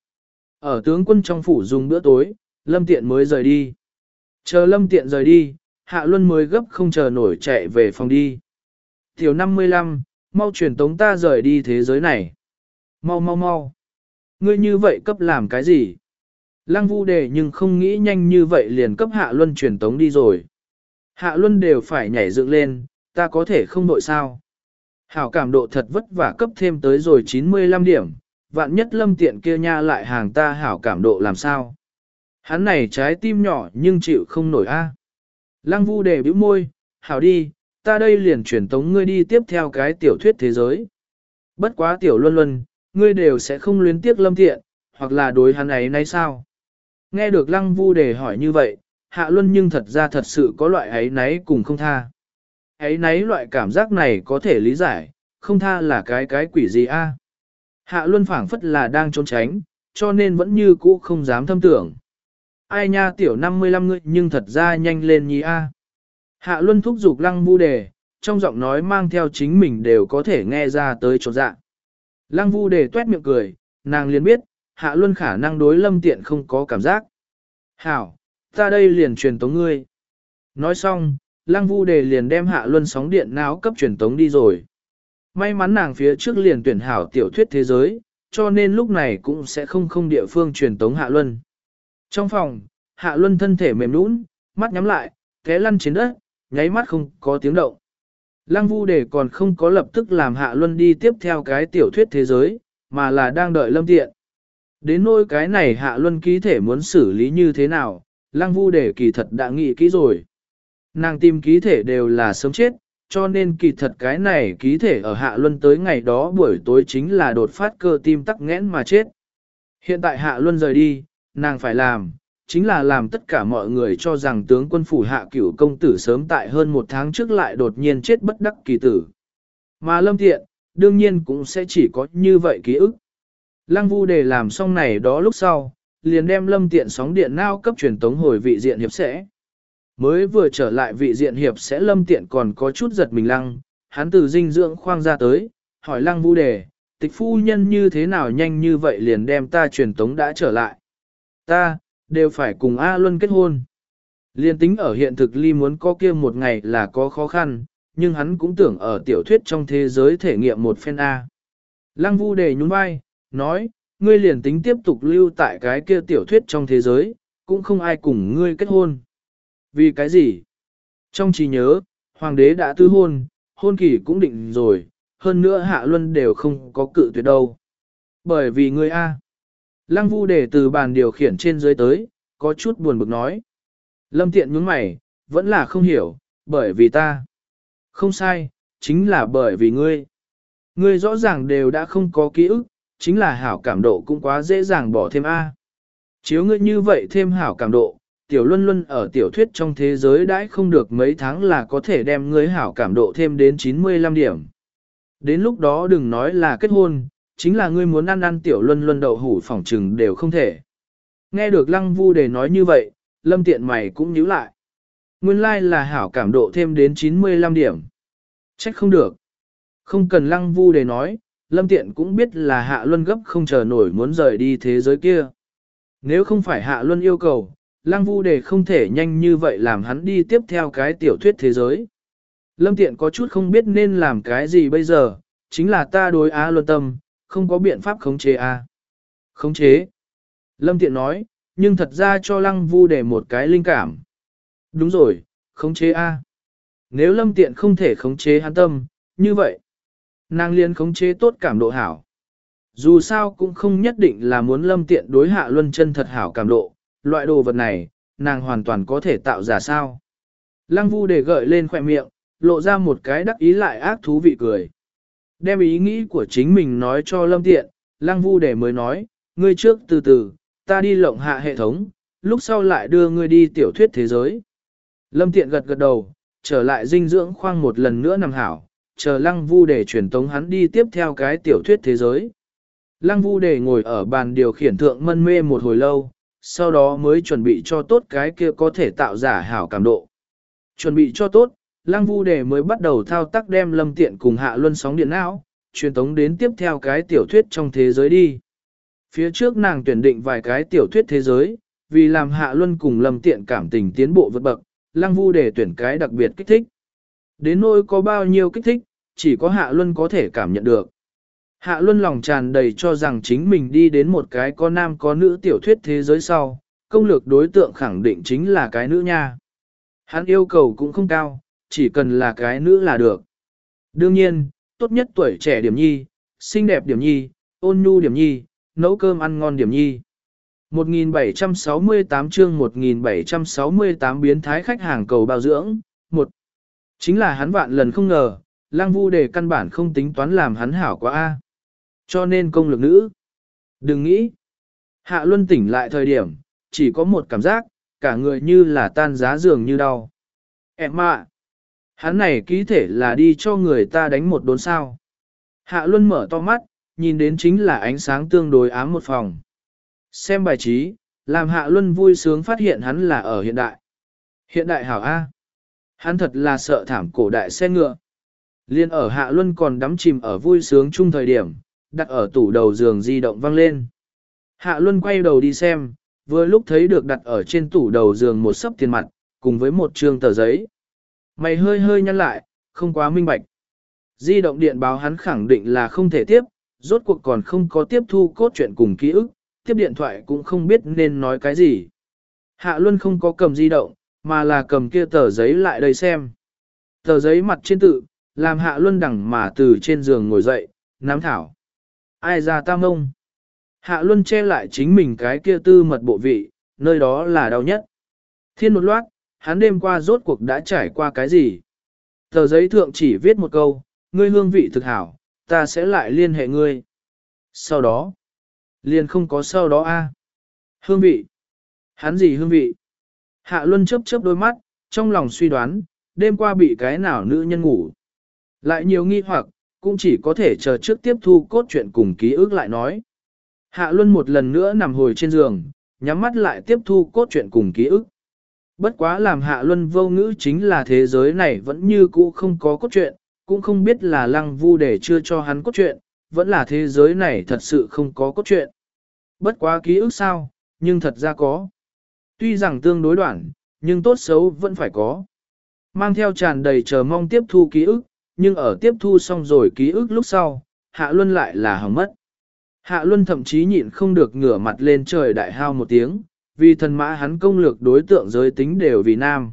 Ở tướng quân trong phủ dùng bữa tối, Lâm Tiện mới rời đi. Chờ Lâm Tiện rời đi, Hạ Luân mới gấp không chờ nổi chạy về phòng đi. Tiểu năm mươi lăm, mau truyền tống ta rời đi thế giới này. Mau mau mau. Ngươi như vậy cấp làm cái gì? Lăng Vu Đề nhưng không nghĩ nhanh như vậy liền cấp Hạ Luân truyền tống đi rồi. Hạ Luân đều phải nhảy dựng lên, ta có thể không đội sao. Hảo cảm độ thật vất vả cấp thêm tới rồi chín mươi lăm điểm, vạn nhất Lâm Tiện kia nha lại hàng ta hảo cảm độ làm sao. Hắn này trái tim nhỏ nhưng chịu không nổi a. Lăng Vu Đề bĩu môi, hảo đi, ta đây liền truyền tống ngươi đi tiếp theo cái tiểu thuyết thế giới. Bất quá tiểu Luân Luân, ngươi đều sẽ không luyến tiếc Lâm Tiện, hoặc là đối hắn ấy nay sao? Nghe được Lăng Vu Đề hỏi như vậy, Hạ Luân nhưng thật ra thật sự có loại ấy náy cùng không tha. Ấy náy loại cảm giác này có thể lý giải, không tha là cái cái quỷ gì a? Hạ Luân phảng phất là đang trốn tránh, cho nên vẫn như cũ không dám thâm tưởng. Ai nha tiểu năm mươi lăm ngươi nhưng thật ra nhanh lên nhí a. Hạ Luân thúc giục Lăng Vu Đề, trong giọng nói mang theo chính mình đều có thể nghe ra tới chỗ dạ. Lăng Vu Đề tuét miệng cười, nàng liền biết, Hạ Luân khả năng đối Lâm Tiện không có cảm giác. Hảo, ta đây liền truyền tống ngươi. Nói xong, Lăng Vu Đề liền đem Hạ Luân sóng điện não cấp truyền tống đi rồi. May mắn nàng phía trước liền tuyển hảo tiểu thuyết thế giới, cho nên lúc này cũng sẽ không không địa phương truyền tống Hạ Luân. Trong phòng, Hạ Luân thân thể mềm nũng, mắt nhắm lại, té lăn trên đất, nháy mắt không có tiếng động. Lăng Vu Đề còn không có lập tức làm Hạ Luân đi tiếp theo cái tiểu thuyết thế giới, mà là đang đợi Lâm Tiện. Đến nỗi cái này Hạ Luân ký thể muốn xử lý như thế nào, Lăng Vu Đề kỳ thật đã nghĩ kỹ rồi. Nàng tìm ký thể đều là sớm chết, cho nên kỳ thật cái này ký thể ở Hạ Luân tới ngày đó buổi tối chính là đột phát cơ tim tắc nghẽn mà chết. Hiện tại Hạ Luân rời đi, nàng phải làm, chính là làm tất cả mọi người cho rằng tướng quân phủ Hạ Cửu công tử sớm tại hơn một tháng trước lại đột nhiên chết bất đắc kỳ tử. Mà Lâm Tiện, đương nhiên cũng sẽ chỉ có như vậy ký ức. Lăng Vu Đề làm xong này đó lúc sau, liền đem Lâm Tiện sóng điện não cấp truyền tống hồi vị diện hiệp sẽ. Mới vừa trở lại vị diện hiệp sẽ Lâm Tiện còn có chút giật mình lăng, hắn từ dinh dưỡng khoang ra tới, hỏi Lăng Vu Đề, tịch phu nhân như thế nào nhanh như vậy liền đem ta truyền tống đã trở lại. Ta, đều phải cùng A Luân kết hôn. Liên tính ở hiện thực ly muốn có kia một ngày là có khó khăn, nhưng hắn cũng tưởng ở tiểu thuyết trong thế giới thể nghiệm một phen A. Lăng Vu Đề nhún vai, nói, ngươi liền tính tiếp tục lưu tại cái kia tiểu thuyết trong thế giới, cũng không ai cùng ngươi kết hôn. Vì cái gì? Trong trí nhớ, hoàng đế đã tư hôn, hôn kỳ cũng định rồi, hơn nữa Hạ Luân đều không có cự tuyệt đâu. Bởi vì ngươi A. Lăng Vu Đề từ bàn điều khiển trên dưới tới, có chút buồn bực nói. Lâm Tiện nhướng mày, vẫn là không hiểu, bởi vì ta. Không sai, chính là bởi vì ngươi. Ngươi rõ ràng đều đã không có ký ức, chính là hảo cảm độ cũng quá dễ dàng bỏ thêm A. Chiếu ngươi như vậy thêm hảo cảm độ, tiểu Luân Luân ở tiểu thuyết trong thế giới đãi không được mấy tháng là có thể đem ngươi hảo cảm độ thêm đến chín mươi lăm điểm. Đến lúc đó đừng nói là kết hôn, chính là ngươi muốn ăn ăn tiểu Luân Luân đậu hủ phỏng trừng đều không thể. Nghe được Lăng Vu Đề nói như vậy, Lâm Tiện mày cũng nhíu lại. Nguyên lai like là hảo cảm độ thêm đến chín mươi lăm điểm. Trách không được. Không cần Lăng Vu Đề nói, Lâm Tiện cũng biết là Hạ Luân gấp không chờ nổi muốn rời đi thế giới kia. Nếu không phải Hạ Luân yêu cầu, Lăng Vu Đề không thể nhanh như vậy làm hắn đi tiếp theo cái tiểu thuyết thế giới. Lâm Tiện có chút không biết nên làm cái gì bây giờ, chính là ta đối Á Luân tâm, không có biện pháp khống chế A. Khống chế. Lâm Tiện nói, nhưng thật ra cho Lăng Vu Đề một cái linh cảm. Đúng rồi, khống chế A. Nếu Lâm Tiện không thể khống chế hắn tâm, như vậy, nàng liền khống chế tốt cảm độ hảo. Dù sao cũng không nhất định là muốn Lâm Tiện đối Hạ Luân chân thật hảo cảm độ, loại đồ vật này, nàng hoàn toàn có thể tạo giả sao. Lăng Vu Đề gợi lên khỏe miệng, lộ ra một cái đắc ý lại ác thú vị cười. Đem ý nghĩ của chính mình nói cho Lâm Tiện, Lăng Vu Đề mới nói, ngươi trước từ từ, ta đi lộng hạ hệ thống, lúc sau lại đưa ngươi đi tiểu thuyết thế giới. Lâm Tiện gật gật đầu, trở lại dinh dưỡng khoang một lần nữa nằm hảo, chờ Lăng Vu để truyền tống hắn đi tiếp theo cái tiểu thuyết thế giới. Lăng Vu để ngồi ở bàn điều khiển thượng mân mê một hồi lâu, sau đó mới chuẩn bị cho tốt cái kia có thể tạo giả hảo cảm độ. Chuẩn bị cho tốt, Lăng Vu để mới bắt đầu thao tác đem Lâm Tiện cùng Hạ Luân sóng điện não, truyền tống đến tiếp theo cái tiểu thuyết trong thế giới đi. Phía trước nàng tuyển định vài cái tiểu thuyết thế giới, vì làm Hạ Luân cùng Lâm Tiện cảm tình tiến bộ vượt bậc, Lăng Vu để tuyển cái đặc biệt kích thích. Đến nỗi có bao nhiêu kích thích, chỉ có Hạ Luân có thể cảm nhận được. Hạ Luân lòng tràn đầy cho rằng chính mình đi đến một cái có nam có nữ tiểu thuyết thế giới sau, công lược đối tượng khẳng định chính là cái nữ nha. Hắn yêu cầu cũng không cao, chỉ cần là cái nữ là được. Đương nhiên, tốt nhất tuổi trẻ điểm nhi, xinh đẹp điểm nhi, ôn nhu điểm nhi, nấu cơm ăn ngon điểm nhi. một nghìn bảy trăm sáu mươi tám chương một nghìn bảy trăm sáu mươi tám biến thái khách hàng cầu bao dưỡng. Một, chính là hắn vạn lần không ngờ, Lăng Vu để căn bản không tính toán làm hắn hảo quá a. Cho nên công lực nữ. Đừng nghĩ. Hạ Luân tỉnh lại thời điểm, chỉ có một cảm giác, cả người như là tan giá giường như đau. Em ạ. Hắn này ký thể là đi cho người ta đánh một đốn sao. Hạ Luân mở to mắt, nhìn đến chính là ánh sáng tương đối ám một phòng. Xem bài trí, làm Hạ Luân vui sướng phát hiện hắn là ở hiện đại. Hiện đại hảo A. Hắn thật là sợ thảm cổ đại xe ngựa. Liên ở Hạ Luân còn đắm chìm ở vui sướng chung thời điểm, đặt ở tủ đầu giường di động vang lên. Hạ Luân quay đầu đi xem, vừa lúc thấy được đặt ở trên tủ đầu giường một sấp tiền mặt, cùng với một trương tờ giấy. Mày hơi hơi nhăn lại, không quá minh bạch. Di động điện báo hắn khẳng định là không thể tiếp, rốt cuộc còn không có tiếp thu cốt truyện cùng ký ức, tiếp điện thoại cũng không biết nên nói cái gì. Hạ Luân không có cầm di động, mà là cầm kia tờ giấy lại đây xem. Tờ giấy mặt trên tự, làm Hạ Luân đẳng mà từ trên giường ngồi dậy, nắm thảo. Ai ra tam ông? Hạ Luân che lại chính mình cái kia tư mật bộ vị, nơi đó là đau nhất. Thiên một loát, hắn đêm qua rốt cuộc đã trải qua cái gì? Tờ giấy thượng chỉ viết một câu, ngươi hương vị thực hảo, ta sẽ lại liên hệ ngươi. Sau đó, liền không có sau đó a. Hương vị? Hắn gì hương vị? Hạ Luân chớp chớp đôi mắt, trong lòng suy đoán, đêm qua bị cái nào nữ nhân ngủ. Lại nhiều nghi hoặc, cũng chỉ có thể chờ trước tiếp thu cốt truyện cùng ký ức lại nói. Hạ Luân một lần nữa nằm hồi trên giường, nhắm mắt lại tiếp thu cốt truyện cùng ký ức. Bất quá làm Hạ Luân vô ngữ chính là thế giới này vẫn như cũ không có cốt truyện, cũng không biết là Lăng Vu để chưa cho hắn cốt truyện, vẫn là thế giới này thật sự không có cốt truyện. Bất quá ký ức sao, nhưng thật ra có. Tuy rằng tương đối đoạn, nhưng tốt xấu vẫn phải có. Mang theo tràn đầy chờ mong tiếp thu ký ức, nhưng ở tiếp thu xong rồi ký ức lúc sau, Hạ Luân lại là hỏng mất. Hạ Luân thậm chí nhịn không được ngửa mặt lên trời đại hao một tiếng, vì thần mã hắn công lược đối tượng giới tính đều vì nam.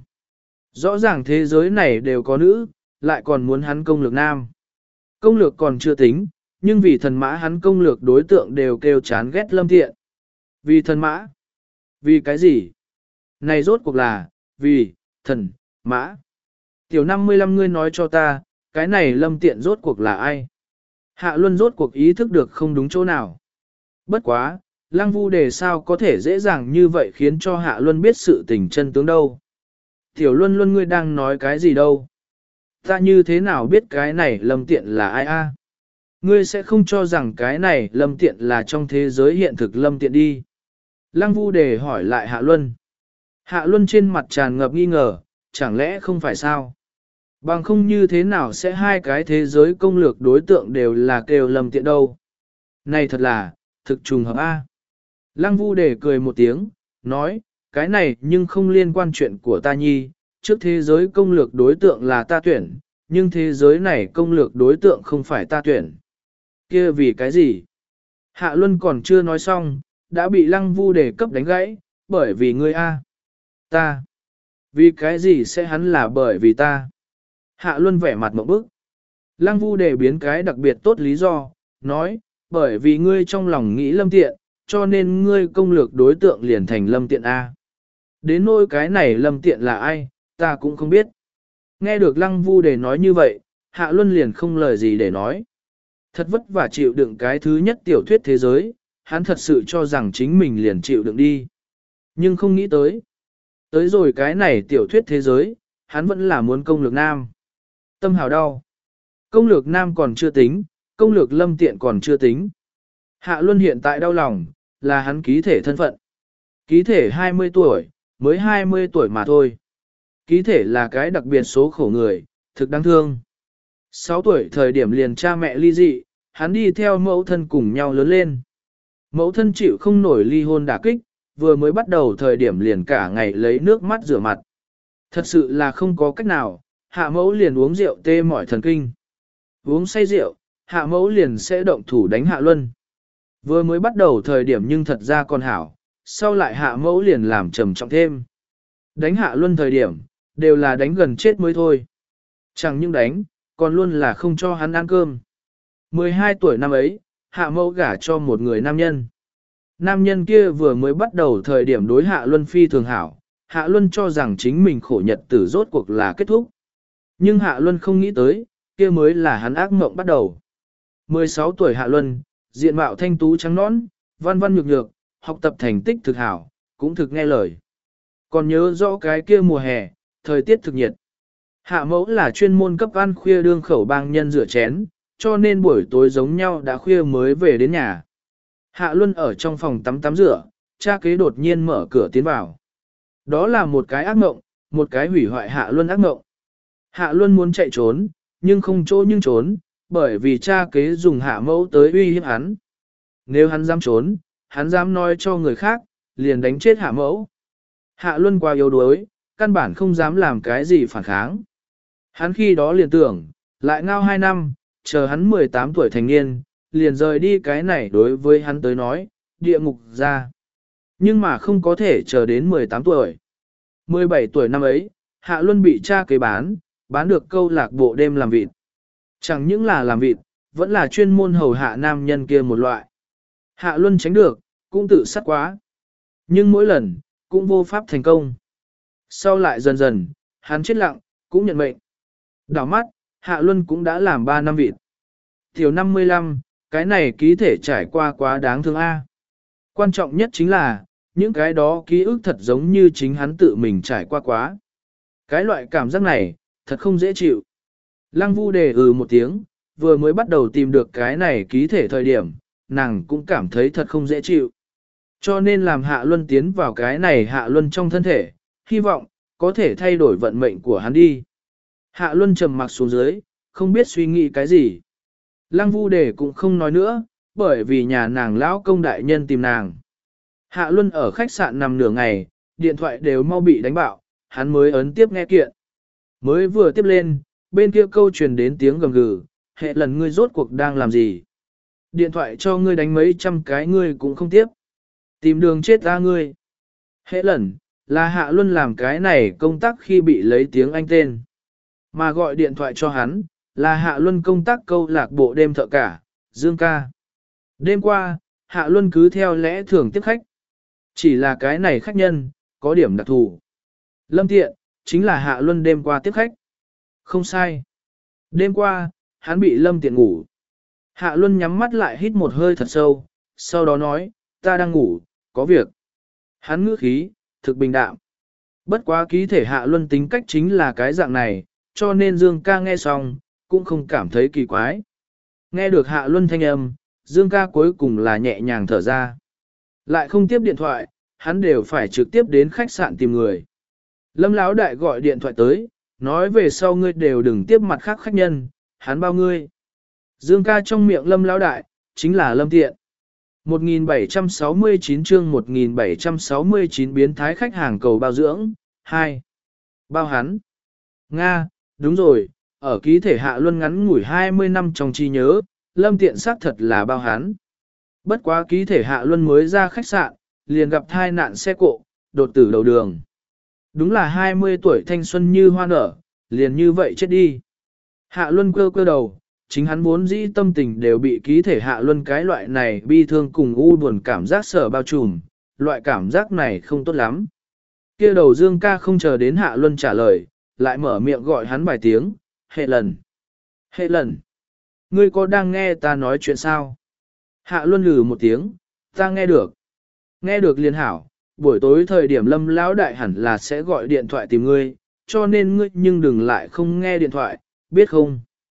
Rõ ràng thế giới này đều có nữ, lại còn muốn hắn công lược nam. Công lược còn chưa tính, nhưng vì thần mã hắn công lược đối tượng đều kêu chán ghét Lâm Thiện. Vì thần mã? Vì cái gì? Này rốt cuộc là, vì, thần, mã. Tiểu năm mươi lăm ngươi nói cho ta, cái này Lâm Tiện rốt cuộc là ai? Hạ Luân rốt cuộc ý thức được không đúng chỗ nào. Bất quá, Lăng Vu đề sao có thể dễ dàng như vậy khiến cho Hạ Luân biết sự tình chân tướng đâu. Tiểu Luân Luân ngươi đang nói cái gì đâu? Ta như thế nào biết cái này Lâm Tiện là ai a? Ngươi sẽ không cho rằng cái này Lâm Tiện là trong thế giới hiện thực Lâm Tiện đi. Lăng Vu đề hỏi lại Hạ Luân. Hạ Luân trên mặt tràn ngập nghi ngờ, chẳng lẽ không phải sao? Bằng không như thế nào sẽ hai cái thế giới công lược đối tượng đều là kêu Lâm Tiện đâu. Này thật là, thực trùng hợp A. Lăng Vu để cười một tiếng, nói, cái này nhưng không liên quan chuyện của ta nhi, trước thế giới công lược đối tượng là ta tuyển, nhưng thế giới này công lược đối tượng không phải ta tuyển. Kia vì cái gì? Hạ Luân còn chưa nói xong, đã bị Lăng Vu để cấp đánh gãy, bởi vì ngươi A. Ta. Vì cái gì sẽ hắn là bởi vì ta? Hạ Luân vẻ mặt mộng bức. Lăng Vu để biến cái đặc biệt tốt lý do, nói, bởi vì ngươi trong lòng nghĩ Lâm Tiện, cho nên ngươi công lược đối tượng liền thành Lâm Tiện A. Đến nỗi cái này Lâm Tiện là ai, ta cũng không biết. Nghe được Lăng Vu để nói như vậy, Hạ Luân liền không lời gì để nói. Thật vất vả chịu đựng cái thứ nhất tiểu thuyết thế giới, hắn thật sự cho rằng chính mình liền chịu đựng đi. Nhưng không nghĩ tới. Tới rồi cái này tiểu thuyết thế giới, hắn vẫn là muốn công lược nam. Tâm hào đau. Công lược nam còn chưa tính, công lược lâm tiện còn chưa tính. Hạ Luân hiện tại đau lòng, là hắn ký thể thân phận. Ký thể hai mươi tuổi, mới hai mươi tuổi mà thôi. Ký thể là cái đặc biệt số khổ người, thực đáng thương. sáu tuổi thời điểm liền cha mẹ ly dị, hắn đi theo mẫu thân cùng nhau lớn lên. Mẫu thân chịu không nổi ly hôn đả kích, vừa mới bắt đầu thời điểm liền cả ngày lấy nước mắt rửa mặt. Thật sự là không có cách nào, hạ mẫu liền uống rượu tê mỏi thần kinh. Uống say rượu, hạ mẫu liền sẽ động thủ đánh Hạ Luân. Vừa mới bắt đầu thời điểm nhưng thật ra còn hảo, sau lại hạ mẫu liền làm trầm trọng thêm. Đánh Hạ Luân thời điểm, đều là đánh gần chết mới thôi. Chẳng những đánh, còn luôn là không cho hắn ăn cơm. mười hai tuổi năm ấy, hạ mẫu gả cho một người nam nhân. Nam nhân kia vừa mới bắt đầu thời điểm đối Hạ Luân phi thường hảo, Hạ Luân cho rằng chính mình khổ nhật tử rốt cuộc là kết thúc. Nhưng Hạ Luân không nghĩ tới, kia mới là hắn ác mộng bắt đầu. mười sáu tuổi Hạ Luân, diện mạo thanh tú trắng nõn, văn văn nhược nhược, học tập thành tích thực hảo, cũng thực nghe lời. Còn nhớ rõ cái kia mùa hè, thời tiết thực nhiệt. Hạ mẫu là chuyên môn cấp ăn khuya đương khẩu bang nhân rửa chén, cho nên buổi tối giống nhau đã khuya mới về đến nhà. Hạ Luân ở trong phòng tắm tắm rửa, cha kế đột nhiên mở cửa tiến vào. Đó là một cái ác mộng, một cái hủy hoại Hạ Luân ác mộng. Hạ Luân muốn chạy trốn, nhưng không chỗ nhưng trốn, bởi vì cha kế dùng hạ mẫu tới uy hiếp hắn. Nếu hắn dám trốn, hắn dám nói cho người khác, liền đánh chết hạ mẫu. Hạ Luân quá yếu đuối, căn bản không dám làm cái gì phản kháng. Hắn khi đó liền tưởng, lại ngao hai năm, chờ hắn mười tám tuổi thành niên, liền rời đi cái này đối với hắn tới nói, địa ngục ra. Nhưng mà không có thể chờ đến mười tám tuổi. mười bảy tuổi năm ấy, Hạ Luân bị cha kế bán, bán được câu lạc bộ đêm làm vịt. Chẳng những là làm vịt, vẫn là chuyên môn hầu hạ nam nhân kia một loại. Hạ Luân tránh được, cũng tự sát quá. Nhưng mỗi lần, cũng vô pháp thành công. Sau lại dần dần, hắn chết lặng, cũng nhận mệnh. Đảo mắt, Hạ Luân cũng đã làm ba năm vịt. Tiểu năm mươi lăm, cái này ký thể trải qua quá đáng thương A. Quan trọng nhất chính là, những cái đó ký ức thật giống như chính hắn tự mình trải qua quá. Cái loại cảm giác này, thật không dễ chịu. Lăng Vu đề ừ một tiếng, vừa mới bắt đầu tìm được cái này ký thể thời điểm, nàng cũng cảm thấy thật không dễ chịu. Cho nên làm Hạ Luân tiến vào cái này Hạ Luân trong thân thể, hy vọng, có thể thay đổi vận mệnh của hắn đi. Hạ Luân trầm mặc xuống dưới, không biết suy nghĩ cái gì. Lăng Vu đề cũng không nói nữa, bởi vì nhà nàng lão công đại nhân tìm nàng. Hạ Luân ở khách sạn nằm nửa ngày, điện thoại đều mau bị đánh bạo, hắn mới ấn tiếp nghe kiện. Mới vừa tiếp lên, bên kia câu truyền đến tiếng gầm gừ, hệ lần ngươi rốt cuộc đang làm gì? Điện thoại cho ngươi đánh mấy trăm cái ngươi cũng không tiếp. Tìm đường chết ra ngươi. Hệ lần, là Hạ Luân làm cái này công tác khi bị lấy tiếng Anh tên. Mà gọi điện thoại cho hắn, là Hạ Luân công tác câu lạc bộ đêm thợ cả, Dương ca. Đêm qua, Hạ Luân cứ theo lẽ thường tiếp khách. Chỉ là cái này khách nhân, có điểm đặc thù. Lâm Tiện, chính là Hạ Luân đêm qua tiếp khách. Không sai. Đêm qua, hắn bị Lâm Tiện ngủ. Hạ Luân nhắm mắt lại hít một hơi thật sâu, sau đó nói, ta đang ngủ, có việc. Hắn ngữ khí, thực bình đạm. Bất quá ký thể Hạ Luân tính cách chính là cái dạng này, cho nên Dương ca nghe xong, cũng không cảm thấy kỳ quái. Nghe được Hạ Luân thanh âm, Dương ca cuối cùng là nhẹ nhàng thở ra. Lại không tiếp điện thoại, hắn đều phải trực tiếp đến khách sạn tìm người. Lâm Lão đại gọi điện thoại tới, nói về sau ngươi đều đừng tiếp mặt khác khách nhân, hắn bao ngươi. Dương ca trong miệng Lâm Lão đại, chính là Lâm Tiện. một nghìn bảy trăm sáu mươi chín chương một nghìn bảy trăm sáu mươi chín biến thái khách hàng cầu bao dưỡng, hai. Bao hắn. Nga, đúng rồi, ở ký thể Hạ Luân ngắn ngủi hai mươi năm trong trí nhớ, Lâm Tiện xác thật là bao hắn. Bất quá ký thể Hạ Luân mới ra khách sạn, liền gặp thai nạn xe cộ, đột tử đầu đường. Đúng là hai mươi tuổi thanh xuân như hoa nở, liền như vậy chết đi. Hạ Luân cơ cơ đầu, chính hắn vốn dĩ tâm tình đều bị ký thể Hạ Luân cái loại này bi thương cùng u buồn cảm giác sở bao trùm, loại cảm giác này không tốt lắm. Kia đầu Dương ca không chờ đến Hạ Luân trả lời, lại mở miệng gọi hắn vài tiếng, hệ lần. Hệ lần. Ngươi có đang nghe ta nói chuyện sao? Hạ Luân lừ một tiếng, ta nghe được. Nghe được liền hảo, buổi tối thời điểm Lâm Lão đại hẳn là sẽ gọi điện thoại tìm ngươi, cho nên ngươi nhưng đừng lại không nghe điện thoại, biết không?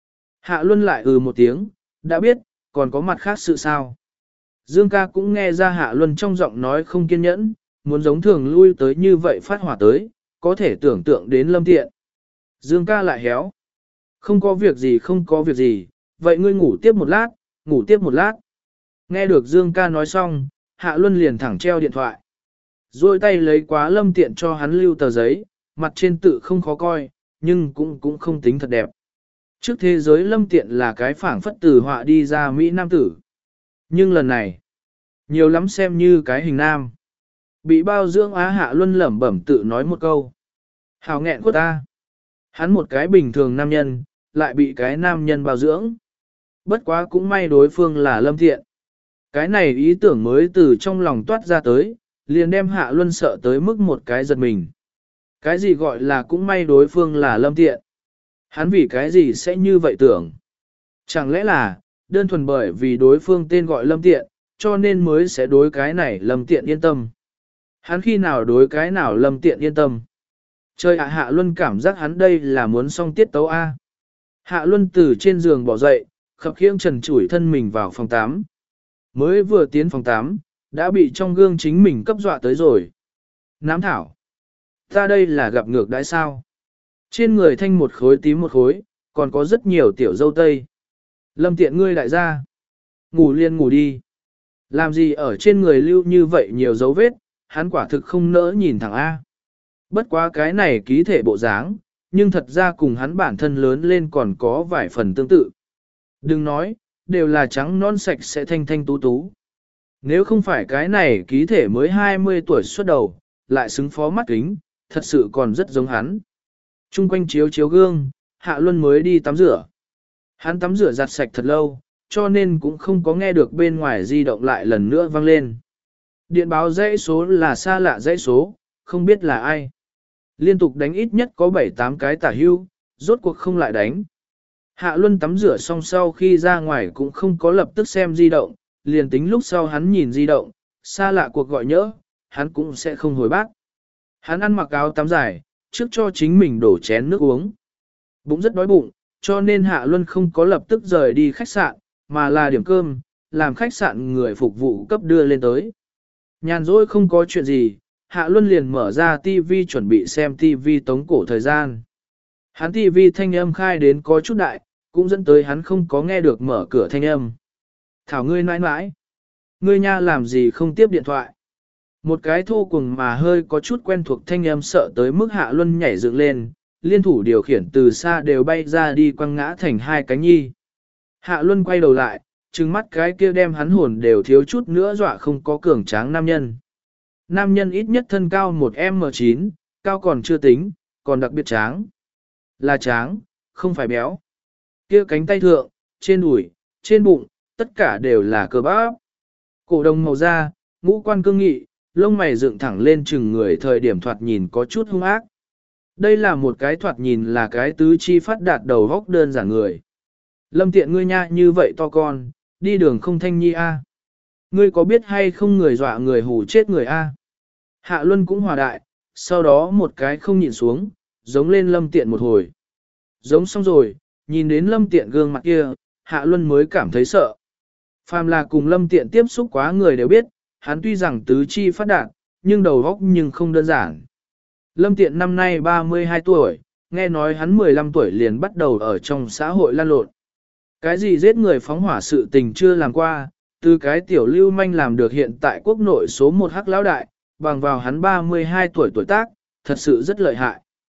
Hạ Luân lại ừ một tiếng, đã biết, còn có mặt khác sự sao. Dương ca cũng nghe ra Hạ Luân trong giọng nói không kiên nhẫn, muốn giống thường lui tới như vậy phát hỏa tới, có thể tưởng tượng đến Lâm Tiện. Dương ca lại héo. Không có việc gì không có việc gì, vậy ngươi ngủ tiếp một lát, ngủ tiếp một lát. Nghe được Dương ca nói xong, Hạ Luân liền thẳng treo điện thoại. Rồi tay lấy quá Lâm Tiện cho hắn lưu tờ giấy, mặt trên tự không khó coi, nhưng cũng cũng không tính thật đẹp. Trước thế giới Lâm Tiện là cái phảng phất từ họa đi ra Mỹ Nam tử. Nhưng lần này, nhiều lắm xem như cái hình nam. Bị bao dưỡng Á Hạ Luân lẩm bẩm tự nói một câu. Hào nghẹn của ta. Hắn một cái bình thường nam nhân, lại bị cái nam nhân bao dưỡng. Bất quá cũng may đối phương là Lâm Thiện. Cái này ý tưởng mới từ trong lòng toát ra tới, liền đem Hạ Luân sợ tới mức một cái giật mình. Cái gì gọi là cũng may đối phương là Lâm Thiện. Hắn vì cái gì sẽ như vậy tưởng? Chẳng lẽ là, đơn thuần bởi vì đối phương tên gọi Lâm Tiện, cho nên mới sẽ đối cái này Lâm Tiện yên tâm. Hắn khi nào đối cái nào Lâm Tiện yên tâm? Trời ạ, Hạ Luân cảm giác hắn đây là muốn xong tiết tấu A. Hạ Luân từ trên giường bỏ dậy, khập khiễng trần trụi thân mình vào phòng tám. Mới vừa tiến phòng tám, đã bị trong gương chính mình cấp dọa tới rồi. Nám thảo. Ta đây là gặp ngược đãi sao? Trên người thanh một khối tím một khối, còn có rất nhiều tiểu dâu tây. Lâm Tiện ngươi đại gia. Ngủ liền ngủ đi. Làm gì ở trên người lưu như vậy nhiều dấu vết, hắn quả thực không nỡ nhìn thẳng A. Bất quá cái này ký thể bộ dáng, nhưng thật ra cùng hắn bản thân lớn lên còn có vài phần tương tự. Đừng nói, đều là trắng non sạch sẽ thanh thanh tú tú. Nếu không phải cái này ký thể mới hai mươi tuổi xuất đầu, lại xứng phó mắt kính, thật sự còn rất giống hắn. Trung quanh chiếu chiếu gương, Hạ Luân mới đi tắm rửa. Hắn tắm rửa giặt sạch thật lâu, cho nên cũng không có nghe được bên ngoài di động lại lần nữa vang lên. Điện báo dãy số là xa lạ dãy số, không biết là ai. Liên tục đánh ít nhất có bảy tám cái tả hưu, rốt cuộc không lại đánh. Hạ Luân tắm rửa xong sau khi ra ngoài cũng không có lập tức xem di động, liền tính lúc sau hắn nhìn di động, xa lạ cuộc gọi nhỡ, hắn cũng sẽ không hồi bác. Hắn ăn mặc áo tắm dài, trước cho chính mình đổ chén nước uống. Bụng rất đói bụng, cho nên Hạ Luân không có lập tức rời đi khách sạn, mà là điểm cơm, làm khách sạn người phục vụ cấp đưa lên tới. Nhàn rỗi không có chuyện gì, Hạ Luân liền mở ra ti vi chuẩn bị xem ti vi tống cổ thời gian. Hắn ti vi thanh âm khai đến có chút đại, cũng dẫn tới hắn không có nghe được mở cửa thanh âm. Thảo ngươi nãi nãi, ngươi nha làm gì không tiếp điện thoại. Một cái thô cùng mà hơi có chút quen thuộc thanh âm sợ tới mức Hạ Luân nhảy dựng lên, liên thủ điều khiển từ xa đều bay ra đi quăng ngã thành hai cánh nhi. Hạ Luân quay đầu lại, trừng mắt cái kia đem hắn hồn đều thiếu chút nữa dọa không có cường tráng nam nhân. Nam nhân ít nhất thân cao một M chín, cao còn chưa tính, còn đặc biệt tráng. Là tráng, không phải béo. Kia cánh tay thượng, trên đùi, trên bụng, tất cả đều là cơ bắp. Cổ đồng màu da, ngũ quan cương nghị, lông mày dựng thẳng lên chừng người thời điểm thoạt nhìn có chút hung ác. Đây là một cái thoạt nhìn là cái tứ chi phát đạt đầu góc đơn giản người. Lâm Tiện ngươi nha như vậy to con, đi đường không thanh nhi a. Ngươi có biết hay không người dọa người hù chết người a? Hạ Luân cũng hòa đại, sau đó một cái không nhìn xuống, giống lên Lâm Tiện một hồi. Giống xong rồi, nhìn đến Lâm Tiện gương mặt kia, Hạ Luân mới cảm thấy sợ. Phàm là cùng Lâm Tiện tiếp xúc quá người đều biết, hắn tuy rằng tứ chi phát đạt, nhưng đầu óc nhưng không đơn giản. Lâm Tiện năm nay ba mươi hai tuổi, nghe nói hắn mười lăm tuổi liền bắt đầu ở trong xã hội lan lộn. Cái gì giết người phóng hỏa sự tình chưa làm qua, từ cái tiểu lưu manh làm được hiện tại quốc nội số một hắc lão đại, bằng vào hắn ba mươi hai tuổi tuổi tác, thật sự rất lợi hại.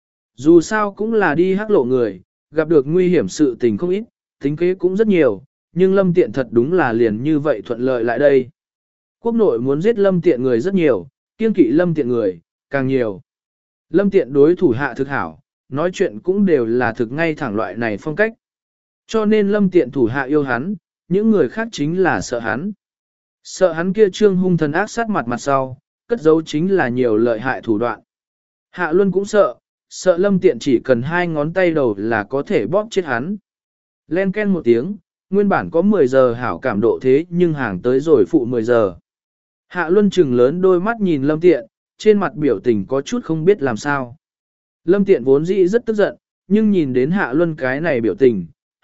Dù sao cũng là đi hắc lộ người, gặp được nguy hiểm sự tình không ít, tính kế cũng rất nhiều, nhưng Lâm Tiện thật đúng là liền như vậy thuận lợi lại đây. Quốc nội muốn giết Lâm Tiện người rất nhiều, kiêng kỵ Lâm Tiện người, càng nhiều. Lâm Tiện đối thủ hạ thực hảo, nói chuyện cũng đều là thực ngay thẳng loại này phong cách. Cho nên Lâm Tiện thủ hạ yêu hắn, những người khác chính là sợ hắn. Sợ hắn kia trương hung thần ác sát mặt mặt sau, cất giấu chính là nhiều lợi hại thủ đoạn. Hạ Luân cũng sợ, sợ Lâm Tiện chỉ cần hai ngón tay đầu là có thể bóp chết hắn. Len ken một tiếng, nguyên bản có mười giờ hảo cảm độ thế nhưng hàng tới rồi phụ mười giờ. Hạ Luân trừng lớn đôi mắt nhìn Lâm Tiện, trên mặt biểu tình có chút không biết làm sao. Lâm Tiện vốn dĩ rất tức giận, nhưng nhìn đến Hạ Luân cái này biểu tình,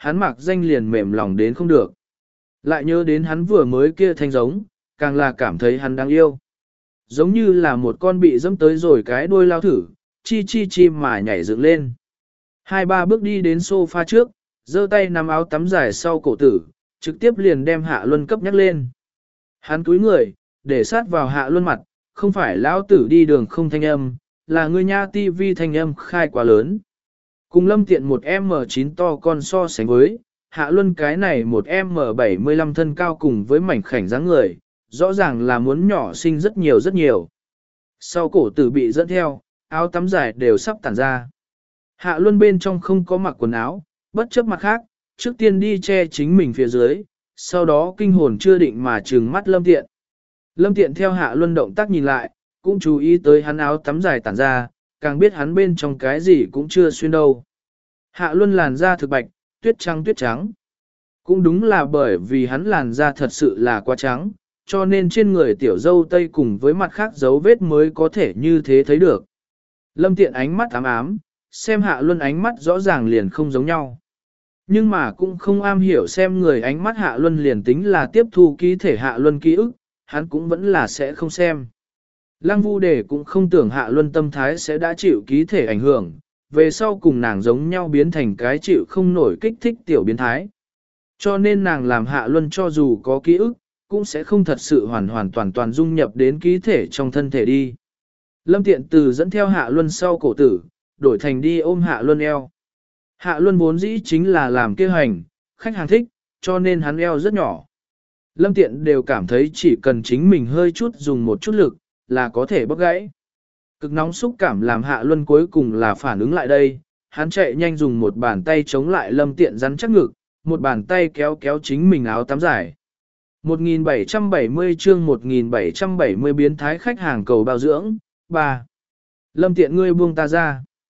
hắn mặc danh liền mềm lòng đến không được. Lại nhớ đến hắn vừa mới kia thanh giống, càng là cảm thấy hắn đáng yêu. Giống như là một con bị dẫm tới rồi cái đuôi lao thử, chi chi chi mà nhảy dựng lên. Hai ba bước đi đến sofa trước, giơ tay nắm áo tắm dài sau cổ tử, trực tiếp liền đem Hạ Luân cấp nhắc lên. Hắn cúi người, để sát vào Hạ Luân mặt, không phải lão tử đi đường không thanh âm, là ngươi nha tivi thanh âm khai quá lớn. Cùng Lâm Tiện một em chín to con so sánh với, Hạ Luân cái này một em bảy mươi lăm thân cao cùng với mảnh khảnh dáng người, rõ ràng là muốn nhỏ xinh rất nhiều rất nhiều. Sau cổ tử bị dẫn theo, áo tắm dài đều sắp tản ra. Hạ Luân bên trong không có mặc quần áo, bất chấp mặt khác, trước tiên đi che chính mình phía dưới, sau đó kinh hồn chưa định mà trừng mắt Lâm Tiện. Lâm Tiện theo Hạ Luân động tác nhìn lại, cũng chú ý tới hắn áo tắm dài tản ra, càng biết hắn bên trong cái gì cũng chưa xuyên đâu. Hạ Luân làn da thực bạch, tuyết trắng tuyết trắng. Cũng đúng là bởi vì hắn làn da thật sự là quá trắng, cho nên trên người tiểu dâu tây cùng với mặt khác dấu vết mới có thể như thế thấy được. Lâm Tiện ánh mắt ám ám, xem Hạ Luân ánh mắt rõ ràng liền không giống nhau. Nhưng mà cũng không am hiểu xem người ánh mắt Hạ Luân liền tính là tiếp thu ký thể Hạ Luân ký ức, hắn cũng vẫn là sẽ không xem. Lăng Vu Đề cũng không tưởng Hạ Luân tâm thái sẽ đã chịu ký thể ảnh hưởng, về sau cùng nàng giống nhau biến thành cái chịu không nổi kích thích tiểu biến thái. Cho nên nàng làm Hạ Luân cho dù có ký ức, cũng sẽ không thật sự hoàn hoàn toàn toàn dung nhập đến ký thể trong thân thể đi. Lâm Tiện Từ dẫn theo Hạ Luân sau cổ tử, đổi thành đi ôm Hạ Luân eo. Hạ Luân vốn dĩ chính là làm kia hành, khách hàng thích, cho nên hắn eo rất nhỏ. Lâm Tiện đều cảm thấy chỉ cần chính mình hơi chút dùng một chút lực, là có thể bóc gãy. Cực nóng xúc cảm làm Hạ Luân cuối cùng là phản ứng lại đây, hắn chạy nhanh dùng một bàn tay chống lại Lâm Tiện rắn chắc ngực, một bàn tay kéo kéo chính mình áo tắm dài. một nghìn bảy trăm bảy mươi chương một nghìn bảy trăm bảy mươi biến thái khách hàng cầu bao dưỡng, ba. Lâm Tiện ngươi buông ta ra.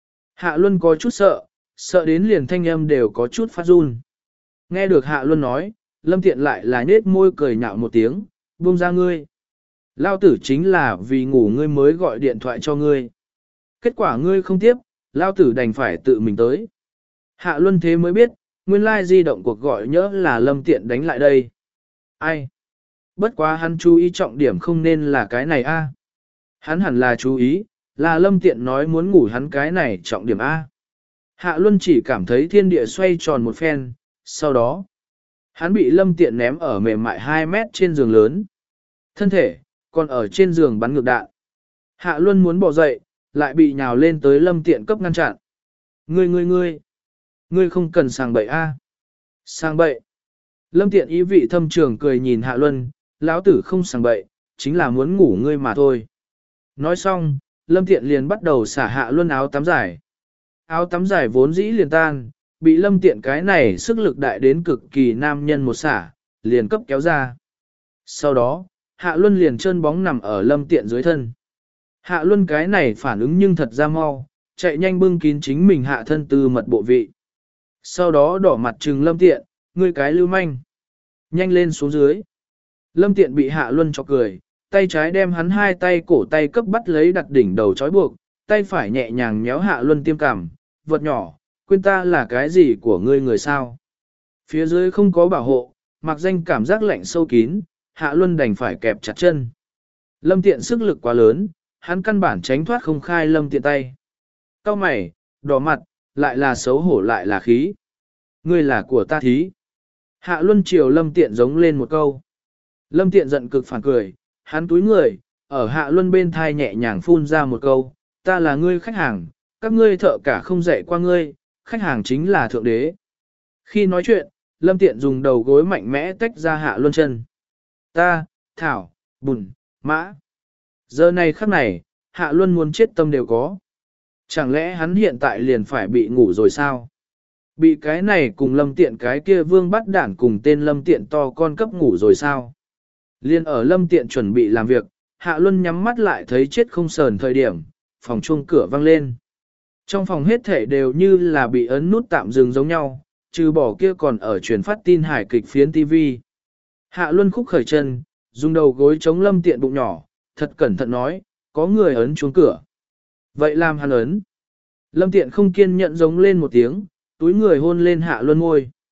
Hạ Luân có chút sợ, sợ đến liền thanh âm đều có chút phát run. Nghe được Hạ Luân nói, Lâm Tiện lại là nết môi cười nhạo một tiếng, buông ra ngươi. Lao tử chính là vì ngủ ngươi mới gọi điện thoại cho ngươi. Kết quả ngươi không tiếp, Lao tử đành phải tự mình tới. Hạ Luân thế mới biết, nguyên lai di động cuộc gọi nhớ là Lâm Tiện đánh lại đây. Ai? Bất quá hắn chú ý trọng điểm không nên là cái này a. Hắn hẳn là chú ý, là Lâm Tiện nói muốn ngủ hắn cái này trọng điểm a. Hạ Luân chỉ cảm thấy thiên địa xoay tròn một phen, sau đó, hắn bị Lâm Tiện ném ở mềm mại hai mét trên giường lớn. Thân thể, còn ở trên giường bắn ngược đạn. Hạ Luân muốn bỏ dậy, lại bị nhào lên tới Lâm Tiện cấp ngăn chặn. Ngươi ngươi ngươi, ngươi không cần sàng bậy a. Sàng bậy. Lâm Tiện ý vị thâm trường cười nhìn Hạ Luân, lão tử không sàng bậy, chính là muốn ngủ ngươi mà thôi. Nói xong, Lâm Tiện liền bắt đầu xả Hạ Luân áo tắm dài. Áo tắm dài vốn dĩ liền tan, bị Lâm Tiện cái này sức lực đại đến cực kỳ nam nhân một xả, liền cấp kéo ra. Sau đó, Hạ Luân liền trơn bóng nằm ở Lâm Tiện dưới thân. Hạ Luân cái này phản ứng nhưng thật ra mau, chạy nhanh bưng kín chính mình hạ thân từ mật bộ vị. Sau đó đỏ mặt trừng Lâm Tiện, ngươi cái lưu manh. Nhanh lên xuống dưới. Lâm Tiện bị Hạ Luân chọc cười, tay trái đem hắn hai tay cổ tay cấp bắt lấy đặt đỉnh đầu trói buộc, tay phải nhẹ nhàng nhéo Hạ Luân tiêm cảm, vật nhỏ, quên ta là cái gì của ngươi người sao. Phía dưới không có bảo hộ, mặc danh cảm giác lạnh sâu kín, Hạ Luân đành phải kẹp chặt chân. Lâm Tiện sức lực quá lớn, hắn căn bản tránh thoát không khai Lâm Tiện tay. Cau mày, đỏ mặt, lại là xấu hổ lại là khí. Ngươi là của ta thí. Hạ Luân chiều Lâm Tiện giống lên một câu. Lâm Tiện giận cực phản cười, hắn túi người, ở Hạ Luân bên thai nhẹ nhàng phun ra một câu, ta là ngươi khách hàng, các ngươi thợ cả không dạy qua ngươi, khách hàng chính là thượng đế. Khi nói chuyện, Lâm Tiện dùng đầu gối mạnh mẽ tách ra Hạ Luân chân. Ta, Thảo, Bùn, Mã. Giờ này khắc này, Hạ Luân muốn chết tâm đều có. Chẳng lẽ hắn hiện tại liền phải bị ngủ rồi sao? Bị cái này cùng Lâm Tiện cái kia vương bắt đản cùng tên Lâm Tiện to con cấp ngủ rồi sao? Liên ở Lâm Tiện chuẩn bị làm việc, Hạ Luân nhắm mắt lại thấy chết không sờn thời điểm, phòng chuông cửa vang lên. Trong phòng hết thể đều như là bị ấn nút tạm dừng giống nhau, trừ bỏ kia còn ở truyền phát tin hài kịch phiến ti vi. Hạ Luân khúc khởi chân, dùng đầu gối chống Lâm Tiện bụng nhỏ, thật cẩn thận nói, có người ấn chuông cửa. Vậy làm hắn ấn. Lâm Tiện không kiên nhẫn giống lên một tiếng, túi người hôn lên Hạ Luân môi.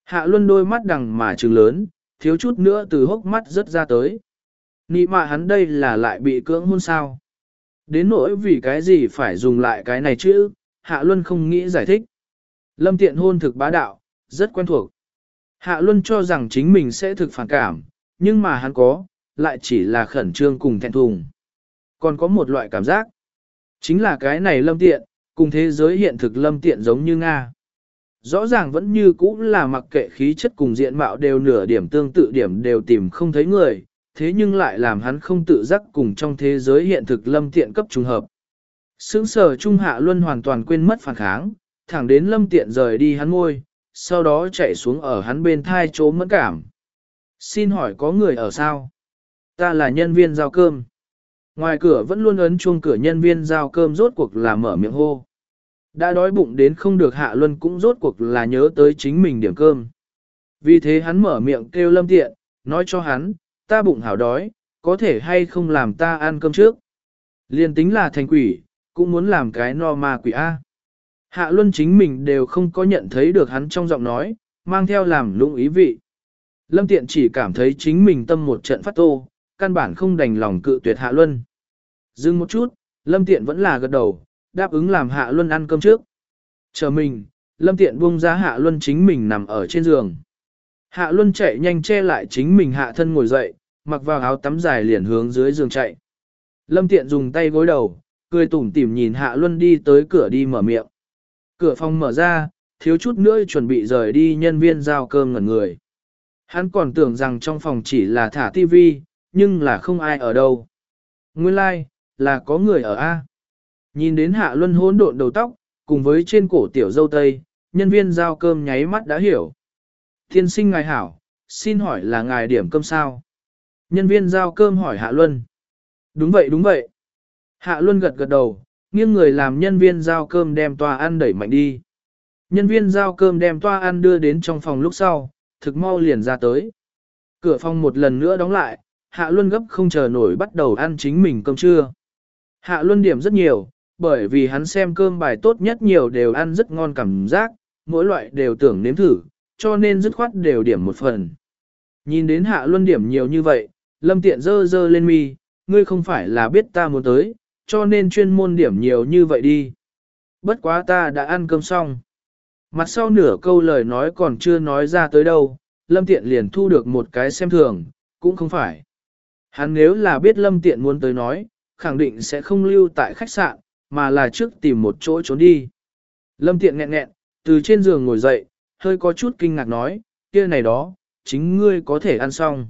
Hạ Luân đôi mắt đằng mà trừng lớn, thiếu chút nữa từ hốc mắt rớt ra tới. Nị mạ hắn đây là lại bị cưỡng hôn sao? Đến nỗi vì cái gì phải dùng lại cái này chứ, Hạ Luân không nghĩ giải thích. Lâm Tiện hôn thực bá đạo, rất quen thuộc. Hạ Luân cho rằng chính mình sẽ thực phản cảm, nhưng mà hắn có, lại chỉ là khẩn trương cùng thẹn thùng. Còn có một loại cảm giác, chính là cái này Lâm Tiện, cùng thế giới hiện thực Lâm Tiện giống như Nga. Rõ ràng vẫn như cũ là mặc kệ khí chất cùng diện mạo đều nửa điểm tương tự điểm đều tìm không thấy người, thế nhưng lại làm hắn không tự giác cùng trong thế giới hiện thực Lâm Tiện cấp trùng hợp. Sướng sở Trung Hạ Luân hoàn toàn quên mất phản kháng, thẳng đến Lâm Tiện rời đi hắn ngôi, sau đó chạy xuống ở hắn bên thai chỗ mẫn cảm. Xin hỏi có người ở sao? Ta là nhân viên giao cơm. Ngoài cửa vẫn luôn ấn chuông cửa, nhân viên giao cơm rốt cuộc là mở miệng hô. Đã đói bụng đến không được, Hạ Luân cũng rốt cuộc là nhớ tới chính mình điểm cơm. Vì thế hắn mở miệng kêu Lâm Tiện, nói cho hắn, ta bụng hảo đói, có thể hay không làm ta ăn cơm trước. Liên tính là thành quỷ, cũng muốn làm cái no ma quỷ A. Hạ Luân chính mình đều không có nhận thấy được hắn trong giọng nói, mang theo làm lũng ý vị. Lâm Tiện chỉ cảm thấy chính mình tâm một trận phát tô, căn bản không đành lòng cự tuyệt Hạ Luân. Dừng một chút, Lâm Tiện vẫn là gật đầu, đáp ứng làm Hạ Luân ăn cơm trước. Chờ mình, Lâm Tiện buông ra Hạ Luân chính mình nằm ở trên giường. Hạ Luân chạy nhanh che lại chính mình hạ thân ngồi dậy, mặc vào áo tắm dài liền hướng dưới giường chạy. Lâm Tiện dùng tay gối đầu, cười tủm tỉm nhìn Hạ Luân đi tới cửa đi mở miệng. Cửa phòng mở ra, thiếu chút nữa chuẩn bị rời đi nhân viên giao cơm ngẩn người. Hắn còn tưởng rằng trong phòng chỉ là thả tivi, nhưng là không ai ở đâu. Nguyên lai, like, là có người ở A. Nhìn đến Hạ Luân hỗn độn đầu tóc, cùng với trên cổ tiểu dâu tây, nhân viên giao cơm nháy mắt đã hiểu. Tiên sinh ngài hảo, xin hỏi là ngài điểm cơm sao? Nhân viên giao cơm hỏi Hạ Luân. Đúng vậy đúng vậy. Hạ Luân gật gật đầu, nghiêng người làm nhân viên giao cơm đem toa ăn đẩy mạnh đi. Nhân viên giao cơm đem toa ăn đưa đến trong phòng lúc sau, thực mau liền ra tới. Cửa phòng một lần nữa đóng lại, Hạ Luân gấp không chờ nổi bắt đầu ăn chính mình cơm trưa. Hạ Luân điểm rất nhiều, bởi vì hắn xem cơm bài tốt nhất nhiều đều ăn rất ngon cảm giác, mỗi loại đều tưởng nếm thử, cho nên dứt khoát đều điểm một phần. Nhìn đến Hạ Luân điểm nhiều như vậy, Lâm Tiện dơ dơ lên mi, ngươi không phải là biết ta muốn tới, cho nên chuyên môn điểm nhiều như vậy đi. Bất quá ta đã ăn cơm xong. Mặt sau nửa câu lời nói còn chưa nói ra tới đâu, Lâm Tiện liền thu được một cái xem thường, cũng không phải. Hắn nếu là biết Lâm Tiện muốn tới nói, khẳng định sẽ không lưu tại khách sạn, mà là trước tìm một chỗ trốn đi. Lâm Tiện nghẹn nghẹn, từ trên giường ngồi dậy, hơi có chút kinh ngạc nói, kia này đó, chính ngươi có thể ăn xong.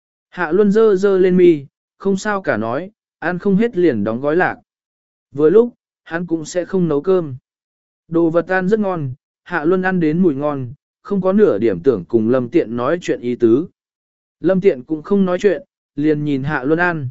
Hạ Luân dơ dơ lên mi, không sao cả nói, ăn không hết liền đóng gói lạc. Vừa lúc, hắn cũng sẽ không nấu cơm. Đồ vật ăn rất ngon, Hạ Luân ăn đến mùi ngon, không có nửa điểm tưởng cùng Lâm Tiện nói chuyện ý tứ. Lâm Tiện cũng không nói chuyện, liền nhìn Hạ Luân ăn.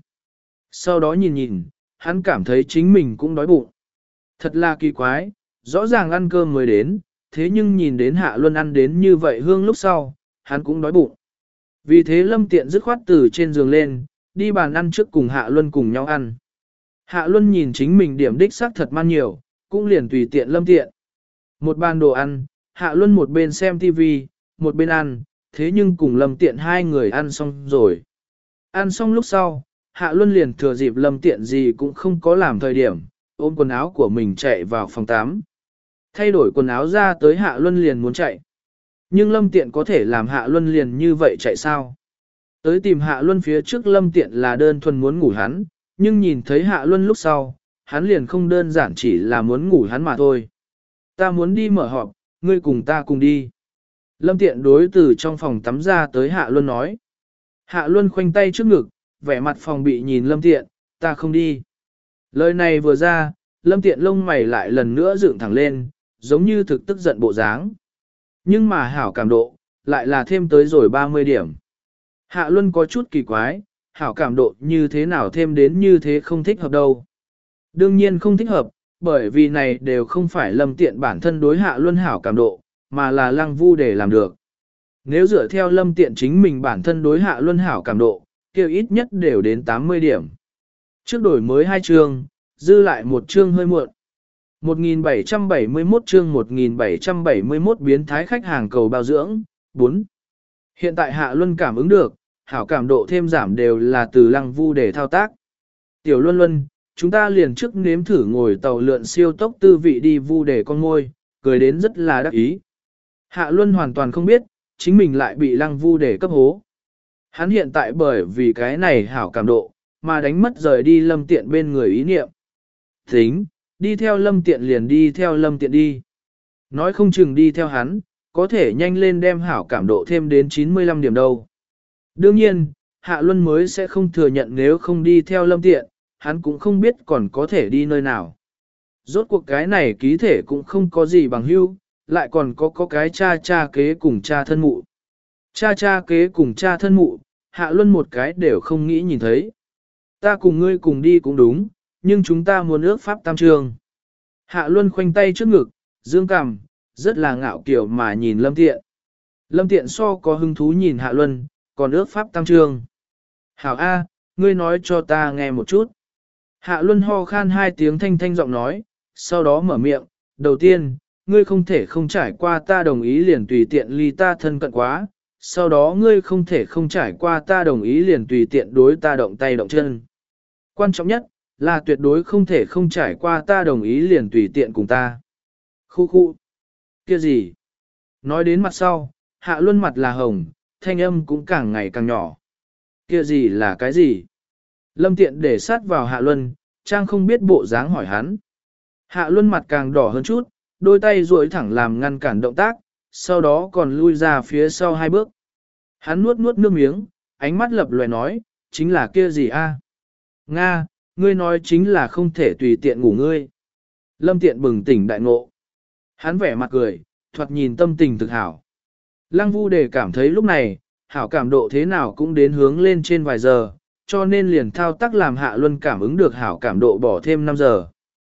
Sau đó nhìn nhìn, hắn cảm thấy chính mình cũng đói bụng. Thật là kỳ quái, rõ ràng ăn cơm mới đến, thế nhưng nhìn đến Hạ Luân ăn đến như vậy hương lúc sau, hắn cũng đói bụng. Vì thế Lâm Tiện dứt khoát từ trên giường lên, đi bàn ăn trước cùng Hạ Luân cùng nhau ăn. Hạ Luân nhìn chính mình điểm đích xác thật man nhiều, cũng liền tùy tiện Lâm Tiện. Một bàn đồ ăn, Hạ Luân một bên xem tivi, một bên ăn, thế nhưng cùng Lâm Tiện hai người ăn xong rồi. Ăn xong lúc sau, Hạ Luân liền thừa dịp Lâm Tiện gì cũng không có làm thời điểm, ôm quần áo của mình chạy vào phòng tắm. Thay đổi quần áo ra tới Hạ Luân liền muốn chạy. Nhưng Lâm Tiện có thể làm Hạ Luân liền như vậy chạy sao? Tới tìm Hạ Luân phía trước Lâm Tiện là đơn thuần muốn ngủ hắn, nhưng nhìn thấy Hạ Luân lúc sau, hắn liền không đơn giản chỉ là muốn ngủ hắn mà thôi. Ta muốn đi mở họp, ngươi cùng ta cùng đi. Lâm Tiện đối từ trong phòng tắm ra tới Hạ Luân nói. Hạ Luân khoanh tay trước ngực, vẻ mặt phòng bị nhìn Lâm Tiện, ta không đi. Lời này vừa ra, Lâm Tiện lông mày lại lần nữa dựng thẳng lên, giống như thực tức giận bộ dáng. Nhưng mà hảo cảm độ, lại là thêm tới rồi ba mươi điểm. Hạ Luân có chút kỳ quái, hảo cảm độ như thế nào thêm đến như thế không thích hợp đâu. Đương nhiên không thích hợp, bởi vì này đều không phải Lâm Tiện bản thân đối Hạ Luân hảo cảm độ, mà là Lăng Vu để làm được. Nếu dựa theo Lâm Tiện chính mình bản thân đối Hạ Luân hảo cảm độ, kêu ít nhất đều đến tám mươi điểm. Trước đổi mới hai chương, dư lại một chương hơi muộn. một nghìn bảy trăm bảy mươi mốt chương một nghìn bảy trăm bảy mươi mốt biến thái khách hàng cầu bao dưỡng, bốn. Hiện tại Hạ Luân cảm ứng được, hảo cảm độ thêm giảm đều là từ Lăng Vu để thao tác. Tiểu Luân Luân, chúng ta liền trước nếm thử ngồi tàu lượn siêu tốc tư vị đi Vu để con ngôi, cười đến rất là đắc ý. Hạ Luân hoàn toàn không biết, chính mình lại bị Lăng Vu để cấp hố. Hắn hiện tại bởi vì cái này hảo cảm độ, mà đánh mất rời đi Lâm Tiện bên người ý niệm. Tính, đi theo Lâm Tiện liền đi theo Lâm Tiện đi. Nói không chừng đi theo hắn, có thể nhanh lên đem hảo cảm độ thêm đến chín mươi lăm điểm đâu. Đương nhiên, Hạ Luân mới sẽ không thừa nhận nếu không đi theo Lâm Tiện, hắn cũng không biết còn có thể đi nơi nào. Rốt cuộc cái này ký thể cũng không có gì bằng hữu, lại còn có có cái cha cha kế cùng cha thân mụ. Cha cha kế cùng cha thân mụ, Hạ Luân một cái đều không nghĩ nhìn thấy. Ta cùng ngươi cùng đi cũng đúng, nhưng chúng ta muốn ước pháp tam trường. Hạ Luân khoanh tay trước ngực, dương cằm, rất là ngạo kiểu mà nhìn Lâm Tiện. Lâm Tiện so có hứng thú nhìn Hạ Luân, còn ước pháp tam trường. Hảo A, ngươi nói cho ta nghe một chút. Hạ Luân ho khan hai tiếng thanh thanh giọng nói, sau đó mở miệng, đầu tiên, ngươi không thể không trải qua ta đồng ý liền tùy tiện ly ta thân cận quá, sau đó ngươi không thể không trải qua ta đồng ý liền tùy tiện đối ta động tay động chân. Quan trọng nhất, là tuyệt đối không thể không trải qua ta đồng ý liền tùy tiện cùng ta. Khu khu. Kia gì? Nói đến mặt sau, Hạ Luân mặt là hồng, thanh âm cũng càng ngày càng nhỏ. Kia gì là cái gì? Lâm Tiện để sát vào Hạ Luân, Trang không biết bộ dáng hỏi hắn. Hạ Luân mặt càng đỏ hơn chút, đôi tay duỗi thẳng làm ngăn cản động tác, sau đó còn lui ra phía sau hai bước. Hắn nuốt nuốt nước miếng, ánh mắt lập lòe nói, chính là kia gì a? Nga, ngươi nói chính là không thể tùy tiện ngủ ngươi. Lâm Tiện bừng tỉnh đại ngộ. Hắn vẻ mặt cười, thoạt nhìn tâm tình thực hảo. Lăng Vu Đề cảm thấy lúc này, hảo cảm độ thế nào cũng đến hướng lên trên vài giờ, cho nên liền thao tác làm Hạ Luân cảm ứng được hảo cảm độ bỏ thêm năm giờ.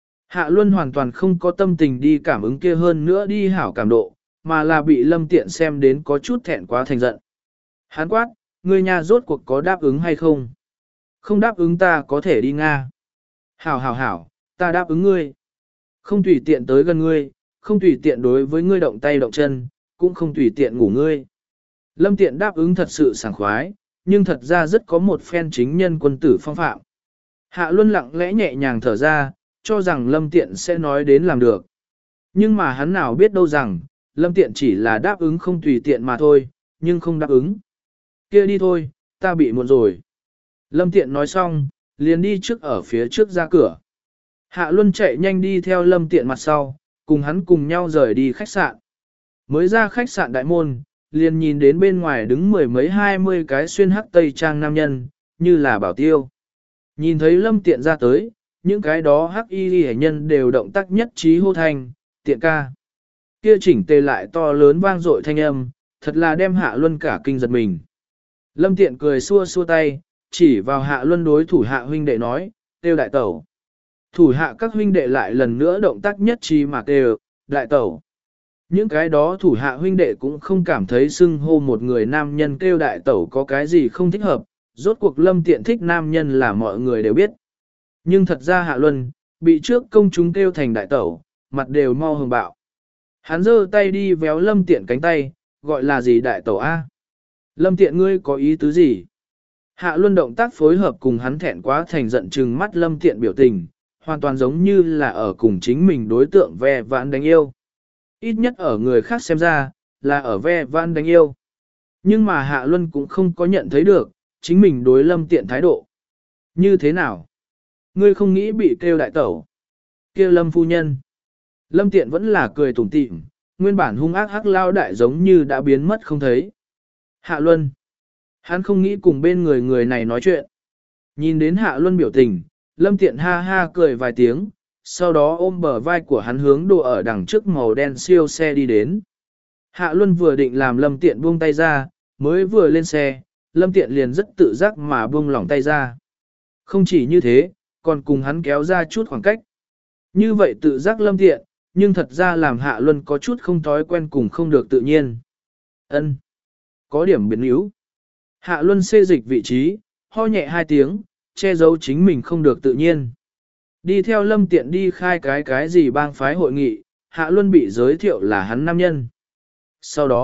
Hạ Luân hoàn toàn không có tâm tình đi cảm ứng kia hơn nữa đi hảo cảm độ, mà là bị Lâm Tiện xem đến có chút thẹn quá thành giận. Hắn quát, ngươi nhà rốt cuộc có đáp ứng hay không? Không đáp ứng ta có thể đi Nga. Hảo hảo hảo, ta đáp ứng ngươi. Không tùy tiện tới gần ngươi, không tùy tiện đối với ngươi động tay động chân, cũng không tùy tiện ngủ ngươi. Lâm Tiện đáp ứng thật sự sảng khoái, nhưng thật ra rất có một phen chính nhân quân tử phong phạm. Hạ Luân lặng lẽ nhẹ nhàng thở ra, cho rằng Lâm Tiện sẽ nói đến làm được. Nhưng mà hắn nào biết đâu rằng, Lâm Tiện chỉ là đáp ứng không tùy tiện mà thôi, nhưng không đáp ứng. Kia đi thôi, ta bị muộn rồi. Lâm Tiện nói xong, liền đi trước ở phía trước ra cửa. Hạ Luân chạy nhanh đi theo Lâm Tiện mặt sau, cùng hắn cùng nhau rời đi khách sạn. Mới ra khách sạn đại môn, liền nhìn đến bên ngoài đứng mười mấy hai mươi cái xuyên hắc tây trang nam nhân, như là bảo tiêu. Nhìn thấy Lâm Tiện ra tới, những cái đó hắc y hệ nhân đều động tác nhất trí hô thanh, Tiện ca. Kia chỉnh tề lại to lớn vang dội thanh âm, thật là đem Hạ Luân cả kinh giật mình. Lâm Tiện cười xua xua tay, chỉ vào Hạ Luân đối thủ hạ huynh đệ nói, tiêu đại tẩu. Thủ hạ các huynh đệ lại lần nữa động tác nhất trí mà kêu, đại tẩu. Những cái đó thủ hạ huynh đệ cũng không cảm thấy xưng hô một người nam nhân kêu đại tẩu có cái gì không thích hợp, rốt cuộc Lâm Tiện thích nam nhân là mọi người đều biết. Nhưng thật ra Hạ Luân, bị trước công chúng kêu thành đại tẩu, mặt đều mau hồng bạo. Hắn giơ tay đi véo Lâm Tiện cánh tay, gọi là gì đại tẩu A. Lâm Tiện ngươi có ý tứ gì? Hạ Luân động tác phối hợp cùng hắn thẹn quá thành giận trừng mắt Lâm Tiện biểu tình, hoàn toàn giống như là ở cùng chính mình đối tượng ve vãn đánh yêu. Ít nhất ở người khác xem ra, là ở ve vãn đánh yêu. Nhưng mà Hạ Luân cũng không có nhận thấy được, chính mình đối Lâm Tiện thái độ. Như thế nào? Ngươi không nghĩ bị kêu đại tẩu. Kêu Lâm phu nhân. Lâm Tiện vẫn là cười tủm tỉm, nguyên bản hung ác hắc lao đại giống như đã biến mất không thấy. Hạ Luân. Hắn không nghĩ cùng bên người người này nói chuyện. Nhìn đến Hạ Luân biểu tình, Lâm Tiện ha ha cười vài tiếng, sau đó ôm bờ vai của hắn hướng đồ ở đằng trước màu đen siêu xe đi đến. Hạ Luân vừa định làm Lâm Tiện buông tay ra, mới vừa lên xe, Lâm Tiện liền rất tự giác mà buông lỏng tay ra. Không chỉ như thế, còn cùng hắn kéo ra chút khoảng cách. Như vậy tự giác Lâm Tiện, nhưng thật ra làm Hạ Luân có chút không thói quen cùng không được tự nhiên. Ân, có điểm biến yếu. Hạ Luân xê dịch vị trí, ho nhẹ hai tiếng, che giấu chính mình không được tự nhiên. Đi theo Lâm Tiện đi khai cái cái gì bang phái hội nghị, Hạ Luân bị giới thiệu là hắn nam nhân. Sau đó,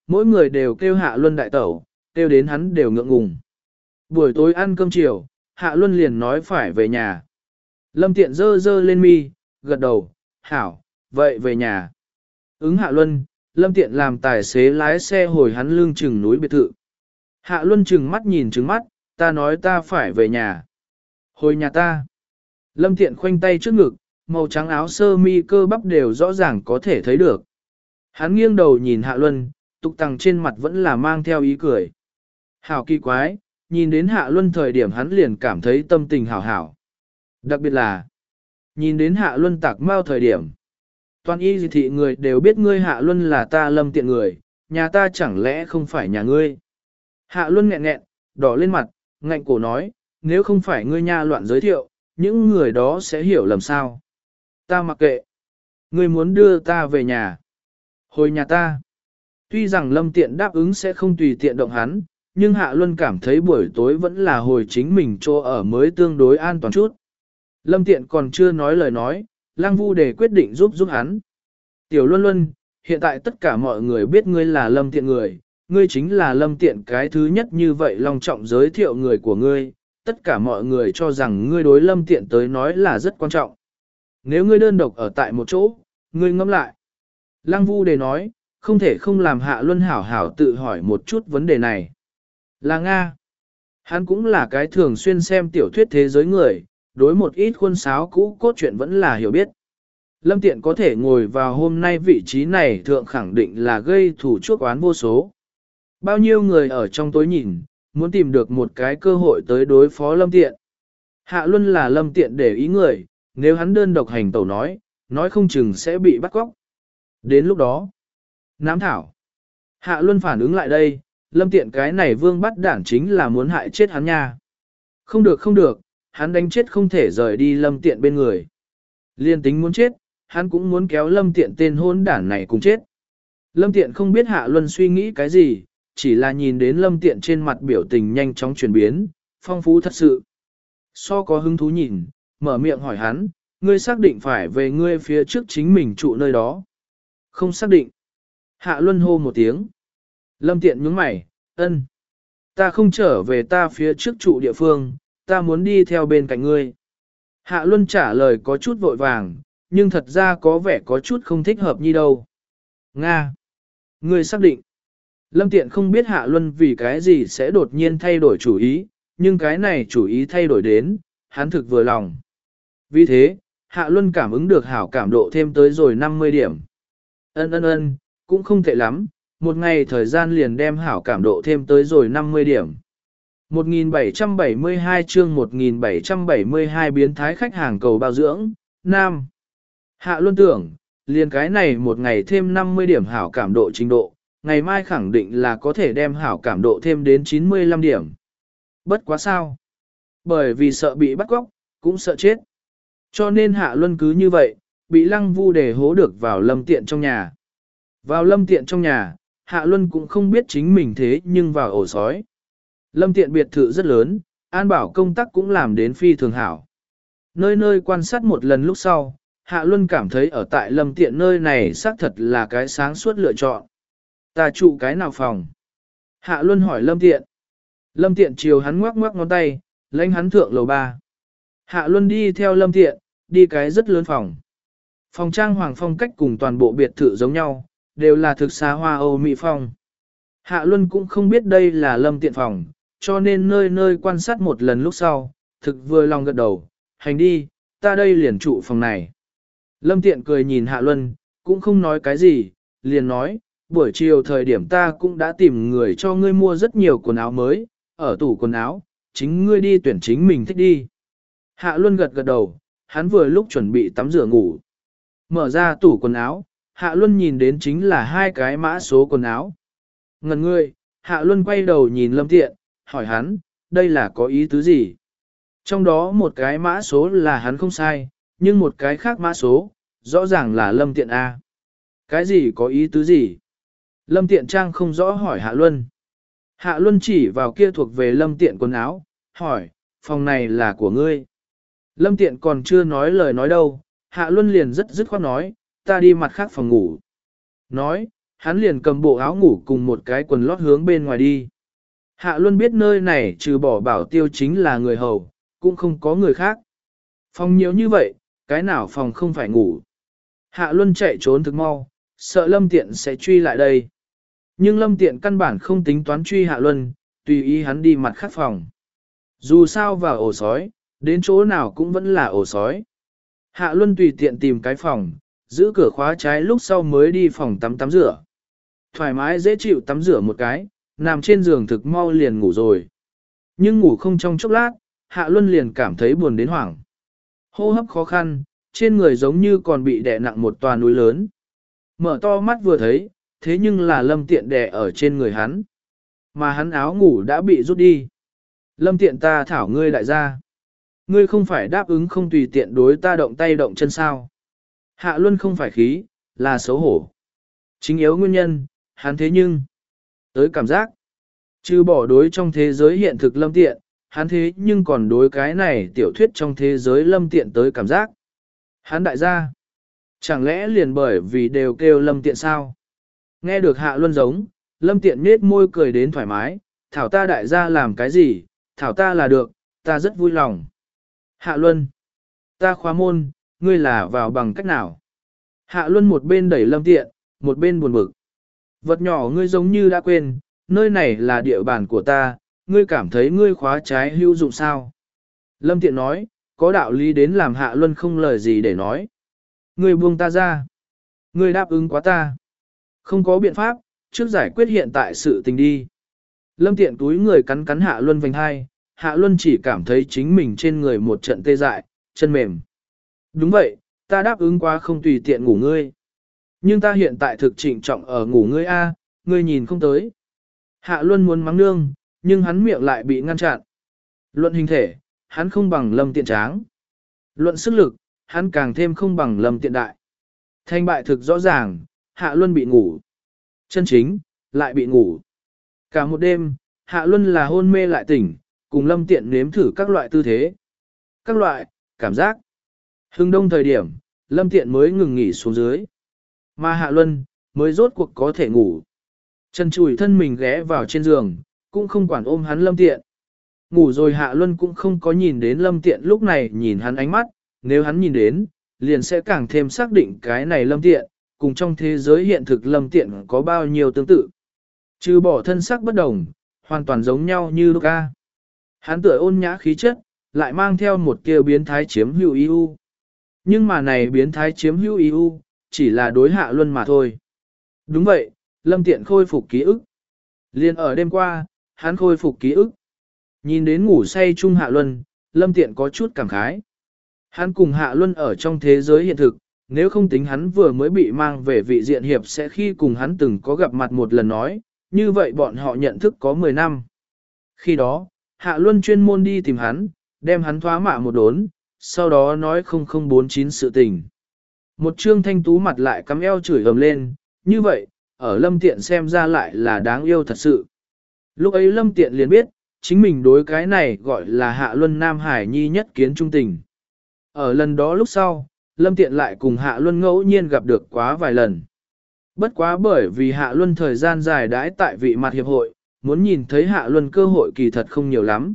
mỗi người đều kêu Hạ Luân đại tẩu, kêu đến hắn đều ngượng ngùng. Buổi tối ăn cơm chiều, Hạ Luân liền nói phải về nhà. Lâm Tiện dơ dơ lên mi, gật đầu, hảo, vậy về nhà. Ứng Hạ Luân, Lâm Tiện làm tài xế lái xe hồi hắn lưng chừng núi biệt thự. Hạ Luân chừng mắt nhìn chừng mắt, ta nói ta phải về nhà. Hồi nhà ta. Lâm Tiện khoanh tay trước ngực, màu trắng áo sơ mi cơ bắp đều rõ ràng có thể thấy được. Hắn nghiêng đầu nhìn Hạ Luân, tục tằng trên mặt vẫn là mang theo ý cười. Hảo kỳ quái, nhìn đến Hạ Luân thời điểm hắn liền cảm thấy tâm tình hảo hảo. Đặc biệt là, nhìn đến Hạ Luân tạc mau thời điểm. Toàn y dị thị người đều biết ngươi Hạ Luân là ta Lâm Tiện người, nhà ta chẳng lẽ không phải nhà ngươi. Hạ Luân nghẹn nghẹn, đỏ lên mặt, ngạnh cổ nói, nếu không phải ngươi nha loạn giới thiệu, những người đó sẽ hiểu lầm sao. Ta mặc kệ. Ngươi muốn đưa ta về nhà. Hồi nhà ta. Tuy rằng Lâm Tiện đáp ứng sẽ không tùy tiện động hắn, nhưng Hạ Luân cảm thấy buổi tối vẫn là hồi chính mình chỗ ở mới tương đối an toàn chút. Lâm Tiện còn chưa nói lời nói, Lăng Vu Đề quyết định giúp giúp hắn. Tiểu Luân Luân, hiện tại tất cả mọi người biết ngươi là Lâm Tiện người, ngươi chính là Lâm Tiện cái thứ nhất như vậy long trọng giới thiệu người của ngươi, tất cả mọi người cho rằng ngươi đối Lâm Tiện tới nói là rất quan trọng. Nếu ngươi đơn độc ở tại một chỗ, ngươi ngẫm lại. Lăng Vu Đề nói, không thể không làm Hạ Luân hảo hảo tự hỏi một chút vấn đề này. Là Nga. Hắn cũng là cái thường xuyên xem tiểu thuyết thế giới người, đối một ít khuôn sáo cũ cốt truyện vẫn là hiểu biết. Lâm Tiện có thể ngồi vào hôm nay vị trí này thượng khẳng định là gây thủ chuốc oán vô số. Bao nhiêu người ở trong tối nhìn, muốn tìm được một cái cơ hội tới đối phó Lâm Tiện. Hạ Luân là Lâm Tiện để ý người, nếu hắn đơn độc hành tẩu nói, nói không chừng sẽ bị bắt cóc. Đến lúc đó, nám thảo. Hạ Luân phản ứng lại đây, Lâm Tiện cái này vương bắt đảng chính là muốn hại chết hắn nha. Không được không được, hắn đánh chết không thể rời đi Lâm Tiện bên người. Liên tính muốn chết, hắn cũng muốn kéo Lâm Tiện tên hôn đản này cùng chết. Lâm Tiện không biết Hạ Luân suy nghĩ cái gì, chỉ là nhìn đến Lâm Tiện trên mặt biểu tình nhanh chóng chuyển biến, phong phú thật sự. So có hứng thú nhìn, mở miệng hỏi hắn, ngươi xác định phải về ngươi phía trước chính mình trụ nơi đó. Không xác định. Hạ Luân hô một tiếng. Lâm Tiện nhướng mày, ân. Ta không trở về ta phía trước trụ địa phương, ta muốn đi theo bên cạnh ngươi. Hạ Luân trả lời có chút vội vàng, nhưng thật ra có vẻ có chút không thích hợp như đâu. Nga. Ngươi xác định. Lâm Tiện không biết Hạ Luân vì cái gì sẽ đột nhiên thay đổi chủ ý, nhưng cái này chủ ý thay đổi đến, hắn thực vừa lòng. Vì thế, Hạ Luân cảm ứng được hảo cảm độ thêm tới rồi năm mươi điểm. Ân ân ân, cũng không tệ lắm, một ngày thời gian liền đem hảo cảm độ thêm tới rồi năm mươi điểm. một nghìn bảy trăm bảy mươi hai chương một nghìn bảy trăm bảy mươi hai biến thái khách hàng cầu bao dưỡng, Nam. Hạ Luân tưởng, liền cái này một ngày thêm năm mươi điểm hảo cảm độ trình độ, ngày mai khẳng định là có thể đem hảo cảm độ thêm đến chín mươi lăm điểm. Bất quá sao? Bởi vì sợ bị bắt cóc, cũng sợ chết. Cho nên Hạ Luân cứ như vậy, bị Lăng Vu Đề hố được vào Lâm Tiện trong nhà. Vào Lâm Tiện trong nhà, Hạ Luân cũng không biết chính mình thế nhưng vào ổ sói. Lâm Tiện biệt thự rất lớn, an bảo công tác cũng làm đến phi thường hảo. Nơi nơi quan sát một lần lúc sau, Hạ Luân cảm thấy ở tại Lâm Tiện nơi này xác thật là cái sáng suốt lựa chọn. Ta trụ cái nào phòng? Hạ Luân hỏi Lâm Tiện. Lâm Tiện chiều hắn ngoắc ngoắc ngón tay, lãnh hắn thượng lầu ba. Hạ Luân đi theo Lâm Tiện, đi cái rất lớn phòng. Phòng trang hoàng phong cách cùng toàn bộ biệt thự giống nhau, đều là thực xa hoa Âu Mỹ phong. Hạ Luân cũng không biết đây là Lâm Tiện phòng, cho nên nơi nơi quan sát một lần lúc sau, thực vừa lòng gật đầu, hành đi, ta đây liền trụ phòng này. Lâm Tiện cười nhìn Hạ Luân, cũng không nói cái gì, liền nói, buổi chiều thời điểm ta cũng đã tìm người cho ngươi mua rất nhiều quần áo mới, ở tủ quần áo, chính ngươi đi tuyển chính mình thích đi. Hạ Luân gật gật đầu, hắn vừa lúc chuẩn bị tắm rửa ngủ. Mở ra tủ quần áo, Hạ Luân nhìn đến chính là hai cái mã số quần áo. Ngần ngươi, Hạ Luân quay đầu nhìn Lâm Tiện, hỏi hắn, đây là có ý tứ gì? Trong đó một cái mã số là hắn không sai, nhưng một cái khác mã số, rõ ràng là Lâm Tiện A. Cái gì có ý tứ gì? Lâm Tiện Trang không rõ hỏi Hạ Luân. Hạ Luân chỉ vào kia thuộc về Lâm Tiện quần áo, hỏi, phòng này là của ngươi. Lâm Tiện còn chưa nói lời nói đâu, Hạ Luân liền rất dứt khoát nói, ta đi mặt khác phòng ngủ. Nói, hắn liền cầm bộ áo ngủ cùng một cái quần lót hướng bên ngoài đi. Hạ Luân biết nơi này trừ bỏ bảo tiêu chính là người hầu, cũng không có người khác. Phòng nhiều như vậy, cái nào phòng không phải ngủ. Hạ Luân chạy trốn thực mau, sợ Lâm Tiện sẽ truy lại đây. Nhưng Lâm Tiện căn bản không tính toán truy Hạ Luân, tùy ý hắn đi mặt khác phòng. Dù sao vào ổ sói, đến chỗ nào cũng vẫn là ổ sói. Hạ Luân tùy tiện tìm cái phòng, giữ cửa khóa trái lúc sau mới đi phòng tắm tắm rửa. Thoải mái dễ chịu tắm rửa một cái, nằm trên giường thực mau liền ngủ rồi. Nhưng ngủ không trong chốc lát, Hạ Luân liền cảm thấy buồn đến hoảng. Hô hấp khó khăn, trên người giống như còn bị đè nặng một tòa núi lớn. Mở to mắt vừa thấy, thế nhưng là Lâm Tiện đè ở trên người hắn. Mà hắn áo ngủ đã bị rút đi. Lâm Tiện, ta thảo ngươi đại gia. Ngươi không phải đáp ứng không tùy tiện đối ta động tay động chân sao. Hạ Luân không phải khí, là xấu hổ. Chính yếu nguyên nhân, hắn thế nhưng, tới cảm giác, trừ bỏ đối trong thế giới hiện thực Lâm Tiện, hắn thế nhưng còn đối cái này tiểu thuyết trong thế giới Lâm Tiện tới cảm giác. Hắn đại gia, chẳng lẽ liền bởi vì đều kêu Lâm Tiện sao? Nghe được Hạ Luân giống, Lâm Tiện nết môi cười đến thoải mái, thảo ta đại gia làm cái gì, thảo ta là được, ta rất vui lòng. Hạ Luân, ta khóa môn, ngươi là vào bằng cách nào? Hạ Luân một bên đẩy Lâm Tiện, một bên buồn bực. Vật nhỏ ngươi giống như đã quên, nơi này là địa bàn của ta, ngươi cảm thấy ngươi khóa trái hữu dụng sao? Lâm Tiện nói, có đạo lý đến làm Hạ Luân không lời gì để nói. Ngươi buông ta ra. Ngươi đáp ứng quá ta. Không có biện pháp, trước giải quyết hiện tại sự tình đi. Lâm Tiện túi người cắn cắn Hạ Luân vành hai, Hạ Luân chỉ cảm thấy chính mình trên người một trận tê dại, chân mềm. Đúng vậy, ta đáp ứng quá không tùy tiện ngủ ngươi. Nhưng ta hiện tại thực trịnh trọng ở ngủ ngươi a, ngươi nhìn không tới. Hạ Luân muốn mắng nương, nhưng hắn miệng lại bị ngăn chặn. Luận hình thể, hắn không bằng Lâm Tiện tráng. Luận sức lực, hắn càng thêm không bằng Lâm Tiện đại. Thanh bại thực rõ ràng, Hạ Luân bị ngủ. Chân chính, lại bị ngủ. Cả một đêm, Hạ Luân là hôn mê lại tỉnh, cùng Lâm Tiện nếm thử các loại tư thế. Các loại, cảm giác. Hưng đông thời điểm, Lâm Tiện mới ngừng nghỉ xuống dưới. Mà Hạ Luân, mới rốt cuộc có thể ngủ. Chân chùi thân mình ghé vào trên giường, cũng không quản ôm hắn Lâm Tiện. Ngủ rồi Hạ Luân cũng không có nhìn đến Lâm Tiện lúc này nhìn hắn ánh mắt, nếu hắn nhìn đến, liền sẽ càng thêm xác định cái này Lâm Tiện, cùng trong thế giới hiện thực Lâm Tiện có bao nhiêu tương tự. Trừ bỏ thân sắc bất đồng, hoàn toàn giống nhau như Luca. Hắn tựa ôn nhã khí chất, lại mang theo một kia biến thái chiếm hữu yêu. Nhưng mà này biến thái chiếm hữu yêu, chỉ là đối Hạ Luân mà thôi. Đúng vậy, Lâm Tiện khôi phục ký ức. Liên ở đêm qua, hắn khôi phục ký ức. Nhìn đến ngủ say chung Hạ Luân, Lâm Tiện có chút cảm khái. Hắn cùng Hạ Luân ở trong thế giới hiện thực, nếu không tính hắn vừa mới bị mang về vị diện hiệp sẽ khi cùng hắn từng có gặp mặt một lần nói, như vậy bọn họ nhận thức có mười năm. Khi đó, Hạ Luân chuyên môn đi tìm hắn, đem hắn thoá mạ một đốn, sau đó nói không không bốn chín sự tình. Một trương thanh tú mặt lại cắm eo chửi ầm lên, như vậy, ở Lâm Tiện xem ra lại là đáng yêu thật sự. Lúc ấy Lâm Tiện liền biết, chính mình đối cái này gọi là Hạ Luân Nam Hải Nhi nhất kiến trung tình. Ở lần đó lúc sau, Lâm Tiện lại cùng Hạ Luân ngẫu nhiên gặp được quá vài lần. Bất quá bởi vì Hạ Luân thời gian dài đãi tại vị mặt hiệp hội, muốn nhìn thấy Hạ Luân cơ hội kỳ thật không nhiều lắm.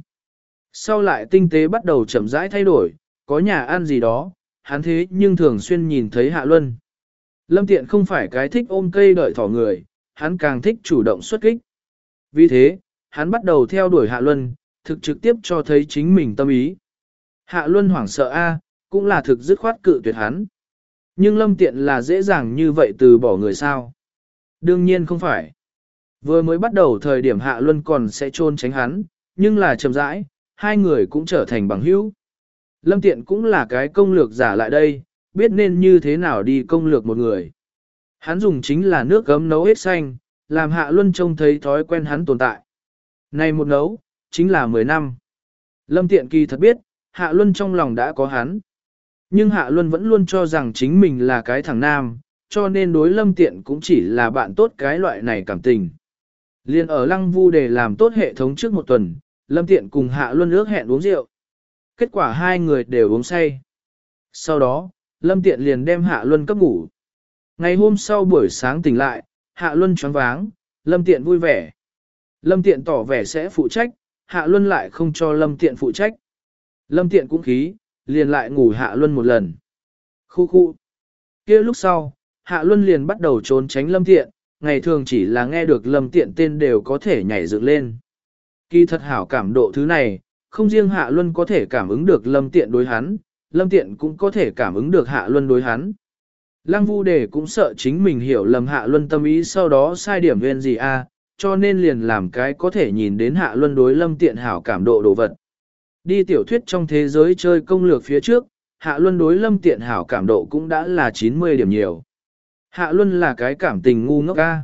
Sau lại tinh tế bắt đầu chậm rãi thay đổi, có nhà ăn gì đó, hắn thế nhưng thường xuyên nhìn thấy Hạ Luân. Lâm Tiện không phải cái thích ôm cây đợi thỏ người, hắn càng thích chủ động xuất kích. Vì thế, hắn bắt đầu theo đuổi Hạ Luân, thực trực tiếp cho thấy chính mình tâm ý. Hạ Luân hoảng sợ A, cũng là thực dứt khoát cự tuyệt hắn. Nhưng Lâm Tiện là dễ dàng như vậy từ bỏ người sao? Đương nhiên không phải. Vừa mới bắt đầu thời điểm Hạ Luân còn sẽ trôn tránh hắn, nhưng là chậm rãi, hai người cũng trở thành bằng hữu. Lâm Tiện cũng là cái công lược giả lại đây, biết nên như thế nào đi công lược một người. Hắn dùng chính là nước gấm nấu hết xanh, làm Hạ Luân trông thấy thói quen hắn tồn tại. Này một nấu, chính là mười năm. Lâm Tiện kỳ thật biết, Hạ Luân trong lòng đã có hắn. Nhưng Hạ Luân vẫn luôn cho rằng chính mình là cái thằng nam, cho nên đối Lâm Tiện cũng chỉ là bạn tốt cái loại này cảm tình. Liên ở Lăng Vu để làm tốt hệ thống trước một tuần, Lâm Tiện cùng Hạ Luân ước hẹn uống rượu. Kết quả hai người đều uống say. Sau đó, Lâm Tiện liền đem Hạ Luân cấp ngủ. Ngày hôm sau buổi sáng tỉnh lại, Hạ Luân choáng váng, Lâm Tiện vui vẻ. Lâm Tiện tỏ vẻ sẽ phụ trách, Hạ Luân lại không cho Lâm Tiện phụ trách. Lâm Tiện cũng khí, liền lại ngủ Hạ Luân một lần. Khu khu. Kia lúc sau, Hạ Luân liền bắt đầu trốn tránh Lâm Tiện, ngày thường chỉ là nghe được Lâm Tiện tên đều có thể nhảy dựng lên. Kỳ thật hảo cảm độ thứ này, không riêng Hạ Luân có thể cảm ứng được Lâm Tiện đối hắn, Lâm Tiện cũng có thể cảm ứng được Hạ Luân đối hắn. Lăng Vu Đề cũng sợ chính mình hiểu lầm Hạ Luân tâm ý sau đó sai điểm viên gì a, cho nên liền làm cái có thể nhìn đến Hạ Luân đối Lâm Tiện hảo cảm độ đồ vật. Đi tiểu thuyết trong thế giới chơi công lược phía trước, Hạ Luân đối Lâm Tiện hảo cảm độ cũng đã là chín mươi điểm nhiều. Hạ Luân là cái cảm tình ngu ngốc a.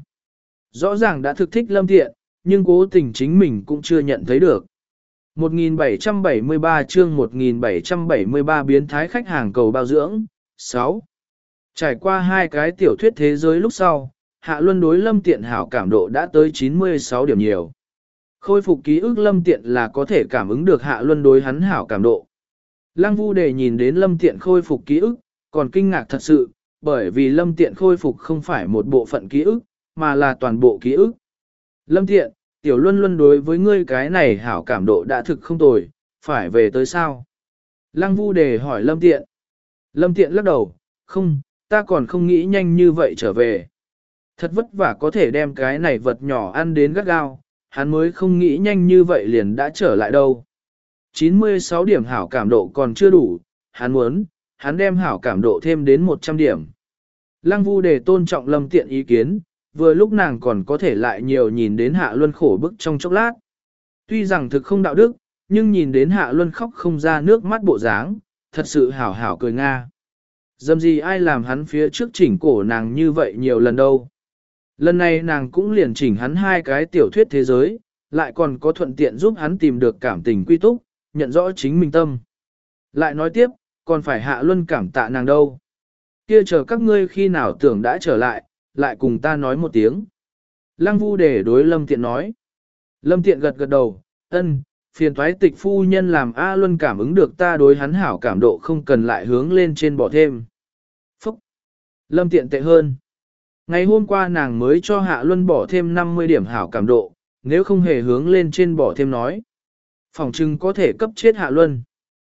Rõ ràng đã thực thích Lâm Tiện, nhưng cố tình chính mình cũng chưa nhận thấy được. một nghìn bảy trăm bảy mươi ba chương một nghìn bảy trăm bảy mươi ba biến thái khách hàng cầu bao dưỡng, sáu. Trải qua hai cái tiểu thuyết thế giới lúc sau, Hạ Luân đối Lâm Tiện hảo cảm độ đã tới chín mươi sáu điểm nhiều. Khôi phục ký ức Lâm Tiện là có thể cảm ứng được Hạ Luân đối hắn hảo cảm độ. Lăng Vu Đề nhìn đến Lâm Tiện khôi phục ký ức, còn kinh ngạc thật sự, bởi vì Lâm Tiện khôi phục không phải một bộ phận ký ức, mà là toàn bộ ký ức. Lâm Tiện, Tiểu Luân Luân đối với ngươi cái này hảo cảm độ đã thực không tồi, phải về tới sao? Lăng Vu Đề hỏi Lâm Tiện. Lâm Tiện lắc đầu, không, ta còn không nghĩ nhanh như vậy trở về. Thật vất vả có thể đem cái này vật nhỏ ăn đến gắt gao, hắn mới không nghĩ nhanh như vậy liền đã trở lại đâu. chín mươi sáu điểm hảo cảm độ còn chưa đủ, hắn muốn, hắn đem hảo cảm độ thêm đến một trăm điểm. Lăng Vu Đề tôn trọng Lâm Tiện ý kiến, vừa lúc nàng còn có thể lại nhiều nhìn đến Hạ Luân khổ bức trong chốc lát. Tuy rằng thực không đạo đức, nhưng nhìn đến Hạ Luân khóc không ra nước mắt bộ dáng, thật sự hảo hảo cười nga. Dầm gì ai làm hắn phía trước chỉnh cổ nàng như vậy nhiều lần đâu. Lần này nàng cũng liền chỉnh hắn hai cái tiểu thuyết thế giới, lại còn có thuận tiện giúp hắn tìm được cảm tình quy túc, nhận rõ chính mình tâm. Lại nói tiếp, còn phải Hạ Luân cảm tạ nàng đâu. Kia chờ các ngươi khi nào tưởng đã trở lại, lại cùng ta nói một tiếng. Lăng Vu Đề đối Lâm Tiện nói. Lâm Tiện gật gật đầu, ân, phiền thoái tịch phu nhân làm A Luân cảm ứng được ta đối hắn hảo cảm độ không cần lại hướng lên trên bỏ thêm. Phúc! Lâm Tiện tệ hơn. Ngày hôm qua nàng mới cho Hạ Luân bỏ thêm năm mươi điểm hảo cảm độ, nếu không hề hướng lên trên bỏ thêm nói. Phòng trưng có thể cấp chết Hạ Luân.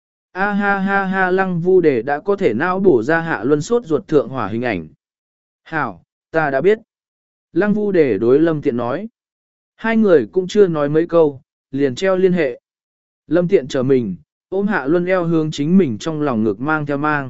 A ha ha ha Lăng Vu Đề đã có thể não bổ ra Hạ Luân sốt ruột thượng hỏa hình ảnh. Hảo, ta đã biết. Lăng Vu Đề đối Lâm Tiện nói. Hai người cũng chưa nói mấy câu, liền treo liên hệ. Lâm Tiện chờ mình, ôm Hạ Luân eo hướng chính mình trong lòng ngực mang theo mang.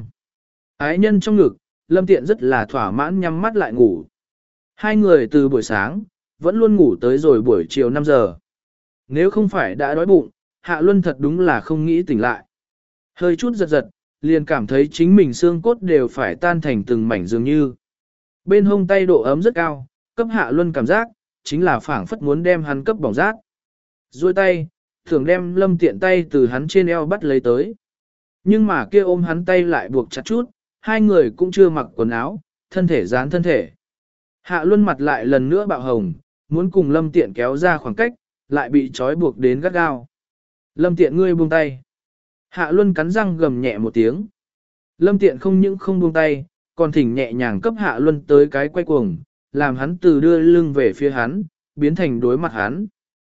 Ái nhân trong ngực, Lâm Tiện rất là thỏa mãn nhắm mắt lại ngủ. Hai người từ buổi sáng, vẫn luôn ngủ tới rồi buổi chiều năm giờ. Nếu không phải đã đói bụng, Hạ Luân thật đúng là không nghĩ tỉnh lại. Hơi chút giật giật, liền cảm thấy chính mình xương cốt đều phải tan thành từng mảnh dường như. Bên hông tay độ ấm rất cao, cấp Hạ Luân cảm giác, chính là phảng phất muốn đem hắn cấp bỏng rát. Rồi tay, thường đem Lâm Tiện tay từ hắn trên eo bắt lấy tới. Nhưng mà kia ôm hắn tay lại buộc chặt chút, hai người cũng chưa mặc quần áo, thân thể dán thân thể. Hạ Luân mặt lại lần nữa bạo hồng, muốn cùng Lâm Tiện kéo ra khoảng cách, lại bị trói buộc đến gắt gao. Lâm Tiện ngươi buông tay. Hạ Luân cắn răng gầm nhẹ một tiếng. Lâm Tiện không những không buông tay, còn thỉnh nhẹ nhàng cấp Hạ Luân tới cái quay cuồng, làm hắn từ đưa lưng về phía hắn, biến thành đối mặt hắn.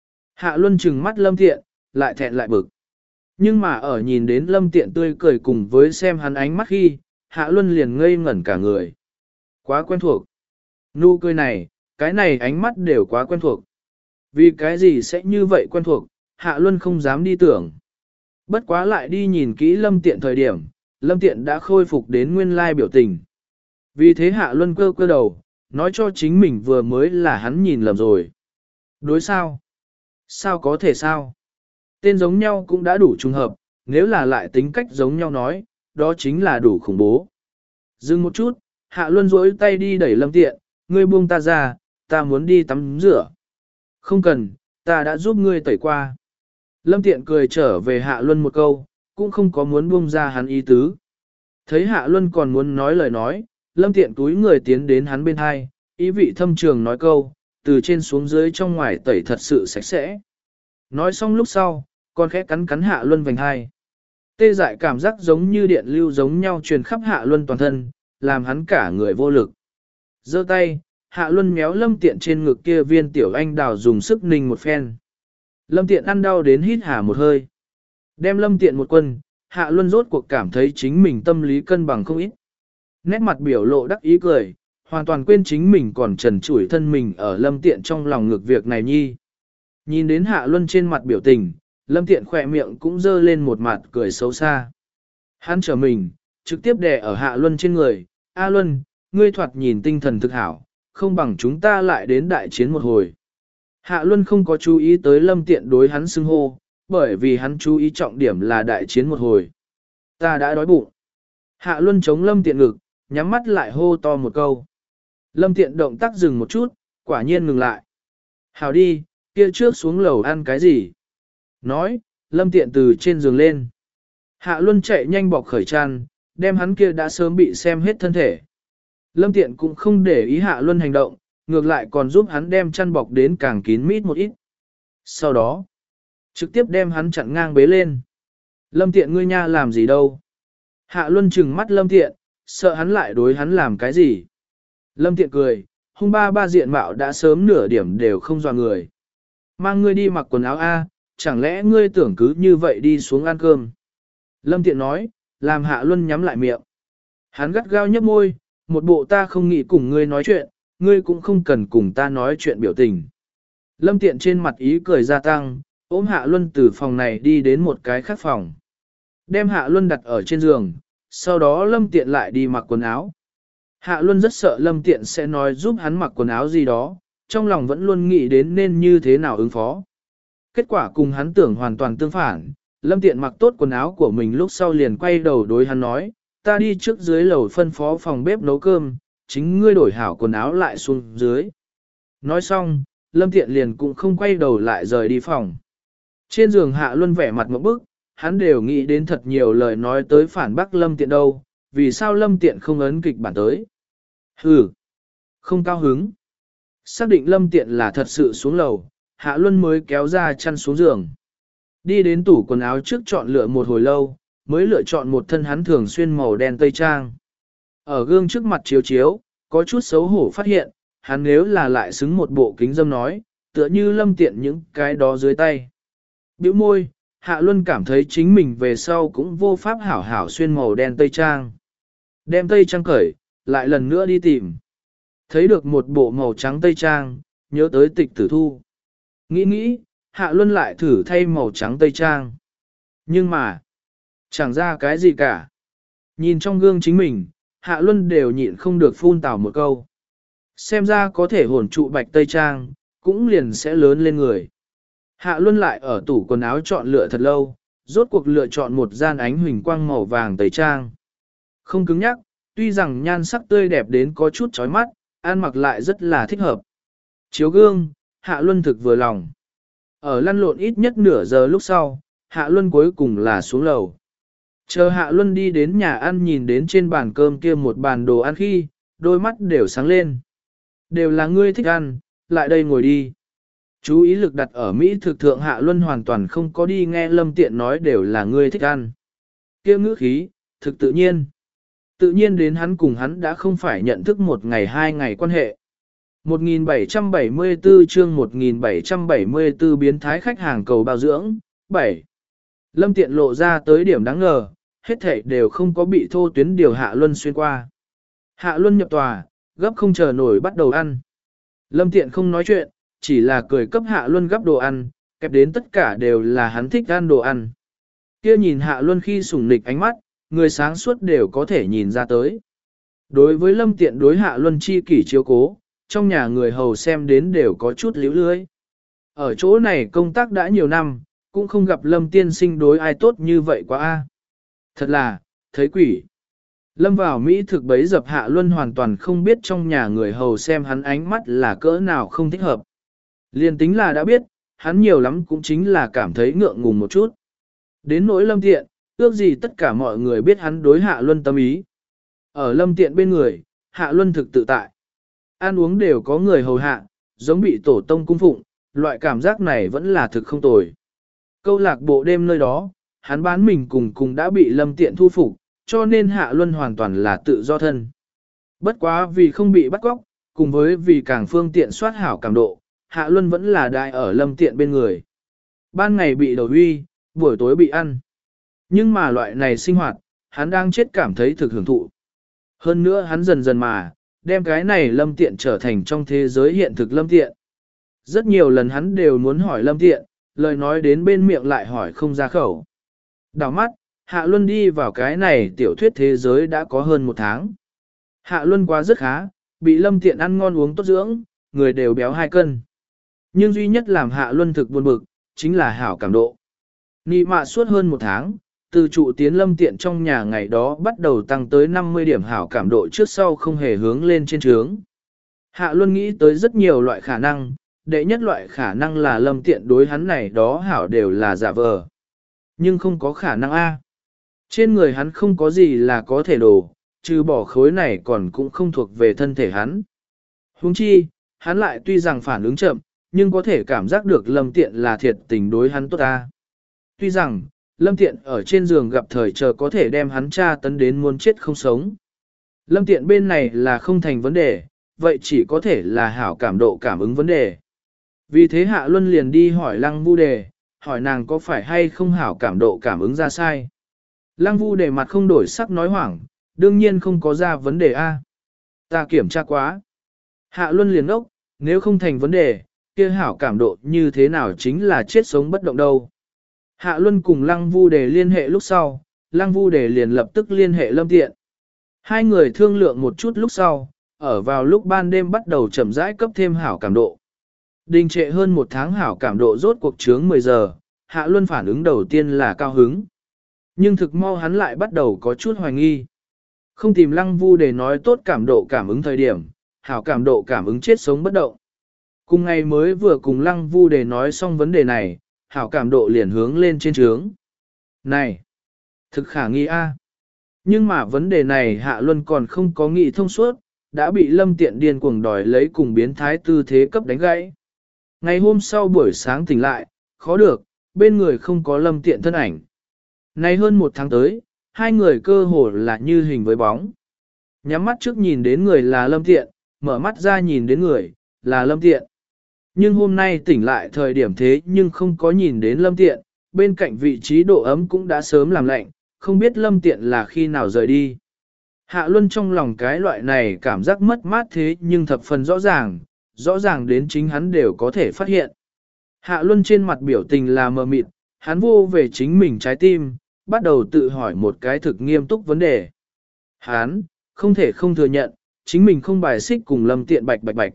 Hạ Luân trừng mắt Lâm Tiện, lại thẹn lại bực. Nhưng mà ở nhìn đến Lâm Tiện tươi cười cùng với xem hắn ánh mắt khi, Hạ Luân liền ngây ngẩn cả người. Quá quen thuộc. Nụ cười này, cái này ánh mắt đều quá quen thuộc. Vì cái gì sẽ như vậy quen thuộc, Hạ Luân không dám đi tưởng. Bất quá lại đi nhìn kỹ Lâm Tiện thời điểm, Lâm Tiện đã khôi phục đến nguyên lai biểu tình. Vì thế Hạ Luân cơ cơ đầu, nói cho chính mình vừa mới là hắn nhìn lầm rồi. Đối sao? Sao có thể sao? Tên giống nhau cũng đã đủ trùng hợp, nếu là lại tính cách giống nhau nói, đó chính là đủ khủng bố. Dừng một chút, Hạ Luân duỗi tay đi đẩy Lâm Tiện, ngươi buông ta ra, ta muốn đi tắm rửa. Không cần, ta đã giúp ngươi tẩy qua. Lâm Tiện cười trở về Hạ Luân một câu, cũng không có muốn buông ra hắn ý tứ. Thấy Hạ Luân còn muốn nói lời nói, Lâm Tiện túi người tiến đến hắn bên hai, ý vị thâm trường nói câu, từ trên xuống dưới trong ngoài tẩy thật sự sạch sẽ. Nói xong lúc sau, còn khẽ cắn cắn Hạ Luân vành hai. Tê dại cảm giác giống như điện lưu giống nhau truyền khắp Hạ Luân toàn thân, làm hắn cả người vô lực. Giơ tay, Hạ Luân méo Lâm Tiện trên ngực kia viên tiểu anh đào dùng sức ninh một phen. Lâm Tiện ăn đau đến hít hà một hơi. Đem Lâm Tiện một quân, Hạ Luân rốt cuộc cảm thấy chính mình tâm lý cân bằng không ít. Nét mặt biểu lộ đắc ý cười, hoàn toàn quên chính mình còn trần trụi thân mình ở Lâm Tiện trong lòng ngược việc này nhi. Nhìn đến Hạ Luân trên mặt biểu tình, Lâm Tiện khỏe miệng cũng dơ lên một mặt cười xấu xa. Hắn trở mình, trực tiếp đè ở Hạ Luân trên người. A Luân, ngươi thoạt nhìn tinh thần thực hảo, không bằng chúng ta lại đến đại chiến một hồi. Hạ Luân không có chú ý tới Lâm Tiện đối hắn xưng hô, bởi vì hắn chú ý trọng điểm là đại chiến một hồi. Ta đã đói bụng. Hạ Luân chống Lâm Tiện ngực, nhắm mắt lại hô to một câu. Lâm Tiện động tác dừng một chút, quả nhiên ngừng lại. Hảo đi, kia trước xuống lầu ăn cái gì? Nói, Lâm Tiện từ trên giường lên. Hạ Luân chạy nhanh bọc khởi chăn, đem hắn kia đã sớm bị xem hết thân thể. Lâm Tiện cũng không để ý Hạ Luân hành động, ngược lại còn giúp hắn đem chăn bọc đến càng kín mít một ít. Sau đó, trực tiếp đem hắn chặn ngang bế lên. Lâm Tiện ngươi nha làm gì đâu? Hạ Luân trừng mắt Lâm Tiện, sợ hắn lại đối hắn làm cái gì? Lâm Tiện cười, hung ba ba diện mạo đã sớm nửa điểm đều không dò người. Mang ngươi đi mặc quần áo A, chẳng lẽ ngươi tưởng cứ như vậy đi xuống ăn cơm? Lâm Tiện nói, làm Hạ Luân nhắm lại miệng. Hắn gắt gao nhấp môi, một bộ ta không nghĩ cùng ngươi nói chuyện, ngươi cũng không cần cùng ta nói chuyện biểu tình. Lâm Tiện trên mặt ý cười gia tăng, ôm Hạ Luân từ phòng này đi đến một cái khác phòng. Đem Hạ Luân đặt ở trên giường, sau đó Lâm Tiện lại đi mặc quần áo. Hạ Luân rất sợ Lâm Tiện sẽ nói giúp hắn mặc quần áo gì đó, trong lòng vẫn luôn nghĩ đến nên như thế nào ứng phó. Kết quả cùng hắn tưởng hoàn toàn tương phản, Lâm Tiện mặc tốt quần áo của mình lúc sau liền quay đầu đối hắn nói, ta đi trước dưới lầu phân phó phòng bếp nấu cơm, chính ngươi đổi hảo quần áo lại xuống dưới. Nói xong, Lâm Tiện liền cũng không quay đầu lại rời đi phòng. Trên giường Hạ Luân vẻ mặt một bức, hắn đều nghĩ đến thật nhiều lời nói tới phản bác Lâm Tiện đâu, vì sao Lâm Tiện không ấn kịch bản tới. Hừ, không cao hứng. Xác định Lâm Tiện là thật sự xuống lầu, Hạ Luân mới kéo ra chăn xuống giường. Đi đến tủ quần áo trước chọn lựa một hồi lâu, mới lựa chọn một thân hắn thường xuyên màu đen tây trang. Ở gương trước mặt chiếu chiếu, có chút xấu hổ phát hiện, hắn nếu là lại xứng một bộ kính dâm nói, tựa như Lâm Tiện những cái đó dưới tay. Bĩu môi, Hạ Luân cảm thấy chính mình về sau cũng vô pháp hảo hảo xuyên màu đen tây trang. Đem tây trang cởi, lại lần nữa đi tìm. Thấy được một bộ màu trắng tây trang, nhớ tới Tịch Tử Thu. Nghĩ nghĩ, Hạ Luân lại thử thay màu trắng tây trang. Nhưng mà, chẳng ra cái gì cả. Nhìn trong gương chính mình, Hạ Luân đều nhịn không được phun tào một câu. Xem ra có thể hồn trụ bạch tây trang, cũng liền sẽ lớn lên người. Hạ Luân lại ở tủ quần áo chọn lựa thật lâu, rốt cuộc lựa chọn một gian ánh huỳnh quang màu vàng tây trang. Không cứng nhắc, tuy rằng nhan sắc tươi đẹp đến có chút chói mắt, ăn mặc lại rất là thích hợp. Chiếu gương, Hạ Luân thực vừa lòng. Ở lăn lộn ít nhất nửa giờ lúc sau, Hạ Luân cuối cùng là xuống lầu. Chờ Hạ Luân đi đến nhà ăn nhìn đến trên bàn cơm kia một bàn đồ ăn khi, đôi mắt đều sáng lên. Đều là ngươi thích ăn, lại đây ngồi đi. Chú ý lực đặt ở Mỹ thực thượng Hạ Luân hoàn toàn không có đi nghe Lâm Tiện nói đều là ngươi thích ăn. Kia ngữ khí, thực tự nhiên. Tự nhiên đến hắn cùng hắn đã không phải nhận thức một ngày hai ngày quan hệ. một nghìn bảy trăm bảy mươi tư chương một nghìn bảy trăm bảy mươi tư biến thái khách hàng cầu bao dưỡng, bảy. Lâm Tiện lộ ra tới điểm đáng ngờ, hết thảy đều không có bị thô tuyến điều Hạ Luân xuyên qua. Hạ Luân nhập tòa, gấp không chờ nổi bắt đầu ăn. Lâm Tiện không nói chuyện, chỉ là cười cấp Hạ Luân gấp đồ ăn, kẹp đến tất cả đều là hắn thích ăn đồ ăn. Kia nhìn Hạ Luân khi sủng nịch ánh mắt, người sáng suốt đều có thể nhìn ra tới. Đối với Lâm Tiện đối Hạ Luân chi kỷ chiếu cố, trong nhà người hầu xem đến đều có chút líu lưới. Ở chỗ này công tác đã nhiều năm, cũng không gặp Lâm tiên sinh đối ai tốt như vậy quá a. Thật là, thấy quỷ. Lâm vào Mỹ thực bấy dập Hạ Luân hoàn toàn không biết trong nhà người hầu xem hắn ánh mắt là cỡ nào không thích hợp. Liên tính là đã biết, hắn nhiều lắm cũng chính là cảm thấy ngượng ngùng một chút. Đến nỗi Lâm Tiện, ước gì tất cả mọi người biết hắn đối Hạ Luân tâm ý. Ở Lâm Tiện bên người, Hạ Luân thực tự tại. Ăn uống đều có người hầu hạ, giống bị tổ tông cung phụng, loại cảm giác này vẫn là thực không tồi. Câu lạc bộ đêm nơi đó, hắn bán mình cùng cùng đã bị Lâm Tiện thu phục, cho nên Hạ Luân hoàn toàn là tự do thân. Bất quá vì không bị bắt cóc, cùng với vì càng phương tiện soát hảo cảm độ, Hạ Luân vẫn là đại ở Lâm Tiện bên người. Ban ngày bị đầu uy, buổi tối bị ăn. Nhưng mà loại này sinh hoạt, hắn đang chết cảm thấy thực hưởng thụ. Hơn nữa hắn dần dần mà, đem cái này Lâm Tiện trở thành trong thế giới hiện thực Lâm Tiện. Rất nhiều lần hắn đều muốn hỏi Lâm Tiện, lời nói đến bên miệng lại hỏi không ra khẩu. Đảo mắt, Hạ Luân đi vào cái này tiểu thuyết thế giới đã có hơn một tháng. Hạ Luân quá rất khá, bị Lâm Tiện ăn ngon uống tốt dưỡng, người đều béo hai cân. Nhưng duy nhất làm Hạ Luân thực buồn bực, chính là hảo cảm độ. Nị mạ suốt hơn một tháng, từ trụ tiến Lâm Tiện trong nhà ngày đó bắt đầu tăng tới năm mươi điểm hảo cảm độ trước sau không hề hướng lên trên trướng. Hạ Luân nghĩ tới rất nhiều loại khả năng, đệ nhất loại khả năng là Lâm Tiện đối hắn này đó hảo đều là giả vờ. Nhưng không có khả năng A. Trên người hắn không có gì là có thể đổ, trừ bỏ khối này còn cũng không thuộc về thân thể hắn. Huống chi, hắn lại tuy rằng phản ứng chậm, nhưng có thể cảm giác được Lâm Tiện là thiệt tình đối hắn tốt ta. Tuy rằng, Lâm Tiện ở trên giường gặp thời chờ có thể đem hắn tra tấn đến muốn chết không sống. Lâm Tiện bên này là không thành vấn đề, vậy chỉ có thể là hảo cảm độ cảm ứng vấn đề. Vì thế Hạ Luân liền đi hỏi Lăng Vu Đề, hỏi nàng có phải hay không hảo cảm độ cảm ứng ra sai. Lăng Vu Đề mặt không đổi sắc nói hoảng, đương nhiên không có ra vấn đề A. Ta kiểm tra quá. Hạ Luân liền ốc, nếu không thành vấn đề, kia hảo cảm độ như thế nào chính là chết sống bất động đâu. Hạ Luân cùng Lăng Vu Đề liên hệ lúc sau, Lăng Vu Đề liền lập tức liên hệ Lâm Tiện. Hai người thương lượng một chút lúc sau, ở vào lúc ban đêm bắt đầu chậm rãi cấp thêm hảo cảm độ. Đình trệ hơn một tháng hảo cảm độ rốt cuộc chướng mười giờ, Hạ Luân phản ứng đầu tiên là cao hứng. Nhưng thực mau hắn lại bắt đầu có chút hoài nghi. Không tìm Lăng Vu để nói tốt cảm độ cảm ứng thời điểm, hảo cảm độ cảm ứng chết sống bất động. Cùng ngày mới vừa cùng Lăng Vu để nói xong vấn đề này, hảo cảm độ liền hướng lên trên trướng. Này! Thực khả nghi a. Nhưng mà vấn đề này Hạ Luân còn không có nghĩ thông suốt, đã bị Lâm Tiện điên cuồng đòi lấy cùng biến thái tư thế cấp đánh gãy. Ngày hôm sau buổi sáng tỉnh lại, khó được, bên người không có Lâm Tiện thân ảnh. Nay hơn một tháng tới, hai người cơ hồ là như hình với bóng. Nhắm mắt trước nhìn đến người là Lâm Tiện, mở mắt ra nhìn đến người, là Lâm Tiện. Nhưng hôm nay tỉnh lại thời điểm thế nhưng không có nhìn đến Lâm Tiện, bên cạnh vị trí độ ấm cũng đã sớm làm lạnh, không biết Lâm Tiện là khi nào rời đi. Hạ Luân trong lòng cái loại này cảm giác mất mát thế nhưng thập phần rõ ràng, rõ ràng đến chính hắn đều có thể phát hiện. Hạ Luân trên mặt biểu tình là mờ mịt, hắn vô về chính mình trái tim, bắt đầu tự hỏi một cái thực nghiêm túc vấn đề. Hắn, không thể không thừa nhận, chính mình không bài xích cùng Lâm Tiện bạch bạch bạch.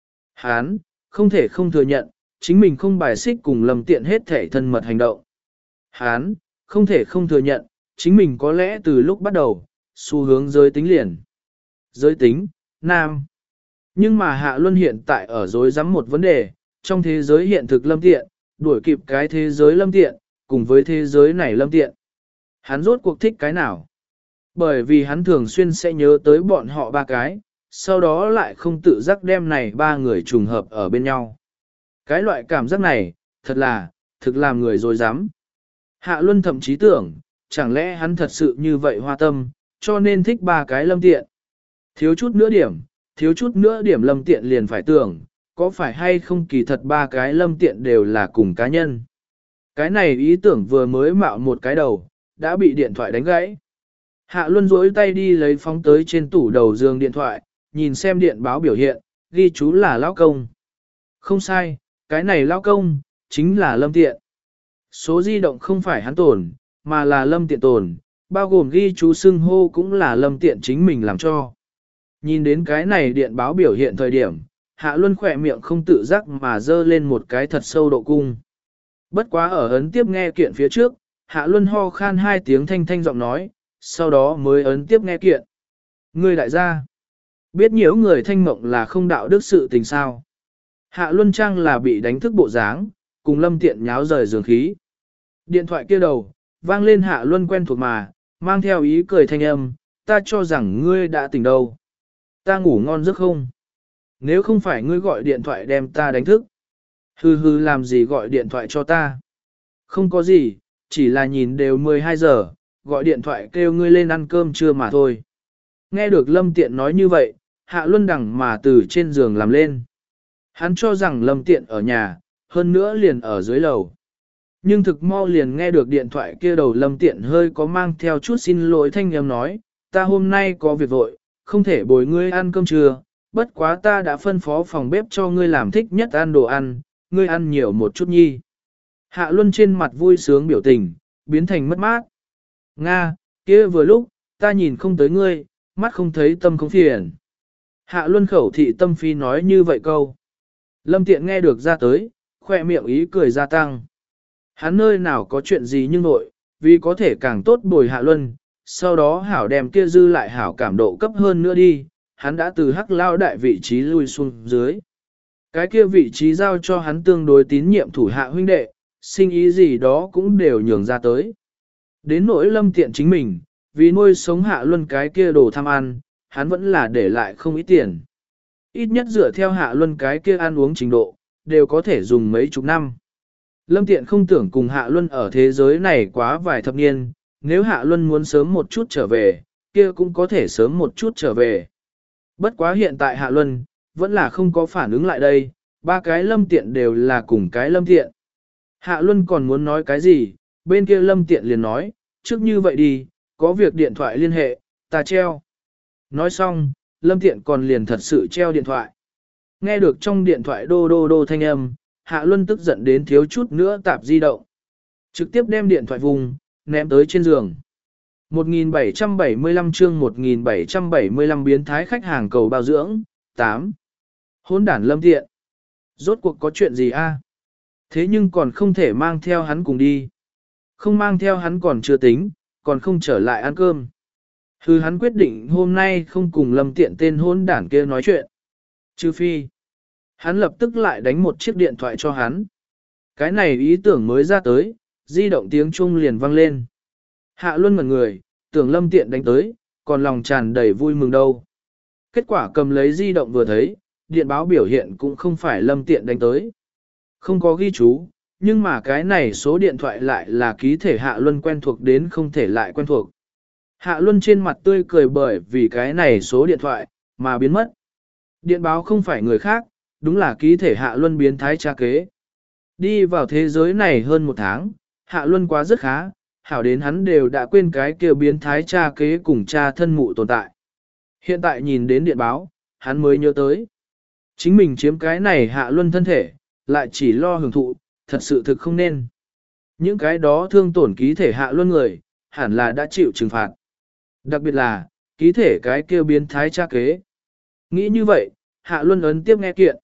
Hắn, không thể không thừa nhận, chính mình không bài xích cùng Lâm Tiện hết thể thân mật hành động. Hắn, không thể không thừa nhận, chính mình có lẽ từ lúc bắt đầu, xu hướng giới tính liền. Giới tính, nam. Nhưng mà Hạ Luân hiện tại ở dối rắm một vấn đề, trong thế giới hiện thực Lâm Tiện, đuổi kịp cái thế giới Lâm Tiện, cùng với thế giới này Lâm Tiện. Hắn rốt cuộc thích cái nào? Bởi vì hắn thường xuyên sẽ nhớ tới bọn họ ba cái, sau đó lại không tự giác đem này ba người trùng hợp ở bên nhau. Cái loại cảm giác này, thật là, thực làm người dối dám. Hạ Luân thậm chí tưởng, chẳng lẽ hắn thật sự như vậy hoa tâm, cho nên thích ba cái Lâm Tiện. Thiếu chút nữa điểm, thiếu chút nữa điểm Lâm Tiện liền phải tưởng, có phải hay không kỳ thật ba cái Lâm Tiện đều là cùng cá nhân. Cái này ý tưởng vừa mới mạo một cái đầu, đã bị điện thoại đánh gãy. Hạ Luân duỗi tay đi lấy phóng tới trên tủ đầu giường điện thoại, nhìn xem điện báo biểu hiện, ghi chú là lão công. Không sai, cái này lão công, chính là Lâm Tiện. Số di động không phải hắn tồn, mà là Lâm Tiện tồn, bao gồm ghi chú xưng hô cũng là Lâm Tiện chính mình làm cho. Nhìn đến cái này điện báo biểu hiện thời điểm, Hạ Luân khỏe miệng không tự giác mà dơ lên một cái thật sâu độ cung. Bất quá ở ấn tiếp nghe kiện phía trước, Hạ Luân ho khan hai tiếng thanh thanh giọng nói, sau đó mới ấn tiếp nghe kiện. Ngươi đại gia, biết nhiễu người thanh mộng là không đạo đức sự tình sao. Hạ Luân Trang là bị đánh thức bộ dáng, cùng Lâm Tiện nháo rời giường khí. Điện thoại kia đầu, vang lên Hạ Luân quen thuộc mà, mang theo ý cười thanh âm, ta cho rằng ngươi đã tỉnh đâu. Ta ngủ ngon giấc không? Nếu không phải ngươi gọi điện thoại đem ta đánh thức. Hừ hừ làm gì gọi điện thoại cho ta? Không có gì, chỉ là nhìn đều mười hai giờ, gọi điện thoại kêu ngươi lên ăn cơm trưa mà thôi. Nghe được Lâm Tiện nói như vậy, Hạ Luân đằng mà từ trên giường làm lên. Hắn cho rằng Lâm Tiện ở nhà, hơn nữa liền ở dưới lầu. Nhưng thực mau liền nghe được điện thoại kia đầu Lâm Tiện hơi có mang theo chút xin lỗi thanh âm nói, ta hôm nay có việc vội, không thể bồi ngươi ăn cơm trưa, bất quá ta đã phân phó phòng bếp cho ngươi làm thích nhất ăn đồ ăn, ngươi ăn nhiều một chút nhi. Hạ Luân trên mặt vui sướng biểu tình, biến thành mất mát. Nga, kia vừa lúc, ta nhìn không tới ngươi, mắt không thấy tâm không phiền. Hạ Luân khẩu thị tâm phi nói như vậy câu. Lâm Tiện nghe được ra tới, khoe miệng ý cười gia tăng. Hắn nơi nào có chuyện gì nhưng nội, vì có thể càng tốt bồi Hạ Luân, sau đó hảo đem kia dư lại hảo cảm độ cấp hơn nữa đi, hắn đã từ hắc lao đại vị trí lui xuống dưới. Cái kia vị trí giao cho hắn tương đối tín nhiệm thủ hạ huynh đệ, sinh ý gì đó cũng đều nhường ra tới. Đến nỗi Lâm Tiện chính mình, vì nuôi sống Hạ Luân cái kia đồ tham ăn, hắn vẫn là để lại không ít tiền. Ít nhất dựa theo Hạ Luân cái kia ăn uống trình độ, đều có thể dùng mấy chục năm. Lâm Tiện không tưởng cùng Hạ Luân ở thế giới này quá vài thập niên, nếu Hạ Luân muốn sớm một chút trở về, kia cũng có thể sớm một chút trở về. Bất quá hiện tại Hạ Luân, vẫn là không có phản ứng lại đây, ba cái Lâm Tiện đều là cùng cái Lâm Tiện. Hạ Luân còn muốn nói cái gì, bên kia Lâm Tiện liền nói, trước như vậy đi, có việc điện thoại liên hệ, ta treo. Nói xong, Lâm Tiện còn liền thật sự treo điện thoại. Nghe được trong điện thoại đô đô đô thanh âm, Hạ Luân tức giận đến thiếu chút nữa tạp di động. Trực tiếp đem điện thoại vùng, ném tới trên giường. một nghìn bảy trăm bảy mươi lăm chương một nghìn bảy trăm bảy mươi lăm biến thái khách hàng cầu bao dưỡng, tám. Hỗn đản Lâm Tiện. Rốt cuộc có chuyện gì a? Thế nhưng còn không thể mang theo hắn cùng đi. Không mang theo hắn còn chưa tính, còn không trở lại ăn cơm. Hừ, hắn quyết định hôm nay không cùng Lâm Tiện tên hỗn đản kia nói chuyện. Trừ phi. Hắn lập tức lại đánh một chiếc điện thoại cho hắn. Cái này ý tưởng mới ra tới, di động tiếng chuông liền vang lên. Hạ Luân ngẩn người, tưởng Lâm Tiện đánh tới, còn lòng tràn đầy vui mừng đâu. Kết quả cầm lấy di động vừa thấy, điện báo biểu hiện cũng không phải Lâm Tiện đánh tới. Không có ghi chú, nhưng mà cái này số điện thoại lại là ký thể Hạ Luân quen thuộc đến không thể lại quen thuộc. Hạ Luân trên mặt tươi cười bởi vì cái này số điện thoại, mà biến mất. Điện báo không phải người khác, đúng là ký thể Hạ Luân biến thái cha kế. Đi vào thế giới này hơn một tháng, Hạ Luân quá rất khá, hảo đến hắn đều đã quên cái kia biến thái cha kế cùng cha thân mụ tồn tại. Hiện tại nhìn đến điện báo, hắn mới nhớ tới. Chính mình chiếm cái này Hạ Luân thân thể, lại chỉ lo hưởng thụ, thật sự thực không nên. Những cái đó thương tổn ký thể Hạ Luân người, hẳn là đã chịu trừng phạt. Đặc biệt là, ký thể cái kia biến thái cha kế. Nghĩ như vậy, Hạ Luân ấn tiếp nghe kiện.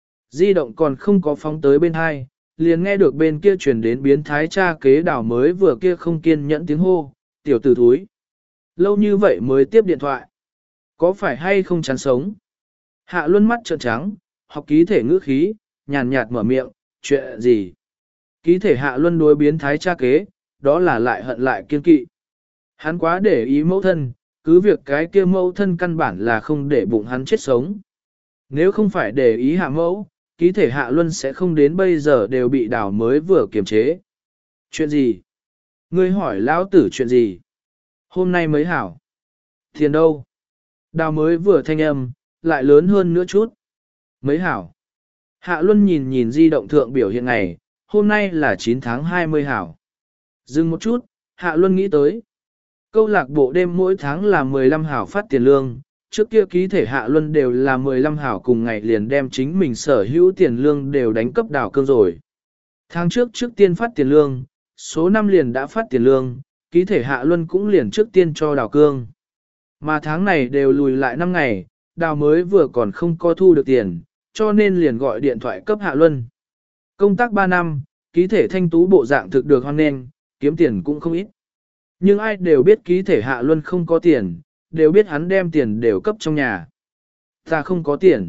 Di động còn không có phóng tới bên hai, liền nghe được bên kia truyền đến biến thái cha kế đảo mới vừa kia không kiên nhẫn tiếng hô, tiểu tử thúi. Lâu như vậy mới tiếp điện thoại. Có phải hay không chán sống? Hạ Luân mắt trợn trắng, học ký thể ngữ khí, nhàn nhạt mở miệng, chuyện gì? Ký thể Hạ Luân đối biến thái cha kế, đó là lại hận lại kiên kỵ. Hắn quá để ý mẫu thân, cứ việc cái kia mẫu thân căn bản là không để bụng hắn chết sống. Nếu không phải để ý hạ mẫu, ký thể Hạ Luân sẽ không đến bây giờ đều bị đào mới vừa kiềm chế. Chuyện gì? Ngươi hỏi lão tử chuyện gì? Hôm nay mới hảo. Tiền đâu? Đào mới vừa thanh âm, lại lớn hơn nữa chút. Mới hảo. Hạ Luân nhìn nhìn di động thượng biểu hiện ngày, hôm nay là chín tháng hai mươi hảo. Dừng một chút, Hạ Luân nghĩ tới. Câu lạc bộ đêm mỗi tháng là mười lăm hảo phát tiền lương, trước kia ký thể Hạ Luân đều là mười lăm hảo cùng ngày liền đem chính mình sở hữu tiền lương đều đánh cấp đào cương rồi. Tháng trước trước tiên phát tiền lương, số năm liền đã phát tiền lương, ký thể Hạ Luân cũng liền trước tiên cho đào cương. Mà tháng này đều lùi lại năm ngày, đào mới vừa còn không có thu được tiền, cho nên liền gọi điện thoại cấp Hạ Luân. Công tác ba năm, ký thể thanh tú bộ dạng thực được hoan nghênh, kiếm tiền cũng không ít. Nhưng ai đều biết ký thể Hạ Luân không có tiền, đều biết hắn đem tiền đều cấp trong nhà. Ta không có tiền.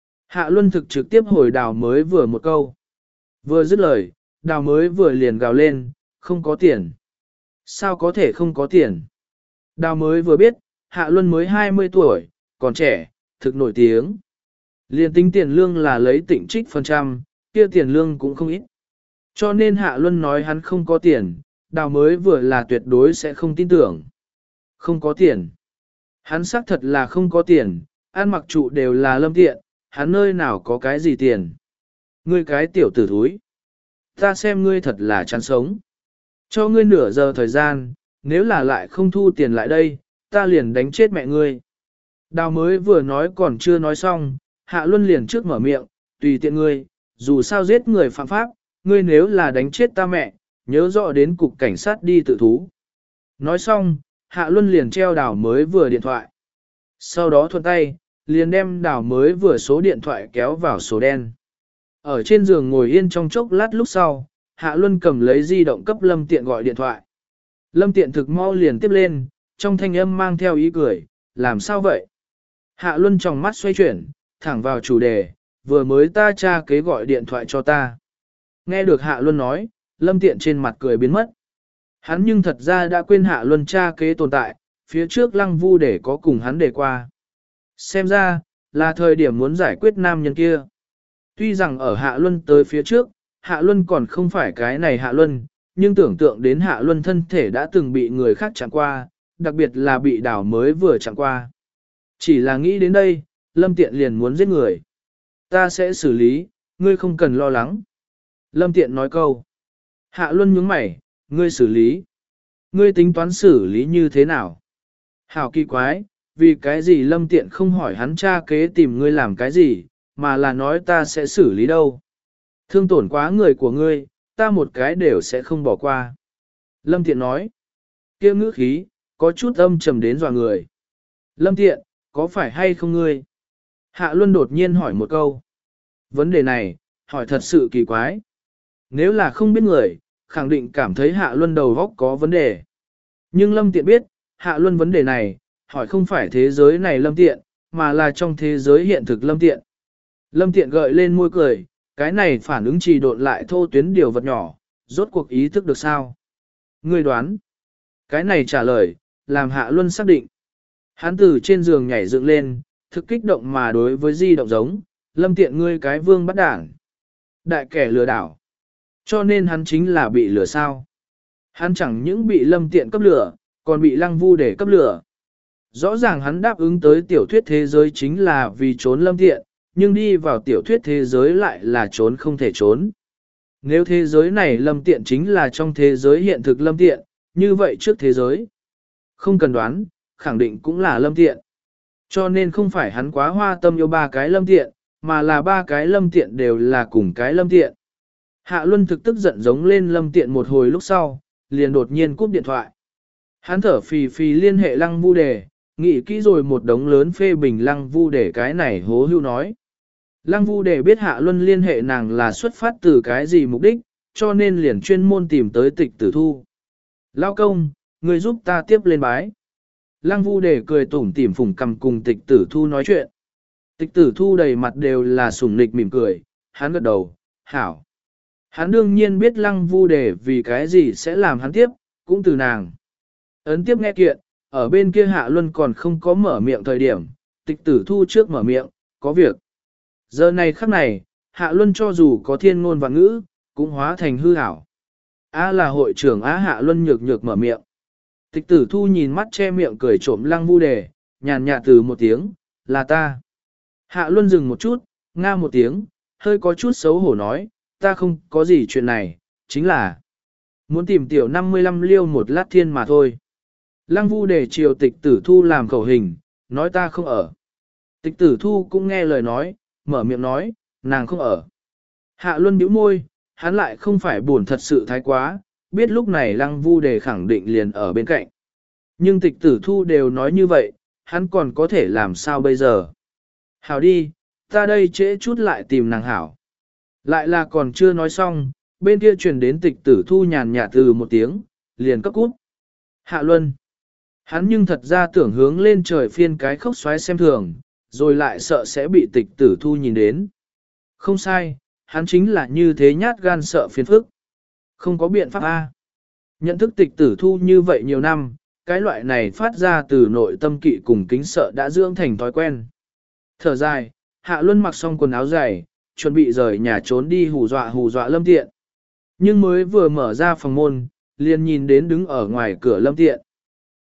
Hạ Luân thực trực tiếp hồi đào mới vừa một câu. Vừa dứt lời, đào mới vừa liền gào lên, không có tiền. Sao có thể không có tiền? Đào mới vừa biết, Hạ Luân mới hai mươi tuổi, còn trẻ, thực nổi tiếng. Liền tính tiền lương là lấy tỉnh trích phần trăm, kia tiền lương cũng không ít. Cho nên Hạ Luân nói hắn không có tiền, đào mới vừa là tuyệt đối sẽ không tin tưởng. Không có tiền. Hắn xác thật là không có tiền, ăn mặc trụ đều là lâm tiện, hắn nơi nào có cái gì tiền. Ngươi cái tiểu tử thúi. Ta xem ngươi thật là chán sống. Cho ngươi nửa giờ thời gian, nếu là lại không thu tiền lại đây, ta liền đánh chết mẹ ngươi. Đào mới vừa nói còn chưa nói xong, Hạ Luân liền trước mở miệng, tùy tiện ngươi, dù sao giết người phạm pháp, ngươi nếu là đánh chết ta mẹ, nhớ rõ đến cục cảnh sát đi tự thú. Nói xong, Hạ Luân liền treo đào mới vừa điện thoại. Sau đó thuận tay, liền đem đào mới vừa số điện thoại kéo vào số đen. Ở trên giường ngồi yên trong chốc lát lúc sau, Hạ Luân cầm lấy di động cấp Lâm Tiện gọi điện thoại. Lâm Tiện thực mau liền tiếp lên, trong thanh âm mang theo ý cười, làm sao vậy? Hạ Luân trong mắt xoay chuyển, thẳng vào chủ đề, vừa mới ta cha kế gọi điện thoại cho ta. Nghe được Hạ Luân nói, Lâm Tiện trên mặt cười biến mất. Hắn nhưng thật ra đã quên Hạ Luân cha kế tồn tại, phía trước Lăng Vu để có cùng hắn để qua. Xem ra, là thời điểm muốn giải quyết nam nhân kia. Tuy rằng ở Hạ Luân tới phía trước, Hạ Luân còn không phải cái này Hạ Luân, nhưng tưởng tượng đến Hạ Luân thân thể đã từng bị người khác chạm qua, đặc biệt là bị đảo mới vừa chạm qua. Chỉ là nghĩ đến đây, Lâm Tiện liền muốn giết người. Ta sẽ xử lý, ngươi không cần lo lắng. Lâm Tiện nói câu. Hạ Luân nhướng mày, ngươi xử lý. Ngươi tính toán xử lý như thế nào? Hảo kỳ quái, vì cái gì Lâm Tiện không hỏi hắn cha kế tìm ngươi làm cái gì, mà là nói ta sẽ xử lý đâu. Thương tổn quá người của ngươi, ta một cái đều sẽ không bỏ qua. Lâm Tiện nói. Kia ngữ khí, có chút âm trầm đến dọa người. Lâm Tiện, có phải hay không ngươi? Hạ Luân đột nhiên hỏi một câu. Vấn đề này, hỏi thật sự kỳ quái. Nếu là không biết người, khẳng định cảm thấy Hạ Luân đầu óc có vấn đề. Nhưng Lâm Tiện biết, Hạ Luân vấn đề này, hỏi không phải thế giới này Lâm Tiện, mà là trong thế giới hiện thực Lâm Tiện. Lâm Tiện gợi lên môi cười, cái này phản ứng trì độn lại thô tuyến điều vật nhỏ, rốt cuộc ý thức được sao? Ngươi đoán. Cái này trả lời, làm Hạ Luân xác định. Hắn từ trên giường nhảy dựng lên, thực kích động mà đối với di động giống, Lâm Tiện ngươi cái vương bắt đảng. Đại kẻ lừa đảo. Cho nên hắn chính là bị lừa sao. Hắn chẳng những bị Lâm Tiện cấp lừa, còn bị Lăng Vu để cấp lừa. Rõ ràng hắn đáp ứng tới tiểu thuyết thế giới chính là vì trốn Lâm Tiện, nhưng đi vào tiểu thuyết thế giới lại là trốn không thể trốn. Nếu thế giới này Lâm Tiện chính là trong thế giới hiện thực Lâm Tiện, như vậy trước thế giới. Không cần đoán, khẳng định cũng là Lâm Tiện. Cho nên không phải hắn quá hoa tâm yêu ba cái Lâm Tiện, mà là ba cái Lâm Tiện đều là cùng cái Lâm Tiện. Hạ Luân thực tức giận giống lên Lâm Tiện một hồi lúc sau, liền đột nhiên cúp điện thoại. Hắn thở phì phì liên hệ Lăng Vu Đề, nghĩ kỹ rồi một đống lớn phê bình Lăng Vu Đề cái này hố hưu nói. Lăng Vu Đề biết Hạ Luân liên hệ nàng là xuất phát từ cái gì mục đích, cho nên liền chuyên môn tìm tới Tịch Tử Thu. Lao công, người giúp ta tiếp lên bái. Lăng Vu Đề cười tủm tỉm phủng cầm cùng Tịch Tử Thu nói chuyện. Tịch Tử Thu đầy mặt đều là sủng nịch mỉm cười, hắn gật đầu, hảo. Hắn đương nhiên biết Lăng Vu Đề vì cái gì sẽ làm hắn tiếp, cũng từ nàng. Ấn tiếp nghe kiện, ở bên kia Hạ Luân còn không có mở miệng thời điểm, Tịch Tử Thu trước mở miệng, có việc. Giờ này khắc này, Hạ Luân cho dù có thiên ngôn và ngữ, cũng hóa thành hư ảo. Á là hội trưởng Á Hạ Luân nhược nhược mở miệng. Tịch Tử Thu nhìn mắt che miệng cười trộm Lăng Vu Đề, nhàn nhạt từ một tiếng, là ta. Hạ Luân dừng một chút, nga một tiếng, hơi có chút xấu hổ nói, ta không có gì chuyện này, chính là muốn tìm tiểu năm mươi lăm liêu một lát thiên mà thôi. Lăng Vu Đề chiều Tịch Tử Thu làm khẩu hình, nói ta không ở. Tịch Tử Thu cũng nghe lời nói, mở miệng nói, nàng không ở. Hạ Luân bĩu môi, hắn lại không phải buồn thật sự thái quá, biết lúc này Lăng Vu Đề khẳng định liền ở bên cạnh. Nhưng Tịch Tử Thu đều nói như vậy, hắn còn có thể làm sao bây giờ? Hảo đi, ta đây trễ chút lại tìm nàng hảo. Lại là còn chưa nói xong, bên kia truyền đến Tịch Tử Thu nhàn nhạt từ một tiếng, liền cấp cút. Hạ Luân. Hắn nhưng thật ra tưởng hướng lên trời phiên cái khóc xoáy xem thường, rồi lại sợ sẽ bị Tịch Tử Thu nhìn đến. Không sai, hắn chính là như thế nhát gan sợ phiền phức. Không có biện pháp A. Nhận thức Tịch Tử Thu như vậy nhiều năm, cái loại này phát ra từ nội tâm kỵ cùng kính sợ đã dưỡng thành thói quen. Thở dài, Hạ Luân mặc xong quần áo dày, chuẩn bị rời nhà trốn đi hù dọa hù dọa Lâm Tiện. Nhưng mới vừa mở ra phòng môn, liền nhìn đến đứng ở ngoài cửa Lâm Tiện.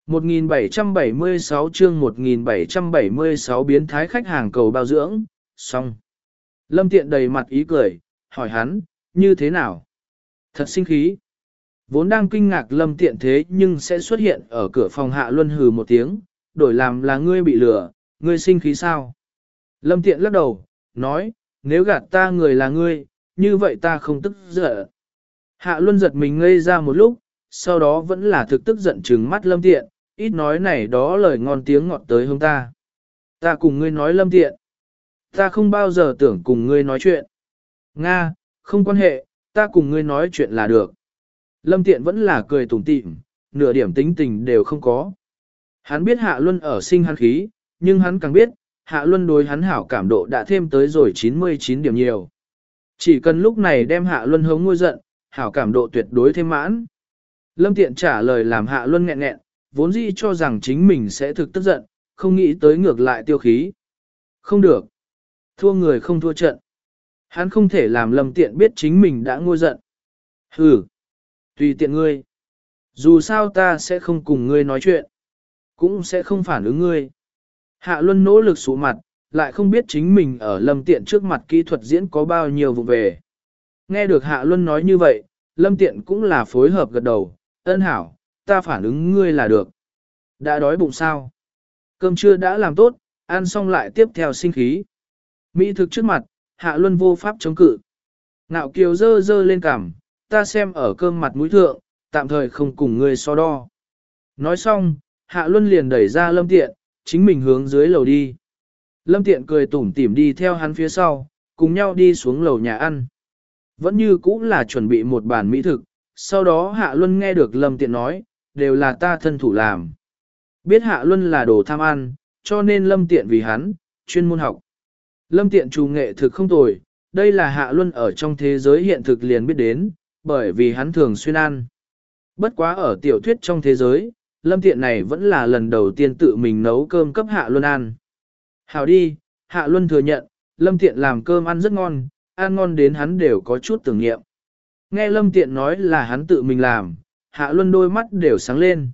một nghìn bảy trăm bảy mươi sáu chương một nghìn bảy trăm bảy mươi sáu biến thái khách hàng cầu bao dưỡng, xong. Lâm Tiện đầy mặt ý cười, hỏi hắn, như thế nào? Thật sinh khí. Vốn đang kinh ngạc Lâm Tiện thế nhưng sẽ xuất hiện ở cửa phòng Hạ Luân hừ một tiếng, đổi làm là ngươi bị lừa, ngươi sinh khí sao? Lâm Tiện lắc đầu, nói, nếu gạt ta người là ngươi, như vậy ta không tức giận. Hạ Luân giật mình ngây ra một lúc, sau đó vẫn là thực tức giận trừng mắt Lâm Tiện, ít nói này đó lời ngon tiếng ngọt tới hướng ta. Ta cùng ngươi nói Lâm Tiện. Ta không bao giờ tưởng cùng ngươi nói chuyện. Nga, không quan hệ, ta cùng ngươi nói chuyện là được. Lâm Tiện vẫn là cười tủm tỉm, nửa điểm tính tình đều không có. Hắn biết Hạ Luân ở sinh hắn khí, nhưng hắn càng biết, Hạ Luân đối hắn hảo cảm độ đã thêm tới rồi chín mươi chín điểm nhiều. Chỉ cần lúc này đem Hạ Luân hống ngôi giận, hảo cảm độ tuyệt đối thêm mãn. Lâm Tiện trả lời làm Hạ Luân nghẹn nghẹn, vốn dĩ cho rằng chính mình sẽ thực tức giận, không nghĩ tới ngược lại tiêu khí. Không được. Thua người không thua trận. Hắn không thể làm Lâm Tiện biết chính mình đã ngôi giận. Hừ. Tùy tiện ngươi. Dù sao ta sẽ không cùng ngươi nói chuyện. Cũng sẽ không phản ứng ngươi. Hạ Luân nỗ lực sụ mặt, lại không biết chính mình ở Lâm Tiện trước mặt kỹ thuật diễn có bao nhiêu vụ về. Nghe được Hạ Luân nói như vậy, Lâm Tiện cũng là phối hợp gật đầu. Ân hảo, ta phản ứng ngươi là được. Đã đói bụng sao? Cơm trưa đã làm tốt, ăn xong lại tiếp theo sinh khí. Mỹ thực trước mặt, Hạ Luân vô pháp chống cự. Ngạo kiều dơ dơ lên cằm, ta xem ở cơm mặt mũi thượng, tạm thời không cùng ngươi so đo. Nói xong, Hạ Luân liền đẩy ra Lâm Tiện, chính mình hướng dưới lầu đi. Lâm Tiện cười tủm tỉm đi theo hắn phía sau, cùng nhau đi xuống lầu nhà ăn. Vẫn như cũ là chuẩn bị một bàn mỹ thực, sau đó Hạ Luân nghe được Lâm Tiện nói, đều là ta thân thủ làm. Biết Hạ Luân là đồ tham ăn, cho nên Lâm Tiện vì hắn, chuyên môn học. Lâm Tiện trù nghệ thực không tồi, đây là Hạ Luân ở trong thế giới hiện thực liền biết đến, bởi vì hắn thường xuyên ăn. Bất quá ở tiểu thuyết trong thế giới, Lâm Tiện này vẫn là lần đầu tiên tự mình nấu cơm cấp Hạ Luân ăn. Hảo đi, Hạ Luân thừa nhận, Lâm Tiện làm cơm ăn rất ngon, ăn ngon đến hắn đều có chút tưởng niệm. Nghe Lâm Tiện nói là hắn tự mình làm, Hạ Luân đôi mắt đều sáng lên.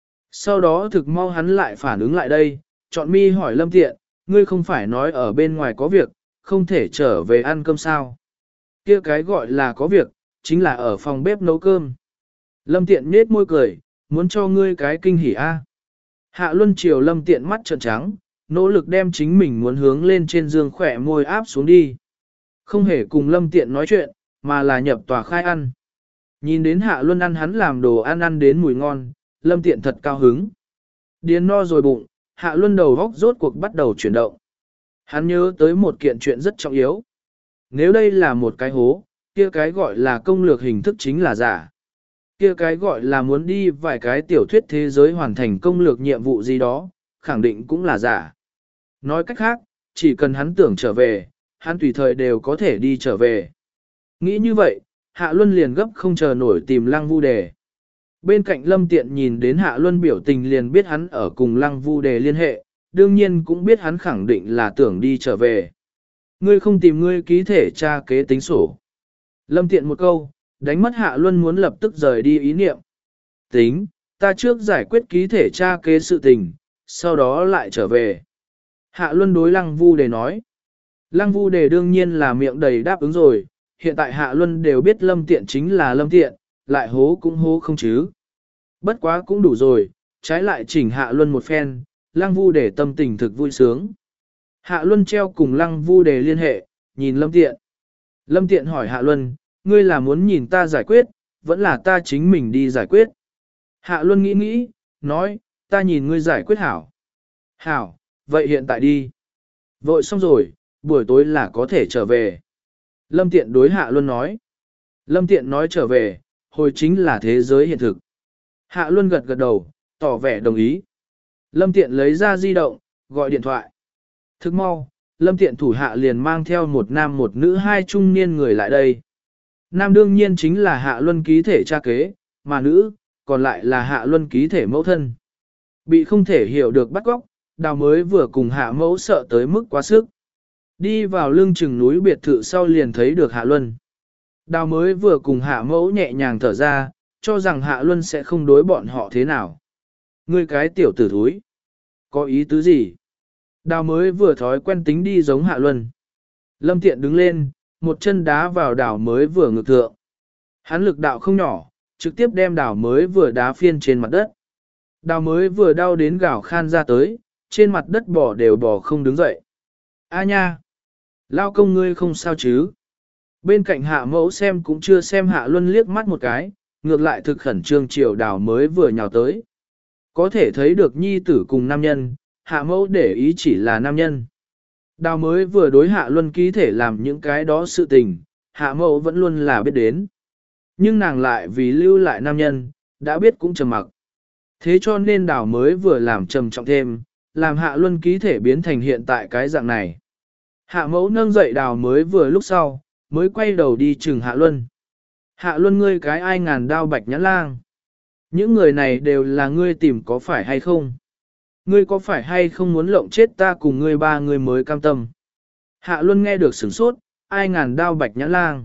Sau đó thực mau hắn lại phản ứng lại đây, chọn mi hỏi Lâm Tiện, ngươi không phải nói ở bên ngoài có việc, không thể trở về ăn cơm sao? Kia cái gọi là có việc, chính là ở phòng bếp nấu cơm. Lâm Tiện nết môi cười, muốn cho ngươi cái kinh hỉ a. Hạ Luân chiều Lâm Tiện mắt trợn trắng, nỗ lực đem chính mình muốn hướng lên trên giường khỏe môi áp xuống đi. Không hề cùng Lâm Tiện nói chuyện, mà là nhập tòa khai ăn. Nhìn đến Hạ Luân ăn hắn làm đồ ăn ăn đến mùi ngon, Lâm Tiện thật cao hứng. Điền no rồi bụng, Hạ Luân đầu góc rốt cuộc bắt đầu chuyển động. Hắn nhớ tới một kiện chuyện rất trọng yếu. Nếu đây là một cái hố, kia cái gọi là công lược hình thức chính là giả. Kia cái gọi là muốn đi vài cái tiểu thuyết thế giới hoàn thành công lược nhiệm vụ gì đó, khẳng định cũng là giả. Nói cách khác, chỉ cần hắn tưởng trở về, hắn tùy thời đều có thể đi trở về. Nghĩ như vậy, Hạ Luân liền gấp không chờ nổi tìm Lăng Vu Đề. Bên cạnh Lâm Tiện nhìn đến Hạ Luân biểu tình liền biết hắn ở cùng Lăng Vu Đề liên hệ, đương nhiên cũng biết hắn khẳng định là tưởng đi trở về. Ngươi không tìm ngươi ký thể tra kế tính sổ. Lâm Tiện một câu, đánh mất Hạ Luân muốn lập tức rời đi ý niệm. Tính, ta trước giải quyết ký thể tra kế sự tình, sau đó lại trở về. Hạ Luân đối Lăng Vu Đề nói. Lăng Vu Đề đương nhiên là miệng đầy đáp ứng rồi, hiện tại Hạ Luân đều biết Lâm Tiện chính là Lâm Tiện, lại hố cũng hố không chứ. Bất quá cũng đủ rồi, trái lại chỉnh Hạ Luân một phen, Lăng Vu Đề tâm tình thực vui sướng. Hạ Luân treo cùng Lăng Vu Đề liên hệ, nhìn Lâm Tiện. Lâm Tiện hỏi Hạ Luân, ngươi là muốn nhìn ta giải quyết, vẫn là ta chính mình đi giải quyết. Hạ Luân nghĩ nghĩ, nói, ta nhìn ngươi giải quyết hảo. Hảo, vậy hiện tại đi. Vội xong rồi, buổi tối là có thể trở về. Lâm Tiện đối Hạ Luân nói. Lâm Tiện nói trở về, hồi chính là thế giới hiện thực. Hạ Luân gật gật đầu, tỏ vẻ đồng ý. Lâm Tiện lấy ra di động, gọi điện thoại. Thức mau, Lâm Tiện thủ hạ liền mang theo một nam một nữ hai trung niên người lại đây. Nam đương nhiên chính là Hạ Luân ký thể cha kế, mà nữ, còn lại là Hạ Luân ký thể mẫu thân. Bị không thể hiểu được bắt góc, Đào mới vừa cùng Hạ mẫu sợ tới mức quá sức. Đi vào lưng chừng núi biệt thự sau liền thấy được Hạ Luân. Đào mới vừa cùng Hạ mẫu nhẹ nhàng thở ra, cho rằng Hạ Luân sẽ không đối bọn họ thế nào. Ngươi cái tiểu tử thúi. Có ý tứ gì? Đào mới vừa thói quen tính đi giống Hạ Luân. Lâm Tiện đứng lên, một chân đá vào đào mới vừa ngực thượng. Hắn lực đạo không nhỏ, trực tiếp đem đào mới vừa đá phiên trên mặt đất. Đào mới vừa đau đến gào khan ra tới, trên mặt đất bò đều bò không đứng dậy. A nha! Lao công ngươi không sao chứ? Bên cạnh hạ mẫu xem cũng chưa xem Hạ Luân liếc mắt một cái, ngược lại thực khẩn trương chiều đào mới vừa nhào tới. Có thể thấy được nhi tử cùng nam nhân, hạ mẫu để ý chỉ là nam nhân. Đào mới vừa đối Hạ Luân ký thể làm những cái đó sự tình, hạ mẫu vẫn luôn là biết đến. Nhưng nàng lại vì lưu lại nam nhân, đã biết cũng trầm mặc. Thế cho nên đào mới vừa làm trầm trọng thêm, làm Hạ Luân ký thể biến thành hiện tại cái dạng này. Hạ mẫu nâng dậy đào mới vừa lúc sau, mới quay đầu đi chừng Hạ Luân. Hạ Luân ngươi cái ai ngàn đao bạch nhãn lang. Những người này đều là ngươi tìm có phải hay không? Ngươi có phải hay không muốn lộng chết ta cùng ngươi ba người mới cam tâm? Hạ Luân nghe được sửng sốt, ai ngàn đao bạch nhãn lang.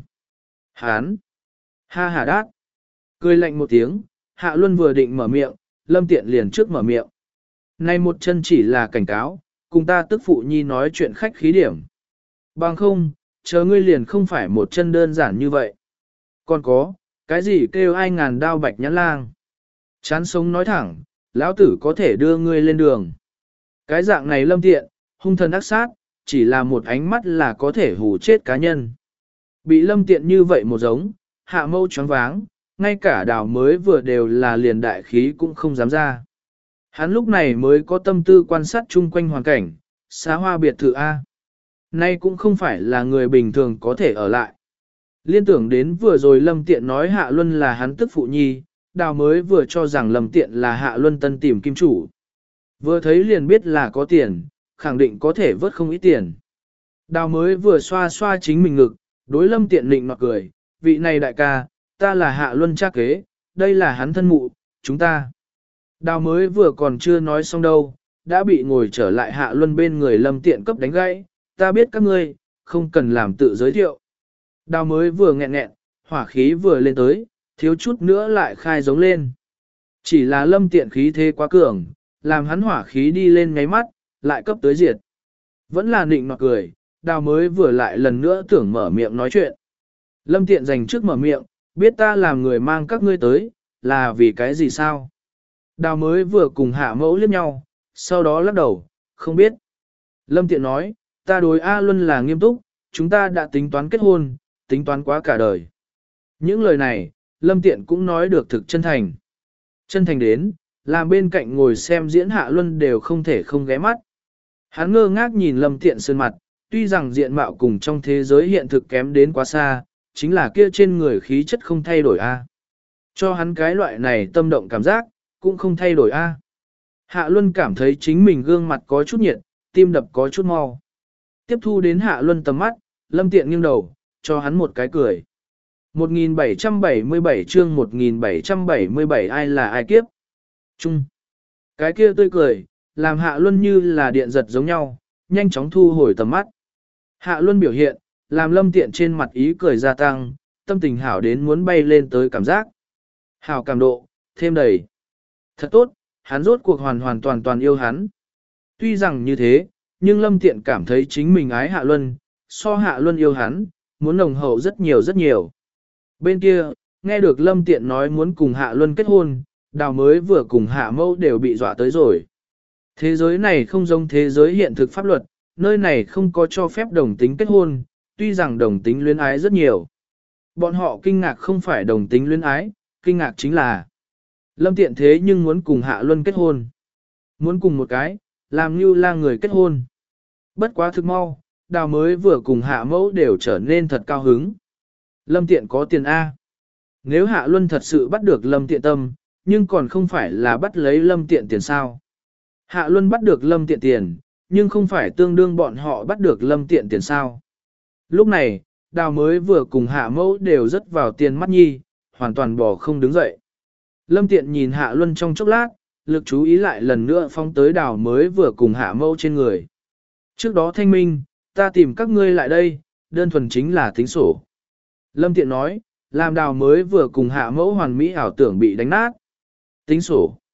Hán! Ha ha đát! Cười lạnh một tiếng, Hạ Luân vừa định mở miệng, Lâm Tiện liền trước mở miệng. Này một chân chỉ là cảnh cáo, cùng ta tức phụ nhi nói chuyện khách khí điểm. Bằng không, chờ ngươi liền không phải một chân đơn giản như vậy. Còn có, cái gì kêu ai ngàn đao bạch nhãn lang? Chán sống nói thẳng, lão tử có thể đưa ngươi lên đường. Cái dạng này Lâm Tiện, hung thần ác sát, chỉ là một ánh mắt là có thể hù chết cá nhân. Bị Lâm Tiện như vậy một giống, hạ mâu choáng váng, ngay cả đào mới vừa đều là liền đại khí cũng không dám ra. Hắn lúc này mới có tâm tư quan sát chung quanh hoàn cảnh, xá hoa biệt thự A. Nay cũng không phải là người bình thường có thể ở lại. Liên tưởng đến vừa rồi Lâm Tiện nói Hạ Luân là hắn tức phụ nhi, đào mới vừa cho rằng Lâm Tiện là Hạ Luân tân tìm kim chủ. Vừa thấy liền biết là có tiền, khẳng định có thể vớt không ít tiền. Đào mới vừa xoa xoa chính mình ngực, đối Lâm Tiện định mặt cười, vị này đại ca, ta là Hạ Luân cha kế, đây là hắn thân mụ, chúng ta. Đào mới vừa còn chưa nói xong đâu, đã bị ngồi trở lại Hạ Luân bên người Lâm Tiện cấp đánh gãy, ta biết các ngươi, không cần làm tự giới thiệu. Đào mới vừa nghẹn nghẹn, hỏa khí vừa lên tới, thiếu chút nữa lại khai giống lên. Chỉ là Lâm Tiện khí thế quá cường, làm hắn hỏa khí đi lên ngáy mắt, lại cấp tới diệt. Vẫn là nịnh nọt cười, đào mới vừa lại lần nữa tưởng mở miệng nói chuyện. Lâm Tiện dành trước mở miệng, biết ta làm người mang các ngươi tới, là vì cái gì sao? Đào mới vừa cùng hạ mẫu liếc nhau, sau đó lắc đầu, không biết. Lâm Tiện nói, ta đối A Luân là nghiêm túc, chúng ta đã tính toán kết hôn, tính toán quá cả đời. Những lời này, Lâm Tiện cũng nói được thực chân thành. Chân thành đến, làm bên cạnh ngồi xem diễn Hạ Luân đều không thể không ghé mắt. Hắn ngơ ngác nhìn Lâm Tiện sơn mặt, tuy rằng diện mạo cùng trong thế giới hiện thực kém đến quá xa, chính là kia trên người khí chất không thay đổi a. Cho hắn cái loại này tâm động cảm giác, cũng không thay đổi a. Hạ Luân cảm thấy chính mình gương mặt có chút nhiệt, tim đập có chút mau. Tiếp thu đến Hạ Luân tầm mắt, Lâm Tiện nghiêng đầu, cho hắn một cái cười. một nghìn bảy trăm bảy mươi bảy chương một nghìn bảy trăm bảy mươi bảy ai là ai kiếp? Chung. Cái kia tươi cười, làm Hạ Luân như là điện giật giống nhau, nhanh chóng thu hồi tầm mắt. Hạ Luân biểu hiện, làm Lâm Tiện trên mặt ý cười gia tăng, tâm tình hảo đến muốn bay lên tới cảm giác. Hảo cảm độ, thêm đầy. Thật tốt, hắn rốt cuộc hoàn hoàn toàn toàn yêu hắn. Tuy rằng như thế, nhưng Lâm Tiện cảm thấy chính mình ái Hạ Luân, so Hạ Luân yêu hắn, muốn nồng hậu rất nhiều rất nhiều. Bên kia, nghe được Lâm Tiện nói muốn cùng Hạ Luân kết hôn, đào mới vừa cùng Hạ Mẫu đều bị dọa tới rồi. Thế giới này không giống thế giới hiện thực pháp luật, nơi này không có cho phép đồng tính kết hôn, tuy rằng đồng tính luyến ái rất nhiều. Bọn họ kinh ngạc không phải đồng tính luyến ái, kinh ngạc chính là Lâm Tiện thế nhưng muốn cùng Hạ Luân kết hôn. Muốn cùng một cái, làm như là người kết hôn. Bất quá thực mau, đào mới vừa cùng Hạ Mẫu đều trở nên thật cao hứng. Lâm Tiện có tiền A. Nếu Hạ Luân thật sự bắt được Lâm Tiện tâm, nhưng còn không phải là bắt lấy Lâm Tiện tiền sao. Hạ Luân bắt được Lâm Tiện tiền, nhưng không phải tương đương bọn họ bắt được Lâm Tiện tiền sao. Lúc này, đào mới vừa cùng Hạ Mẫu đều rất vào tiền mắt nhi, hoàn toàn bỏ không đứng dậy. Lâm Tiện nhìn Hạ Luân trong chốc lát, lực chú ý lại lần nữa phong tới đào mới vừa cùng Hạ Mẫu trên người. Trước đó thanh minh, ta tìm các ngươi lại đây, đơn thuần chính là tính sổ. Lâm Tiện nói, làm đào mới vừa cùng Hạ Mẫu hoàn mỹ ảo tưởng bị đánh nát. Tính sổ.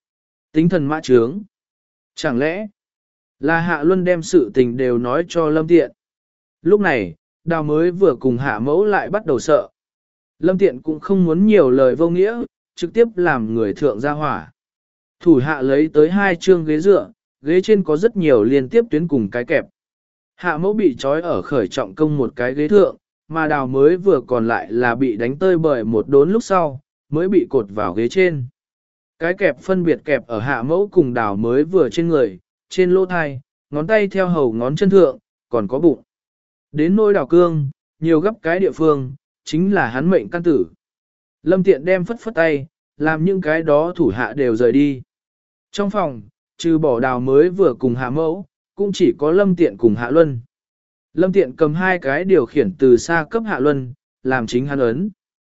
Tính thần mã trướng. Chẳng lẽ là Hạ Luân đem sự tình đều nói cho Lâm Tiện. Lúc này, Đào mới vừa cùng Hạ Mẫu lại bắt đầu sợ. Lâm Tiện cũng không muốn nhiều lời vô nghĩa, trực tiếp làm người thượng ra hỏa. Thủ hạ lấy tới hai chương ghế dựa, ghế trên có rất nhiều liên tiếp tuyến cùng cái kẹp. Hạ Mẫu bị trói ở khởi trọng công một cái ghế thượng, mà Đào mới vừa còn lại là bị đánh tơi bởi một đốn lúc sau, mới bị cột vào ghế trên. Cái kẹp phân biệt kẹp ở Hạ Mẫu cùng Đào mới vừa trên người, trên lỗ thai, ngón tay theo hầu ngón chân thượng, còn có bụng. Đến nôi Đào Cương, nhiều gấp cái địa phương, chính là hắn mệnh căn tử. Lâm Tiện đem phất phất tay, làm những cái đó thủ hạ đều rời đi. Trong phòng, trừ bỏ Đào mới vừa cùng Hạ Mẫu, cũng chỉ có Lâm Tiện cùng Hạ Luân. Lâm Tiện cầm hai cái điều khiển từ xa cấp Hạ Luân, làm chính hắn ấn.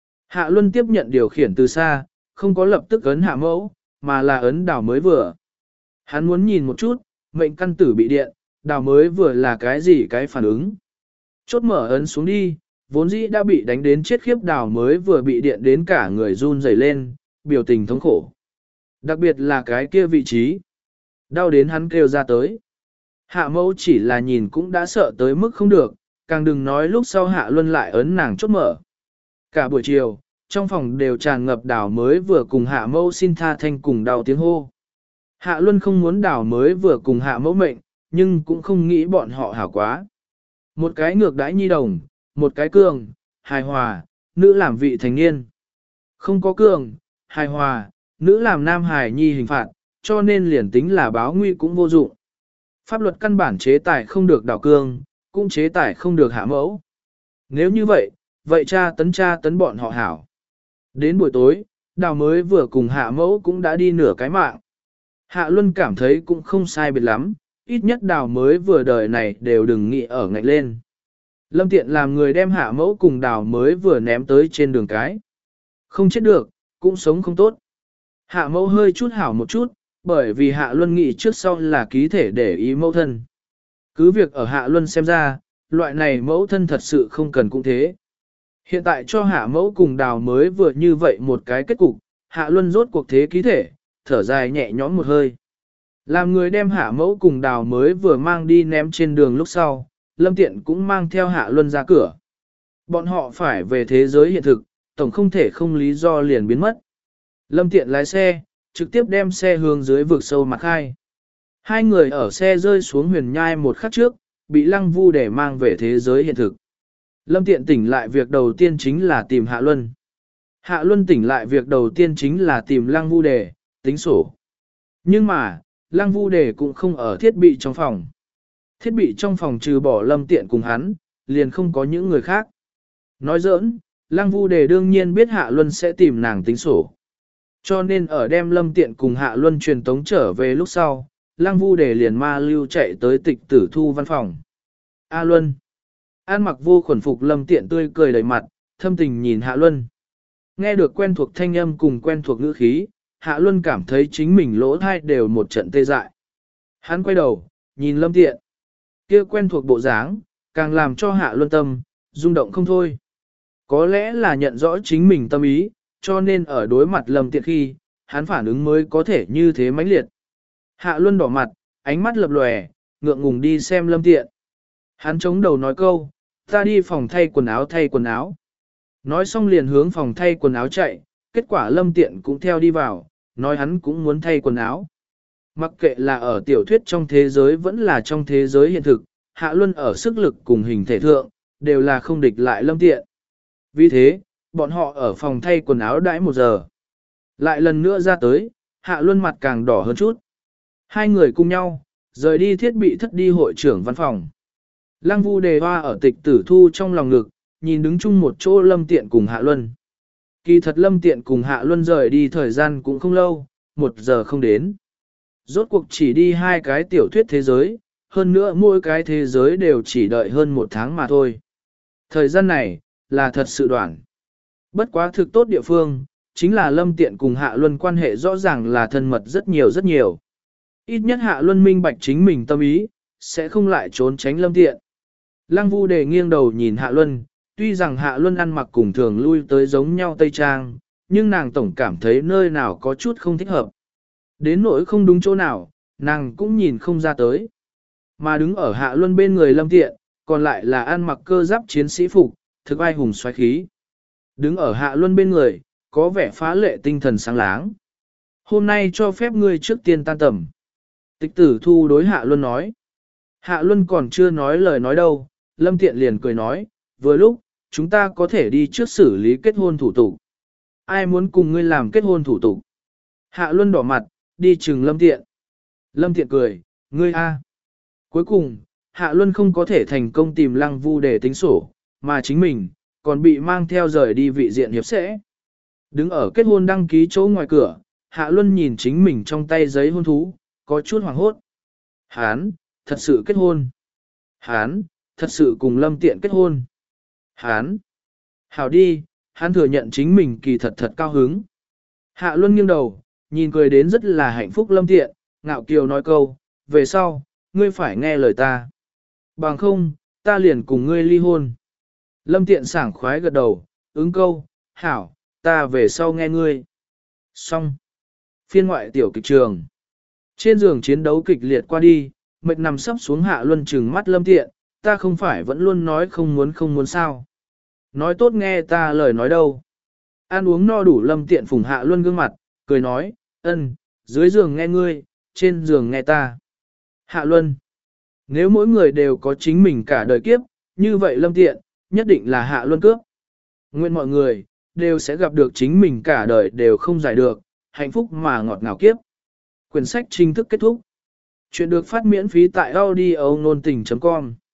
Hạ Luân tiếp nhận điều khiển từ xa, không có lập tức ấn Hạ Mẫu, mà là ấn Đào mới vừa. Hắn muốn nhìn một chút, mệnh căn tử bị điện, Đào mới vừa là cái gì cái phản ứng. Chốt mở ấn xuống đi, vốn dĩ đã bị đánh đến chết khiếp Đào mới vừa bị điện đến cả người run rẩy lên, biểu tình thống khổ. Đặc biệt là cái kia vị trí. Đau đến hắn kêu ra tới. Hạ Mẫu chỉ là nhìn cũng đã sợ tới mức không được, càng đừng nói lúc sau Hạ Luân lại ấn nàng chốt mở. Cả buổi chiều, trong phòng đều tràn ngập Đào mới vừa cùng Hạ Mẫu xin tha thanh cùng đau tiếng hô. Hạ Luân không muốn Đào mới vừa cùng Hạ Mẫu mệnh, nhưng cũng không nghĩ bọn họ hảo quá. Một cái ngược đãi nhi đồng, một cái cường, hài hòa, nữ làm vị thành niên. Không có cường, hài hòa, nữ làm nam hài nhi hình phạt, cho nên liền tính là báo nguy cũng vô dụng. Pháp luật căn bản chế tài không được Đào Cương, cũng chế tài không được Hạ Mẫu. Nếu như vậy, vậy cha tấn cha tấn bọn họ hảo. Đến buổi tối, Đào mới vừa cùng Hạ Mẫu cũng đã đi nửa cái mạng. Hạ Luân cảm thấy cũng không sai biệt lắm, ít nhất Đào mới vừa đời này đều đừng nghĩ ở ngạch lên. Lâm Tiện làm người đem Hạ Mẫu cùng Đào mới vừa ném tới trên đường cái. Không chết được, cũng sống không tốt. Hạ Mẫu hơi chút hảo một chút, bởi vì Hạ Luân nghĩ trước sau là ký thể để ý mẫu thân. Cứ việc ở Hạ Luân xem ra, loại này mẫu thân thật sự không cần cũng thế. Hiện tại cho Hạ Mẫu cùng Đào mới vừa như vậy một cái kết cục, Hạ Luân rốt cuộc thế ký thể, thở dài nhẹ nhõm một hơi. Làm người đem Hạ Mẫu cùng Đào mới vừa mang đi ném trên đường lúc sau, Lâm Tiện cũng mang theo Hạ Luân ra cửa. Bọn họ phải về thế giới hiện thực, tổng không thể không lý do liền biến mất. Lâm Tiện lái xe, trực tiếp đem xe hướng dưới vực sâu mặt khai. Hai người ở xe rơi xuống huyền nhai một khắc trước, bị Lăng Vu để mang về thế giới hiện thực. Lâm Tiện tỉnh lại việc đầu tiên chính là tìm Hạ Luân. Hạ Luân tỉnh lại việc đầu tiên chính là tìm Lăng Vu đề, tính sổ. Nhưng mà, Lăng Vu đề cũng không ở thiết bị trong phòng. Thiết bị trong phòng trừ bỏ Lâm Tiện cùng hắn, liền không có những người khác. Nói giỡn, Lăng Vu đề đương nhiên biết Hạ Luân sẽ tìm nàng tính sổ. Cho nên ở đem Lâm Tiện cùng Hạ Luân truyền tống trở về lúc sau, Lăng Vu đề liền ma lưu chạy tới Tịch Tử Thu văn phòng. A Luân. An mặc vô khuẩn phục Lâm Tiện tươi cười đầy mặt, thâm tình nhìn Hạ Luân. Nghe được quen thuộc thanh âm cùng quen thuộc ngữ khí, Hạ Luân cảm thấy chính mình lỗ thai đều một trận tê dại. Hắn quay đầu, nhìn Lâm Tiện. Kia quen thuộc bộ dáng, càng làm cho Hạ Luân tâm, rung động không thôi. Có lẽ là nhận rõ chính mình tâm ý, cho nên ở đối mặt Lâm Tiện khi, hắn phản ứng mới có thể như thế mãnh liệt. Hạ Luân đỏ mặt, ánh mắt lập lòe, ngượng ngùng đi xem Lâm Tiện. Hắn chống đầu nói câu, ta đi phòng thay quần áo thay quần áo. Nói xong liền hướng phòng thay quần áo chạy, kết quả Lâm Tiện cũng theo đi vào, nói hắn cũng muốn thay quần áo. Mặc kệ là ở tiểu thuyết trong thế giới vẫn là trong thế giới hiện thực, Hạ Luân ở sức lực cùng hình thể thượng, đều là không địch lại Lâm Tiện. Vì thế, bọn họ ở phòng thay quần áo đãi một giờ. Lại lần nữa ra tới, Hạ Luân mặt càng đỏ hơn chút. Hai người cùng nhau, rời đi thiết bị thất đi hội trưởng văn phòng. Lăng Vu đề hoa ở Tịch Tử Thu trong lòng ngực, nhìn đứng chung một chỗ Lâm Tiện cùng Hạ Luân. Kỳ thật Lâm Tiện cùng Hạ Luân rời đi thời gian cũng không lâu, một giờ không đến. Rốt cuộc chỉ đi hai cái tiểu thuyết thế giới, hơn nữa mỗi cái thế giới đều chỉ đợi hơn một tháng mà thôi. Thời gian này, là thật sự đoạn. Bất quá thực tốt địa phương, chính là Lâm Tiện cùng Hạ Luân quan hệ rõ ràng là thân mật rất nhiều rất nhiều. Ít nhất Hạ Luân minh bạch chính mình tâm ý, sẽ không lại trốn tránh Lâm Tiện. Lăng Vu đề nghiêng đầu nhìn Hạ Luân, tuy rằng Hạ Luân ăn mặc cùng thường lui tới giống nhau Tây Trang, nhưng nàng tổng cảm thấy nơi nào có chút không thích hợp. Đến nỗi không đúng chỗ nào, nàng cũng nhìn không ra tới. Mà đứng ở Hạ Luân bên người Lâm Tiện, còn lại là ăn mặc cơ giáp chiến sĩ phục, thực ai hùng xoáy khí. Đứng ở Hạ Luân bên người, có vẻ phá lệ tinh thần sáng láng. Hôm nay cho phép ngươi trước tiên tan tầm. Tịch tử thu đối Hạ Luân nói. Hạ Luân còn chưa nói lời nói đâu, Lâm Tiện liền cười nói, vừa lúc, chúng ta có thể đi trước xử lý kết hôn thủ tục. Ai muốn cùng ngươi làm kết hôn thủ tục? Hạ Luân đỏ mặt, đi chừng Lâm Tiện. Lâm Tiện cười, ngươi a. Cuối cùng, Hạ Luân không có thể thành công tìm Lăng Vu để tính sổ, mà chính mình, còn bị mang theo rời đi vị diện hiệp sẽ. Đứng ở kết hôn đăng ký chỗ ngoài cửa, Hạ Luân nhìn chính mình trong tay giấy hôn thú, có chút hoảng hốt. Hán, thật sự kết hôn. Hán, thật sự cùng Lâm Tiện kết hôn. Hán, hảo đi, hắn thừa nhận chính mình kỳ thật thật cao hứng. Hạ Luân nghiêng đầu, nhìn cười đến rất là hạnh phúc Lâm Tiện, ngạo kiều nói câu, về sau, ngươi phải nghe lời ta. Bằng không, ta liền cùng ngươi ly hôn. Lâm Tiện sảng khoái gật đầu, ứng câu, hảo, ta về sau nghe ngươi. Xong. Phiên ngoại tiểu kịch trường. Trên giường chiến đấu kịch liệt qua đi, mệt nằm sấp xuống Hạ Luân trừng mắt Lâm Tiện, ta không phải vẫn luôn nói không muốn không muốn sao. Nói tốt nghe ta lời nói đâu. Ăn uống no đủ Lâm Tiện phùng Hạ Luân gương mặt, cười nói, ân, dưới giường nghe ngươi, trên giường nghe ta. Hạ Luân. Nếu mỗi người đều có chính mình cả đời kiếp, như vậy Lâm Tiện, nhất định là Hạ Luân cướp. Nguyện mọi người, đều sẽ gặp được chính mình cả đời đều không giải được, hạnh phúc mà ngọt ngào kiếp. Quyển sách chính thức kết thúc. Chuyện được phát miễn phí tại audio nôn tình chấm com